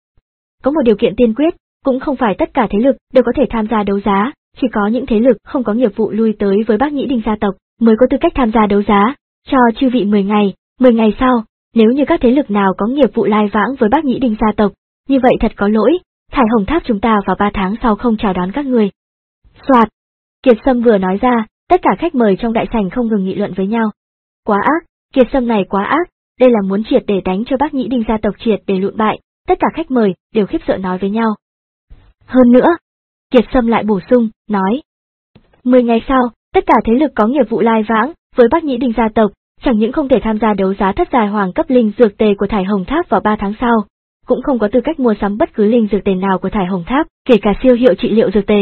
Có một điều kiện tiên quyết, cũng không phải tất cả thế lực đều có thể tham gia đấu giá, chỉ có những thế lực không có nghiệp vụ lui tới với Bác Nhĩ Đinh gia tộc mới có tư cách tham gia đấu giá, cho chư vị mười ngày, mười ngày sau, nếu như các thế lực nào có nghiệp vụ lai vãng với Bác Nhĩ Đinh gia tộc, như vậy thật có lỗi, Thải Hồng Tháp chúng ta vào ba tháng sau không chào đón các người. Soạt, Kiệt Sâm vừa nói ra, tất cả khách mời trong đại sảnh không ngừng nghị luận với nhau. Quá ác, Kiệt Sâm này quá ác, đây là muốn triệt để đánh cho Bác Nhĩ Đinh gia tộc triệt để lụn bại, tất cả khách mời đều khiếp sợ nói với nhau. Hơn nữa, Kiệt Sâm lại bổ sung, nói. Mười ngày sau, tất cả thế lực có nghiệp vụ lai vãng với Bác Nhĩ Đinh gia tộc, chẳng những không thể tham gia đấu giá thất giai hoàng cấp linh dược tề của Thải Hồng Tháp vào ba tháng sau, cũng không có tư cách mua sắm bất cứ linh dược tề nào của Thải Hồng Tháp, kể cả siêu hiệu trị liệu dược tề.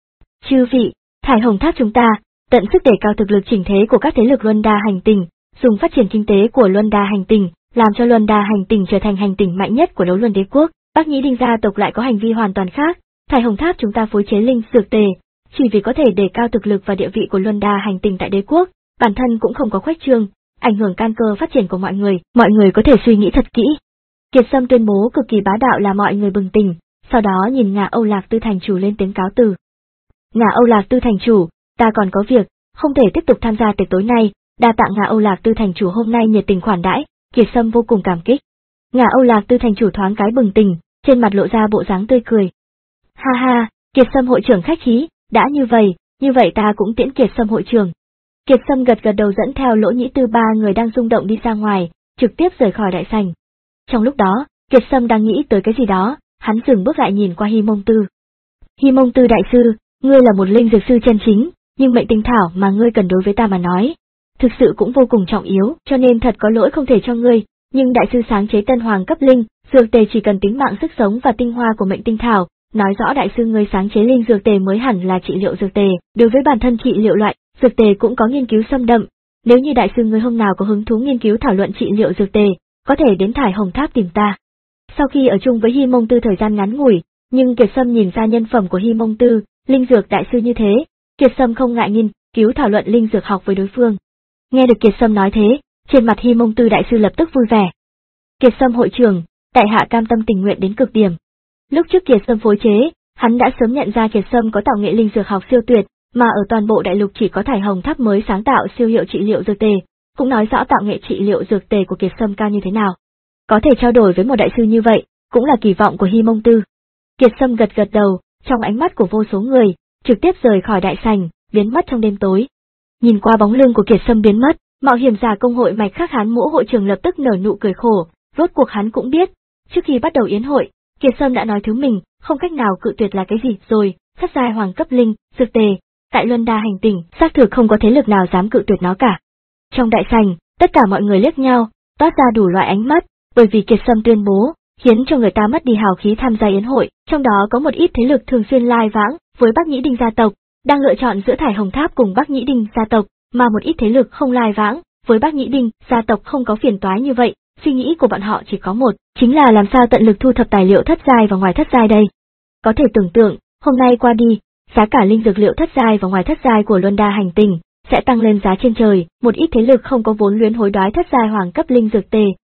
Chư vị, Thải Hồng Tháp chúng ta, tận sức đề cao thực lực chỉnh thế của các thế lực Luân Đa hành tinh, dùng phát triển kinh tế của Luân Đa hành tinh, làm cho Luân Đa hành tinh trở thành hành tinh mạnh nhất của đấu Luân đế quốc. Bác Nhĩ Đinh gia tộc lại có hành vi hoàn toàn khác, Thải Hồng Tháp chúng ta phối chế linh dược tề, chỉ vì có thể đề cao thực lực và địa vị của Luân Đa hành tinh tại đế quốc, bản thân cũng không có khuếch trương, ảnh hưởng căn cơ phát triển của mọi người, mọi người có thể suy nghĩ thật kỹ. Kiệt Sâm tuyên bố cực kỳ bá đạo là mọi người bừng tỉnh, sau đó nhìn Ngà Âu Lạc Tư thành chủ lên tiếng cáo từ. Ngà Âu Lạc Tư thành chủ, ta còn có việc, không thể tiếp tục tham gia tiệc tối nay, đa tạ Ngà Âu Lạc Tư thành chủ hôm nay nhiệt tình khoản đãi, Kiệt Sâm vô cùng cảm kích. Ngà Âu Lạc Tư thành chủ thoáng cái bừng tỉnh, trên mặt lộ ra bộ dáng tươi cười. Ha ha, Kiệt Sâm hội trưởng khách khí, đã như vậy, như vậy ta cũng tiễn Kiệt Sâm hội trưởng. Kiệt Sâm gật gật đầu dẫn theo Lỗ Nhĩ Tư ba người đang rung động đi ra ngoài, trực tiếp rời khỏi đại sảnh. Trong lúc đó, Kiệt Sâm đang nghĩ tới cái gì đó, hắn dừng bước lại nhìn qua Hi Mông Tư. Hi Mông Tư đại sư, ngươi là một linh dược sư chân chính, nhưng mệnh tinh thảo mà ngươi cần đối với ta mà nói, thực sự cũng vô cùng trọng yếu, cho nên thật có lỗi không thể cho ngươi, nhưng đại sư sáng chế tân hoàng cấp linh, dược tề chỉ cần tính mạng sức sống và tinh hoa của mệnh tinh thảo, nói rõ đại sư ngươi sáng chế linh dược tề mới hẳn là trị liệu dược tề, đối với bản thân trị liệu loại, dược tề cũng có nghiên cứu xâm đậm, nếu như đại sư ngươi hôm nào có hứng thú nghiên cứu thảo luận trị liệu dược tề, có thể đến Thải Hồng Tháp tìm ta. Sau khi ở chung với Hi Mông Tư thời gian ngắn ngủi, nhưng Kiệt Sâm nhìn ra nhân phẩm của Hi Mông Tư, linh dược đại sư như thế, Kiệt Sâm không ngại nghiên cứu thảo luận linh dược học với đối phương. Nghe được Kiệt Sâm nói thế, trên mặt Hi Mông Tư đại sư lập tức vui vẻ. Kiệt Sâm hội trưởng, tại hạ cam tâm tình nguyện đến cực điểm. Lúc trước Kiệt Sâm phối chế, hắn đã sớm nhận ra Kiệt Sâm có tạo nghệ linh dược học siêu tuyệt, mà ở toàn bộ đại lục chỉ có Thải Hồng Tháp mới sáng tạo siêu hiệu trị liệu dược tề, cũng nói rõ tạo nghệ trị liệu dược tề của Kiệt Sâm cao như thế nào. Có thể trao đổi với một đại sư như vậy, cũng là kỳ vọng của Hi Mông Tư. Kiệt Sâm gật gật đầu, trong ánh mắt của vô số người, trực tiếp rời khỏi đại sảnh, biến mất trong đêm tối. Nhìn qua bóng lưng của Kiệt Sâm biến mất, mạo hiểm giả công hội Mạch Khắc Hán Mũ hội trưởng lập tức nở nụ cười khổ, rốt cuộc hắn cũng biết, trước khi bắt đầu yến hội, Kiệt Sâm đã nói thứ mình không cách nào cự tuyệt là cái gì rồi, thất giai hoàng cấp linh, dược tề, tại Luân Đa hành tinh, xác thực không có thế lực nào dám cự tuyệt nó cả. Trong đại sảnh, tất cả mọi người liếc nhau, toát ra đủ loại ánh mắt, bởi vì Kiệt Sâm tuyên bố, khiến cho người ta mất đi hào khí tham gia yến hội, trong đó có một ít thế lực thường xuyên lai vãng với Bác Nhĩ Đinh gia tộc, đang lựa chọn giữa Thải Hồng Tháp cùng Bác Nhĩ Đinh gia tộc, mà một ít thế lực không lai vãng với Bác Nhĩ Đinh gia tộc không có phiền toái như vậy, suy nghĩ của bọn họ chỉ có một, chính là làm sao tận lực thu thập tài liệu thất giai và ngoài thất giai đây. Có thể tưởng tượng, hôm nay qua đi, giá cả linh dược liệu thất giai và ngoài thất giai của Luân Đa hành tinh sẽ tăng lên giá trên trời, một ít thế lực không có vốn luyến hối đoái thất giai hoàng cấp linh dược tề,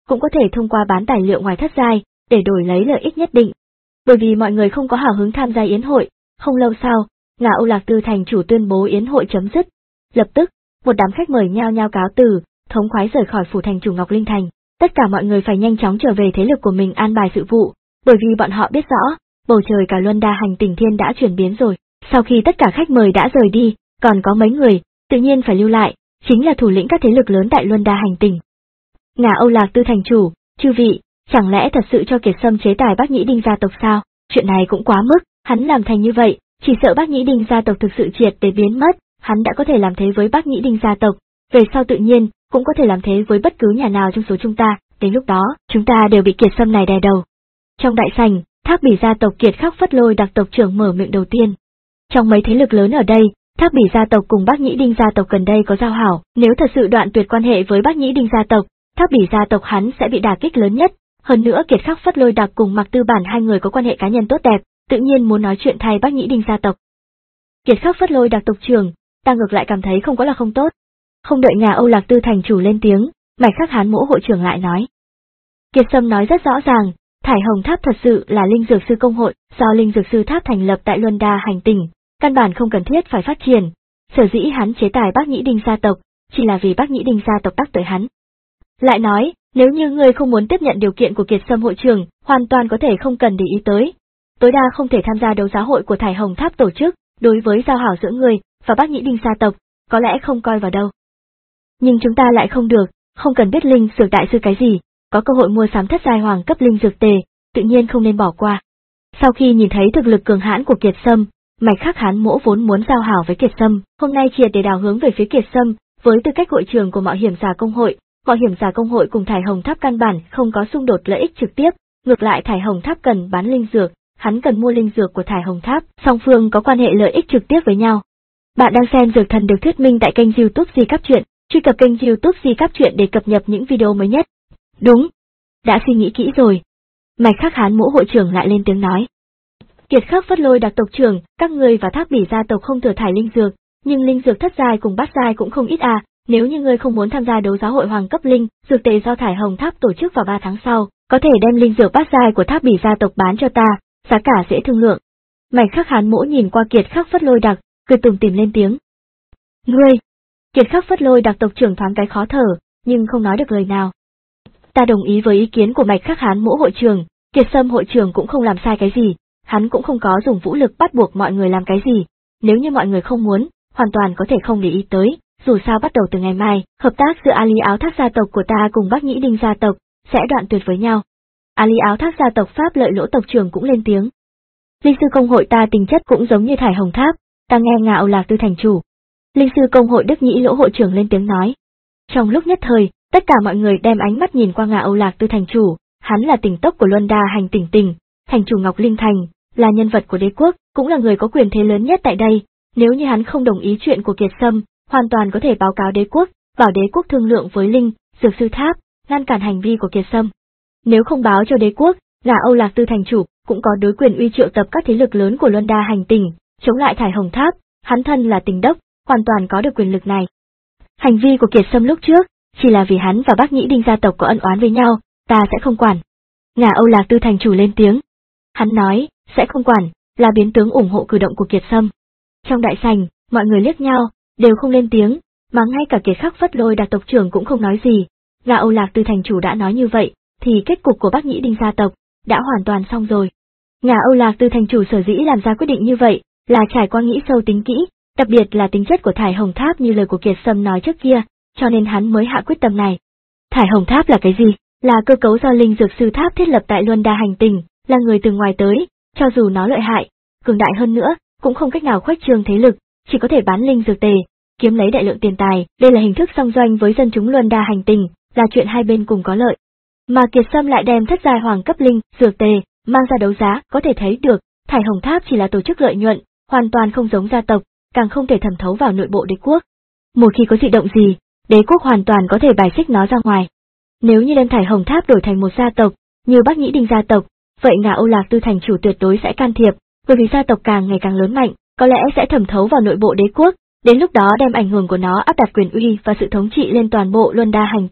cũng có thể thông qua bán tài liệu ngoài thất giai, để đổi lấy lợi ích nhất định. Bởi vì mọi người không có hào hứng tham gia yến hội, không lâu sau, Ngà Âu Lạc Tư thành chủ tuyên bố yến hội chấm dứt. Lập tức, một đám khách mời nhao nhao cáo từ, thống khoái rời khỏi phủ thành chủ Ngọc Linh Thành. Tất cả mọi người phải nhanh chóng trở về thế lực của mình an bài sự vụ, bởi vì bọn họ biết rõ, bầu trời cả Luân Đa hành tinh thiên đã chuyển biến rồi. Sau khi tất cả khách mời đã rời đi, còn có mấy người, tự nhiên phải lưu lại, chính là thủ lĩnh các thế lực lớn tại Luân Đa hành tinh. Ngà Âu Lạc Tư thành chủ, chư vị, chẳng lẽ thật sự cho Kiệt Sâm chế tài Bác Nhĩ Đinh gia tộc sao? Chuyện này cũng quá mức, hắn làm thành như vậy, chỉ sợ Bác Nhĩ Đinh gia tộc thực sự triệt để biến mất, hắn đã có thể làm thế với Bác Nhĩ Đinh gia tộc, về sau tự nhiên cũng có thể làm thế với bất cứ nhà nào trong số chúng ta, đến lúc đó, chúng ta đều bị Kiệt Sâm này đè đầu. Trong đại sảnh, Thác Bỉ gia tộc Kiệt Khắc Phất Lôi đặc tộc trưởng mở miệng đầu tiên. Trong mấy thế lực lớn ở đây, Thác Bỉ gia tộc cùng Bác Nhĩ Đinh gia tộc gần đây có giao hảo, nếu thật sự đoạn tuyệt quan hệ với Bác Nhĩ Đinh gia tộc, Thác Bỉ gia tộc hắn sẽ bị đả kích lớn nhất. Hơn nữa Kiệt Khắc Phất Lôi đặc cùng Mạc Tư Bản hai người có quan hệ cá nhân tốt đẹp, tự nhiên muốn nói chuyện thay Bác Nhĩ Đinh gia tộc. Kiệt Khắc Phất Lôi đặc tộc trưởng, ta ngược lại cảm thấy không có là không tốt. Không đợi Ngà Âu Lạc Tư thành chủ lên tiếng, Mạch Khắc Hán Mỗ hội trưởng lại nói. Kiệt Sâm nói rất rõ ràng, Thải Hồng Tháp thật sự là linh dược sư công hội, do linh dược sư tháp thành lập tại Luân Đa hành tinh, căn bản không cần thiết phải phát triển. Sở dĩ hắn chế tài Bác Nhĩ Đinh gia tộc, chỉ là vì Bác Nhĩ Đinh gia tộc đắc tội hắn. Lại nói, nếu như ngươi không muốn tiếp nhận điều kiện của Kiệt Sâm hội trưởng, hoàn toàn có thể không cần để ý tới. Tối đa không thể tham gia đấu giá hội của Thải Hồng Tháp tổ chức, đối với giao hảo giữa ngươi và Bác Nhĩ Đinh gia tộc, có lẽ không coi vào đâu. Nhưng chúng ta lại không được, không cần biết linh dược đại sư cái gì, có cơ hội mua sắm thất giai hoàng cấp linh dược tề, tự nhiên không nên bỏ qua. Sau khi nhìn thấy thực lực cường hãn của Kiệt Sâm, Mạch Khắc Hán Mỗ vốn muốn giao hảo với Kiệt Sâm, hôm nay triệt để đào hướng về phía Kiệt Sâm, với tư cách hội trưởng của Mạo Hiểm Giả Công hội, Mạo Hiểm Giả Công hội cùng Thải Hồng Tháp căn bản không có xung đột lợi ích trực tiếp, ngược lại Thải Hồng Tháp cần bán linh dược, hắn cần mua linh dược của Thải Hồng Tháp, song phương có quan hệ lợi ích trực tiếp với nhau. Bạn đang xem Dược Thần được thuyết minh tại kênh YouTube Di Cáp Truyện, truy cập kênh YouTube Di Cáp Truyện để cập nhật những video mới nhất. Đúng, đã suy nghĩ kỹ rồi. Mạch Khắc Hán Mỗ hội trưởng lại lên tiếng nói. Kiệt Khắc Phất Lôi đặc tộc trưởng, các ngươi và Thác Bỉ gia tộc không thừa thải linh dược, nhưng linh dược thất giai cùng bát giai cũng không ít à, nếu như ngươi không muốn tham gia đấu giá hội hoàng cấp linh, dược tề do Thải Hồng Tháp tổ chức vào ba tháng sau, có thể đem linh dược bát giai của Thác Bỉ gia tộc bán cho ta, giá cả dễ thương lượng. Mạch Khắc Hán Mỗ nhìn qua Kiệt Khắc Phất Lôi đặc, cười tủm tỉm lên tiếng. Ngươi! Kiệt Khắc Phất Lôi đặc tộc trưởng thoáng cái khó thở, nhưng không nói được lời nào. Ta đồng ý với ý kiến của Mạch Khắc Hán Mỗ hội trưởng, Kiệt Sâm hội trưởng cũng không làm sai cái gì, hắn cũng không có dùng vũ lực bắt buộc mọi người làm cái gì, nếu như mọi người không muốn, hoàn toàn có thể không để ý tới, dù sao bắt đầu từ ngày mai, hợp tác giữa Ali Áo Thác gia tộc của ta cùng Bác Nhĩ Đinh gia tộc sẽ đoạn tuyệt với nhau. Ali Áo Thác gia tộc Pháp Lợi Lỗ tộc trưởng cũng lên tiếng. Linh sư công hội ta tính chất cũng giống như Thải Hồng Tháp, ta nghe Ngà Âu Lạc Tư thành chủ. Linh sư công hội Đức Nhĩ Lỗ hội trưởng lên tiếng nói. Trong lúc nhất thời, tất cả mọi người đem ánh mắt nhìn qua Ngà Âu Lạc Tư thành chủ, hắn là tỉnh tốc của Luân Đa hành tỉnh tỉnh, thành chủ Ngọc Linh Thành, là nhân vật của đế quốc, cũng là người có quyền thế lớn nhất tại đây, nếu như hắn không đồng ý chuyện của Kiệt Sâm, hoàn toàn có thể báo cáo đế quốc, bảo đế quốc thương lượng với Linh, Dược sư tháp, ngăn cản hành vi của Kiệt Sâm. Nếu không báo cho đế quốc, Ngà Âu Lạc Tư thành chủ cũng có đối quyền uy triệu tập các thế lực lớn của Luân Đa hành tinh, chống lại Thải Hồng Tháp, hắn thân là tỉnh đốc, hoàn toàn có được quyền lực này. Hành vi của Kiệt Sâm lúc trước, chỉ là vì hắn và Bác Nhĩ Đinh gia tộc có ân oán với nhau, ta sẽ không quản. Ngà Âu Lạc Tư thành chủ lên tiếng. Hắn nói, sẽ không quản, là biến tướng ủng hộ cử động của Kiệt Sâm. Trong đại sảnh, mọi người liếc nhau, đều không lên tiếng, mà ngay cả Kiệt Khắc Phất Lôi đặc tộc trưởng cũng không nói gì. Ngà Âu Lạc Tư thành chủ đã nói như vậy, thì kết cục của Bác Nhĩ Đinh gia tộc đã hoàn toàn xong rồi. Ngà Âu Lạc Tư thành chủ sở dĩ làm ra quyết định như vậy, là trải qua nghĩ sâu tính kỹ, đặc biệt là tính chất của Thải Hồng Tháp như lời của Kiệt Sâm nói trước kia, cho nên hắn mới hạ quyết tâm này. Thải Hồng Tháp là cái gì? Là cơ cấu do Linh Dược sư tháp thiết lập tại Luân Đa hành tinh, là người từ ngoài tới, cho dù nó lợi hại, cường đại hơn nữa, cũng không cách nào khuếch trương thế lực, chỉ có thể bán linh dược tề, kiếm lấy đại lượng tiền tài, đây là hình thức song doanh với dân chúng Luân Đa hành tinh, là chuyện hai bên cùng có lợi. Mà Kiệt Sâm lại đem thất giai hoàng cấp linh, dược tề, mang ra đấu giá, có thể thấy được, Thải Hồng Tháp chỉ là tổ chức lợi nhuận, hoàn toàn không giống gia tộc, càng không thể thẩm thấu vào nội bộ đế quốc. Một khi có dị động gì, đế quốc hoàn toàn có thể bài xích nó ra ngoài. Nếu như đem Thải Hồng Tháp đổi thành một gia tộc, như Bác Nhĩ Đinh gia tộc, vậy Ngà Âu Lạc Tư thành chủ tuyệt đối sẽ can thiệp, bởi vì gia tộc càng ngày càng lớn mạnh, có lẽ sẽ thẩm thấu vào nội bộ đế quốc, đến lúc đó đem ảnh hưởng của nó áp đặt quyền uy và sự thống trị lên toàn bộ Luân Đa hành tinh,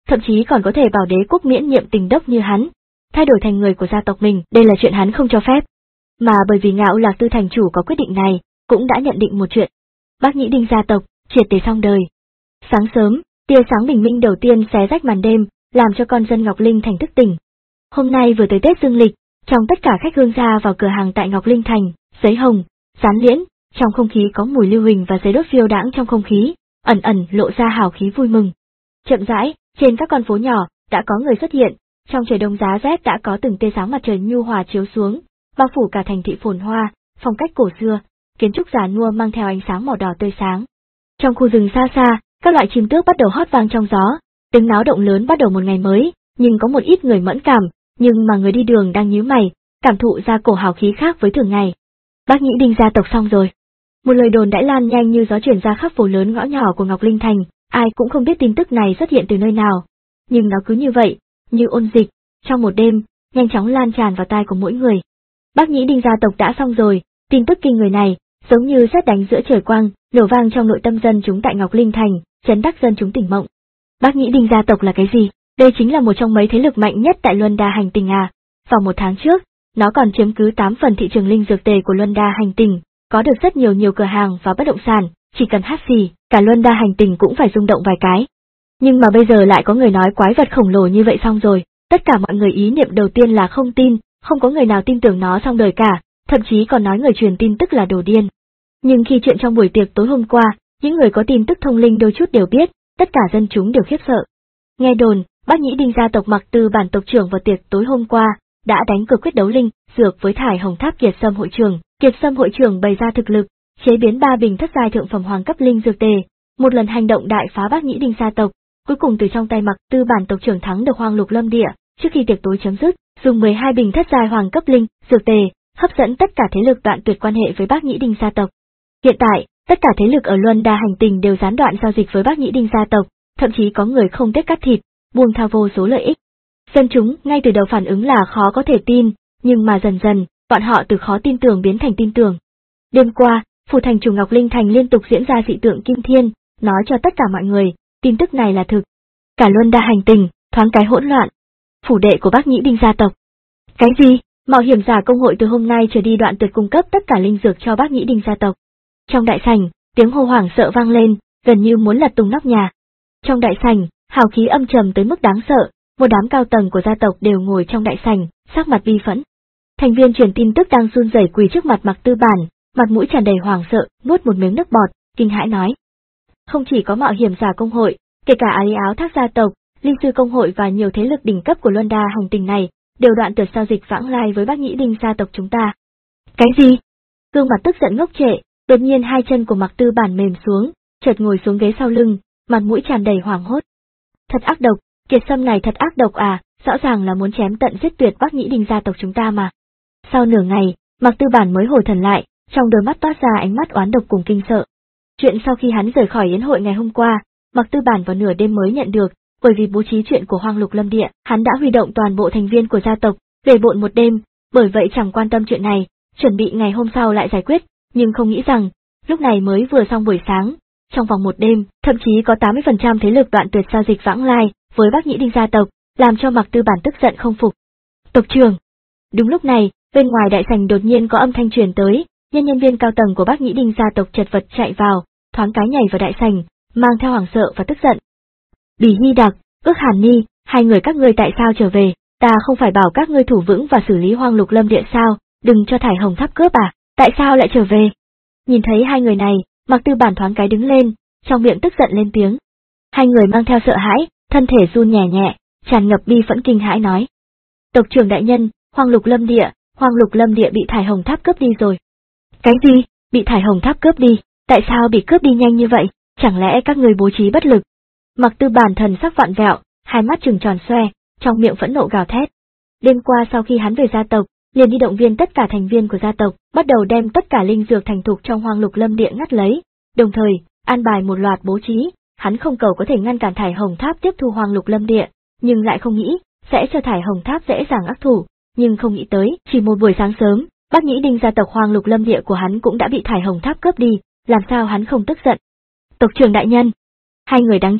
thậm chí còn có thể bảo đế quốc miễn nhiệm tình đốc như hắn, thay đổi thành người của gia tộc mình, đây là chuyện hắn không cho phép. Mà bởi vì Ngạo Lạc Tư thành chủ có quyết định này, cũng đã nhận định một chuyện. Bác Nhĩ Đinh gia tộc, triệt để xong đời. Sáng sớm, tia sáng bình minh đầu tiên xé rách màn đêm, làm cho con dân Ngọc Linh Thành thức tỉnh. Hôm nay vừa tới Tết Dương Lịch, trong tất cả khách hương ra vào cửa hàng tại Ngọc Linh Thành, giấy hồng, dán liễn, trong không khí có mùi lưu huỳnh và giấy đốt phiêu đãng trong không khí, ẩn ẩn lộ ra hào khí vui mừng. Chậm rãi, trên các con phố nhỏ, đã có người xuất hiện, trong trời đông giá rét đã có từng tia sáng mặt trời nhu hòa chiếu xuống, bao phủ cả thành thị phồn hoa, phong cách cổ xưa, kiến trúc già nua mang theo ánh sáng màu đỏ tươi sáng. Trong khu rừng xa xa, các loại chim tước bắt đầu hót vang trong gió, tiếng náo động lớn bắt đầu một ngày mới, nhưng có một ít người mẫn cảm, nhưng mà người đi đường đang nhíu mày, cảm thụ ra cổ hào khí khác với thường ngày. Bác Nhĩ Đinh gia tộc xong rồi. Một lời đồn đãi lan nhanh như gió truyền ra khắp phố lớn ngõ nhỏ của Ngọc Linh Thành, ai cũng không biết tin tức này xuất hiện từ nơi nào, nhưng nó cứ như vậy, như ôn dịch, trong một đêm, nhanh chóng lan tràn vào tai của mỗi người. Bác Nhĩ Đinh gia tộc đã xong rồi, tin tức kinh người này, giống như sét đánh giữa trời quang, nổ vang trong nội tâm dân chúng tại Ngọc Linh Thành, chấn đắc dân chúng tỉnh mộng. Bác Nhĩ Đinh gia tộc là cái gì? Đây chính là một trong mấy thế lực mạnh nhất tại Luân Đa hành tinh à. Vào một tháng trước, nó còn chiếm cứ tám phần thị trường linh dược tề của Luân Đa hành tinh, có được rất nhiều nhiều cửa hàng và bất động sản, chỉ cần hát xì, cả Luân Đa hành tinh cũng phải rung động vài cái. Nhưng mà bây giờ lại có người nói quái vật khổng lồ như vậy xong rồi, tất cả mọi người ý niệm đầu tiên là không tin, không có người nào tin tưởng nó xong đời cả, thậm chí còn nói người truyền tin tức là đồ điên. Nhưng khi chuyện trong buổi tiệc tối hôm qua, những người có tin tức thông linh đôi chút đều biết, tất cả dân chúng đều khiếp sợ. Nghe đồn, Bác Nhĩ Đinh gia tộc Mặc Tư bản tộc trưởng vào tiệc tối hôm qua, đã đánh cược quyết đấu linh dược với Thải Hồng Tháp Kiệt Sâm hội trưởng. Kiệt Sâm hội trưởng bày ra thực lực, chế biến ba bình thất giai thượng phẩm hoàng cấp linh dược tề, một lần hành động đại phá Bác Nhĩ Đinh gia tộc, cuối cùng từ trong tay Mặc Tư bản tộc trưởng thắng được Hoang Lục Lâm Địa. Trước khi tiệc tối chấm dứt, dùng mười hai bình thất giai hoàng cấp linh dược tề, hấp dẫn tất cả thế lực đoạn tuyệt quan hệ với Bác Nhĩ Đinh gia tộc. Hiện tại, tất cả thế lực ở Luân Đa hành tinh đều gián đoạn giao dịch với Bác Nhĩ Đinh gia tộc, thậm chí có người không tiếc cắt thịt, buông tha vô số lợi ích. Dân chúng ngay từ đầu phản ứng là khó có thể tin, nhưng mà dần dần, bọn họ từ khó tin tưởng biến thành tin tưởng. Đêm qua, phủ thành chủ Ngọc Linh Thành liên tục diễn ra dị tượng kim thiên, nói cho tất cả mọi người, tin tức này là thực. Cả Luân Đa hành tinh, thoáng cái hỗn loạn. Phủ đệ của Bác Nhĩ Đinh gia tộc. Cái gì? Mạo hiểm giả công hội từ hôm nay trở đi đoạn tuyệt cung cấp tất cả linh dược cho Bác Nhĩ Đinh gia tộc. Trong đại sảnh, tiếng hô hoảng sợ vang lên, gần như muốn lật tung nóc nhà. Trong đại sảnh, hào khí âm trầm tới mức đáng sợ, một đám cao tầng của gia tộc đều ngồi trong đại sảnh, sắc mặt vi phẫn. Thành viên truyền tin tức đang run rẩy quỳ trước mặt Mặc Tư bản, mặt mũi tràn đầy hoảng sợ, nuốt một miếng nước bọt, kinh hãi nói: không chỉ có mạo hiểm giả công hội, kể cả Ái Áo Thác gia tộc, linh sư công hội và nhiều thế lực đỉnh cấp của Luân Đa hành tinh này, đều đoạn tuyệt giao dịch vãng lai với Bác Nhĩ Đinh gia tộc chúng ta. Cái gì? Gương mặt tức giận ngốc trệ, đột nhiên hai chân của Mặc Tư bản mềm xuống, chợt ngồi xuống ghế sau lưng, mặt mũi tràn đầy hoảng hốt. Thật ác độc, Kiệt Sâm này thật ác độc à, rõ ràng là muốn chém tận giết tuyệt Bác Nhĩ Đinh gia tộc chúng ta mà. Sau nửa ngày, Mặc Tư bản mới hồi thần lại, trong đôi mắt toát ra ánh mắt oán độc cùng kinh sợ. Chuyện sau khi hắn rời khỏi yến hội ngày hôm qua, Mặc Tư bản vào nửa đêm mới nhận được, bởi vì bố trí chuyện của Hoang Lục Lâm Địa, hắn đã huy động toàn bộ thành viên của gia tộc, về bộn một đêm, bởi vậy chẳng quan tâm chuyện này, chuẩn bị ngày hôm sau lại giải quyết, nhưng không nghĩ rằng, lúc này mới vừa xong buổi sáng, trong vòng một đêm, thậm chí có tám mươi phần trăm thế lực đoạn tuyệt giao dịch vãng lai với Bác Nhĩ Đinh gia tộc, làm cho Mặc Tư bản tức giận không phục. Tộc trưởng. Đúng lúc này, bên ngoài đại sảnh đột nhiên có âm thanh truyền tới, nhân nhân viên cao tầng của Bác Nhĩ Đinh gia tộc chật vật chạy vào, thoáng cái nhảy vào đại sảnh, mang theo hoảng sợ và tức giận. Bỉ Hy Đặc, Ước Hàn Ni, hai người các ngươi tại sao trở về? Ta không phải bảo các ngươi thủ vững và xử lý Hoang Lục Lâm Địa sao? Đừng cho Thải Hồng Tháp cướp à? Tại sao lại trở về? Nhìn thấy hai người này, Mặc Tư bản thoáng cái đứng lên, trong miệng tức giận lên tiếng. Hai người mang theo sợ hãi, thân thể run nhẹ nhẹ, tràn ngập bi phẫn kinh hãi nói: tộc trưởng đại nhân, Hoang Lục Lâm Địa, Hoang Lục Lâm Địa bị Thải Hồng Tháp cướp đi rồi. Cái gì? Bị Thải Hồng Tháp cướp đi? Tại sao bị cướp đi nhanh như vậy? Chẳng lẽ các người bố trí bất lực? Mặc Tư bản thần sắc vặn vẹo, hai mắt trừng tròn xoe, trong miệng phẫn nộ gào thét. Đêm qua sau khi hắn về gia tộc, liền đi động viên tất cả thành viên của gia tộc, bắt đầu đem tất cả linh dược thành thục trong Hoang Lục Lâm Địa ngắt lấy, đồng thời an bài một loạt bố trí, hắn không cầu có thể ngăn cản Thải Hồng Tháp tiếp thu Hoang Lục Lâm Địa, nhưng lại không nghĩ sẽ cho Thải Hồng Tháp dễ dàng ác thủ, nhưng không nghĩ tới, chỉ một buổi sáng sớm, Bác Nhĩ Đinh gia tộc Hoang Lục Lâm Địa của hắn cũng đã bị Thải Hồng Tháp cướp đi, làm sao hắn không tức giận? Tộc trưởng đại nhân, hai người đáng chát,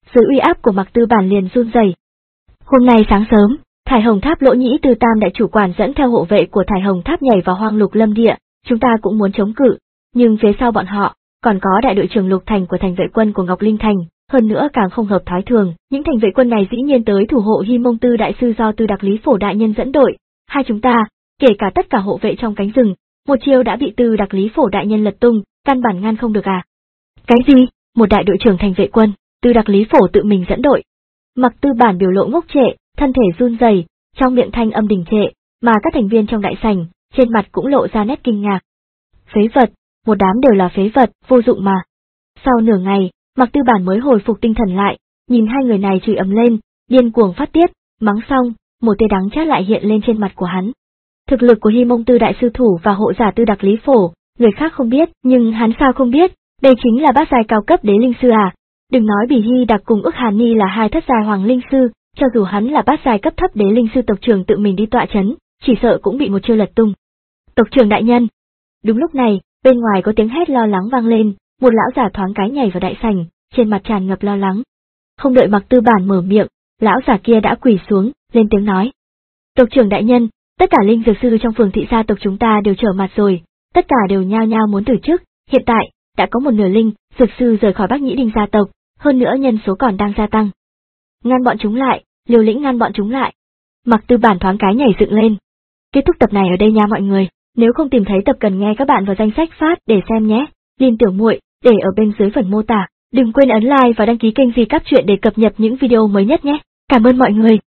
dưới uy áp của Mạc Tư Bản liền run rẩy. Hôm nay sáng sớm, Thải Hồng Tháp Lỗ Nhĩ Tư Tam đại chủ quản dẫn theo hộ vệ của Thải Hồng Tháp nhảy vào Hoang Lục Lâm Địa, chúng ta cũng muốn chống cự, nhưng phía sau bọn họ còn có đại đội trưởng Lục Thành của thành vệ quân của Ngọc Linh Thành, hơn nữa càng không hợp thói thường, những thành vệ quân này dĩ nhiên tới thủ hộ Hi Mông Tư đại sư do Tư Đặc Lý Phổ đại nhân dẫn đội, hai chúng ta, kể cả tất cả hộ vệ trong cánh rừng, một chiêu đã bị Tư Đặc Lý Phổ đại nhân lật tung, căn bản ngăn không được à? Cái gì? Một đại đội trưởng thành vệ quân, Tư Đặc Lý Phổ tự mình dẫn đội? Mạc Tư Bản biểu lộ ngốc trệ, thân thể run rẩy, trong miệng thanh âm đình trệ, mà các thành viên trong đại sảnh, trên mặt cũng lộ ra nét kinh ngạc. Phế vật, một đám đều là phế vật, vô dụng mà. Sau nửa ngày, Mạc Tư Bản mới hồi phục tinh thần lại, nhìn hai người này chửi ầm lên, điên cuồng phát tiết, mắng xong, một tia đắng chát lại hiện lên trên mặt của hắn. Thực lực của Hi Mông Tư đại sư thủ và hộ giả Tư Đặc Lý Phổ, người khác không biết, nhưng hắn sao không biết, đây chính là bát giai cao cấp đế linh sư à. Đừng nói Bỉ Hy Đặc cùng Ức Hàn Ni là hai thất giai hoàng linh sư, cho dù hắn là bát giai cấp thấp đế linh sư tộc trưởng tự mình đi tọa chấn, chỉ sợ cũng bị một chiêu lật tung. Tộc trưởng đại nhân. Đúng lúc này, bên ngoài có tiếng hét lo lắng vang lên, một lão giả thoáng cái nhảy vào đại sảnh, trên mặt tràn ngập lo lắng. Không đợi Mạc Tư Bản mở miệng, lão giả kia đã quỳ xuống, lên tiếng nói: "Tộc trưởng đại nhân, tất cả linh dược sư trong phường thị gia tộc chúng ta đều trở mặt rồi, tất cả đều nhao nhao muốn từ chức, hiện tại đã có một nửa linh dược sư rời khỏi Bắc Nhĩ Đinh gia tộc, hơn nữa nhân số còn đang gia tăng. Ngăn bọn chúng lại, liều lĩnh ngăn bọn chúng lại." Mạc Tư Bản thoáng cái nhảy dựng lên. Kết thúc tập này ở đây nha mọi người, nếu không tìm thấy tập cần nghe các bạn vào danh sách phát để xem nhé. Liên Tiểu Muội để ở bên dưới phần mô tả. Đừng quên ấn like và đăng ký kênh Di Cáp Truyện để cập nhật những video mới nhất nhé. Cảm ơn mọi người.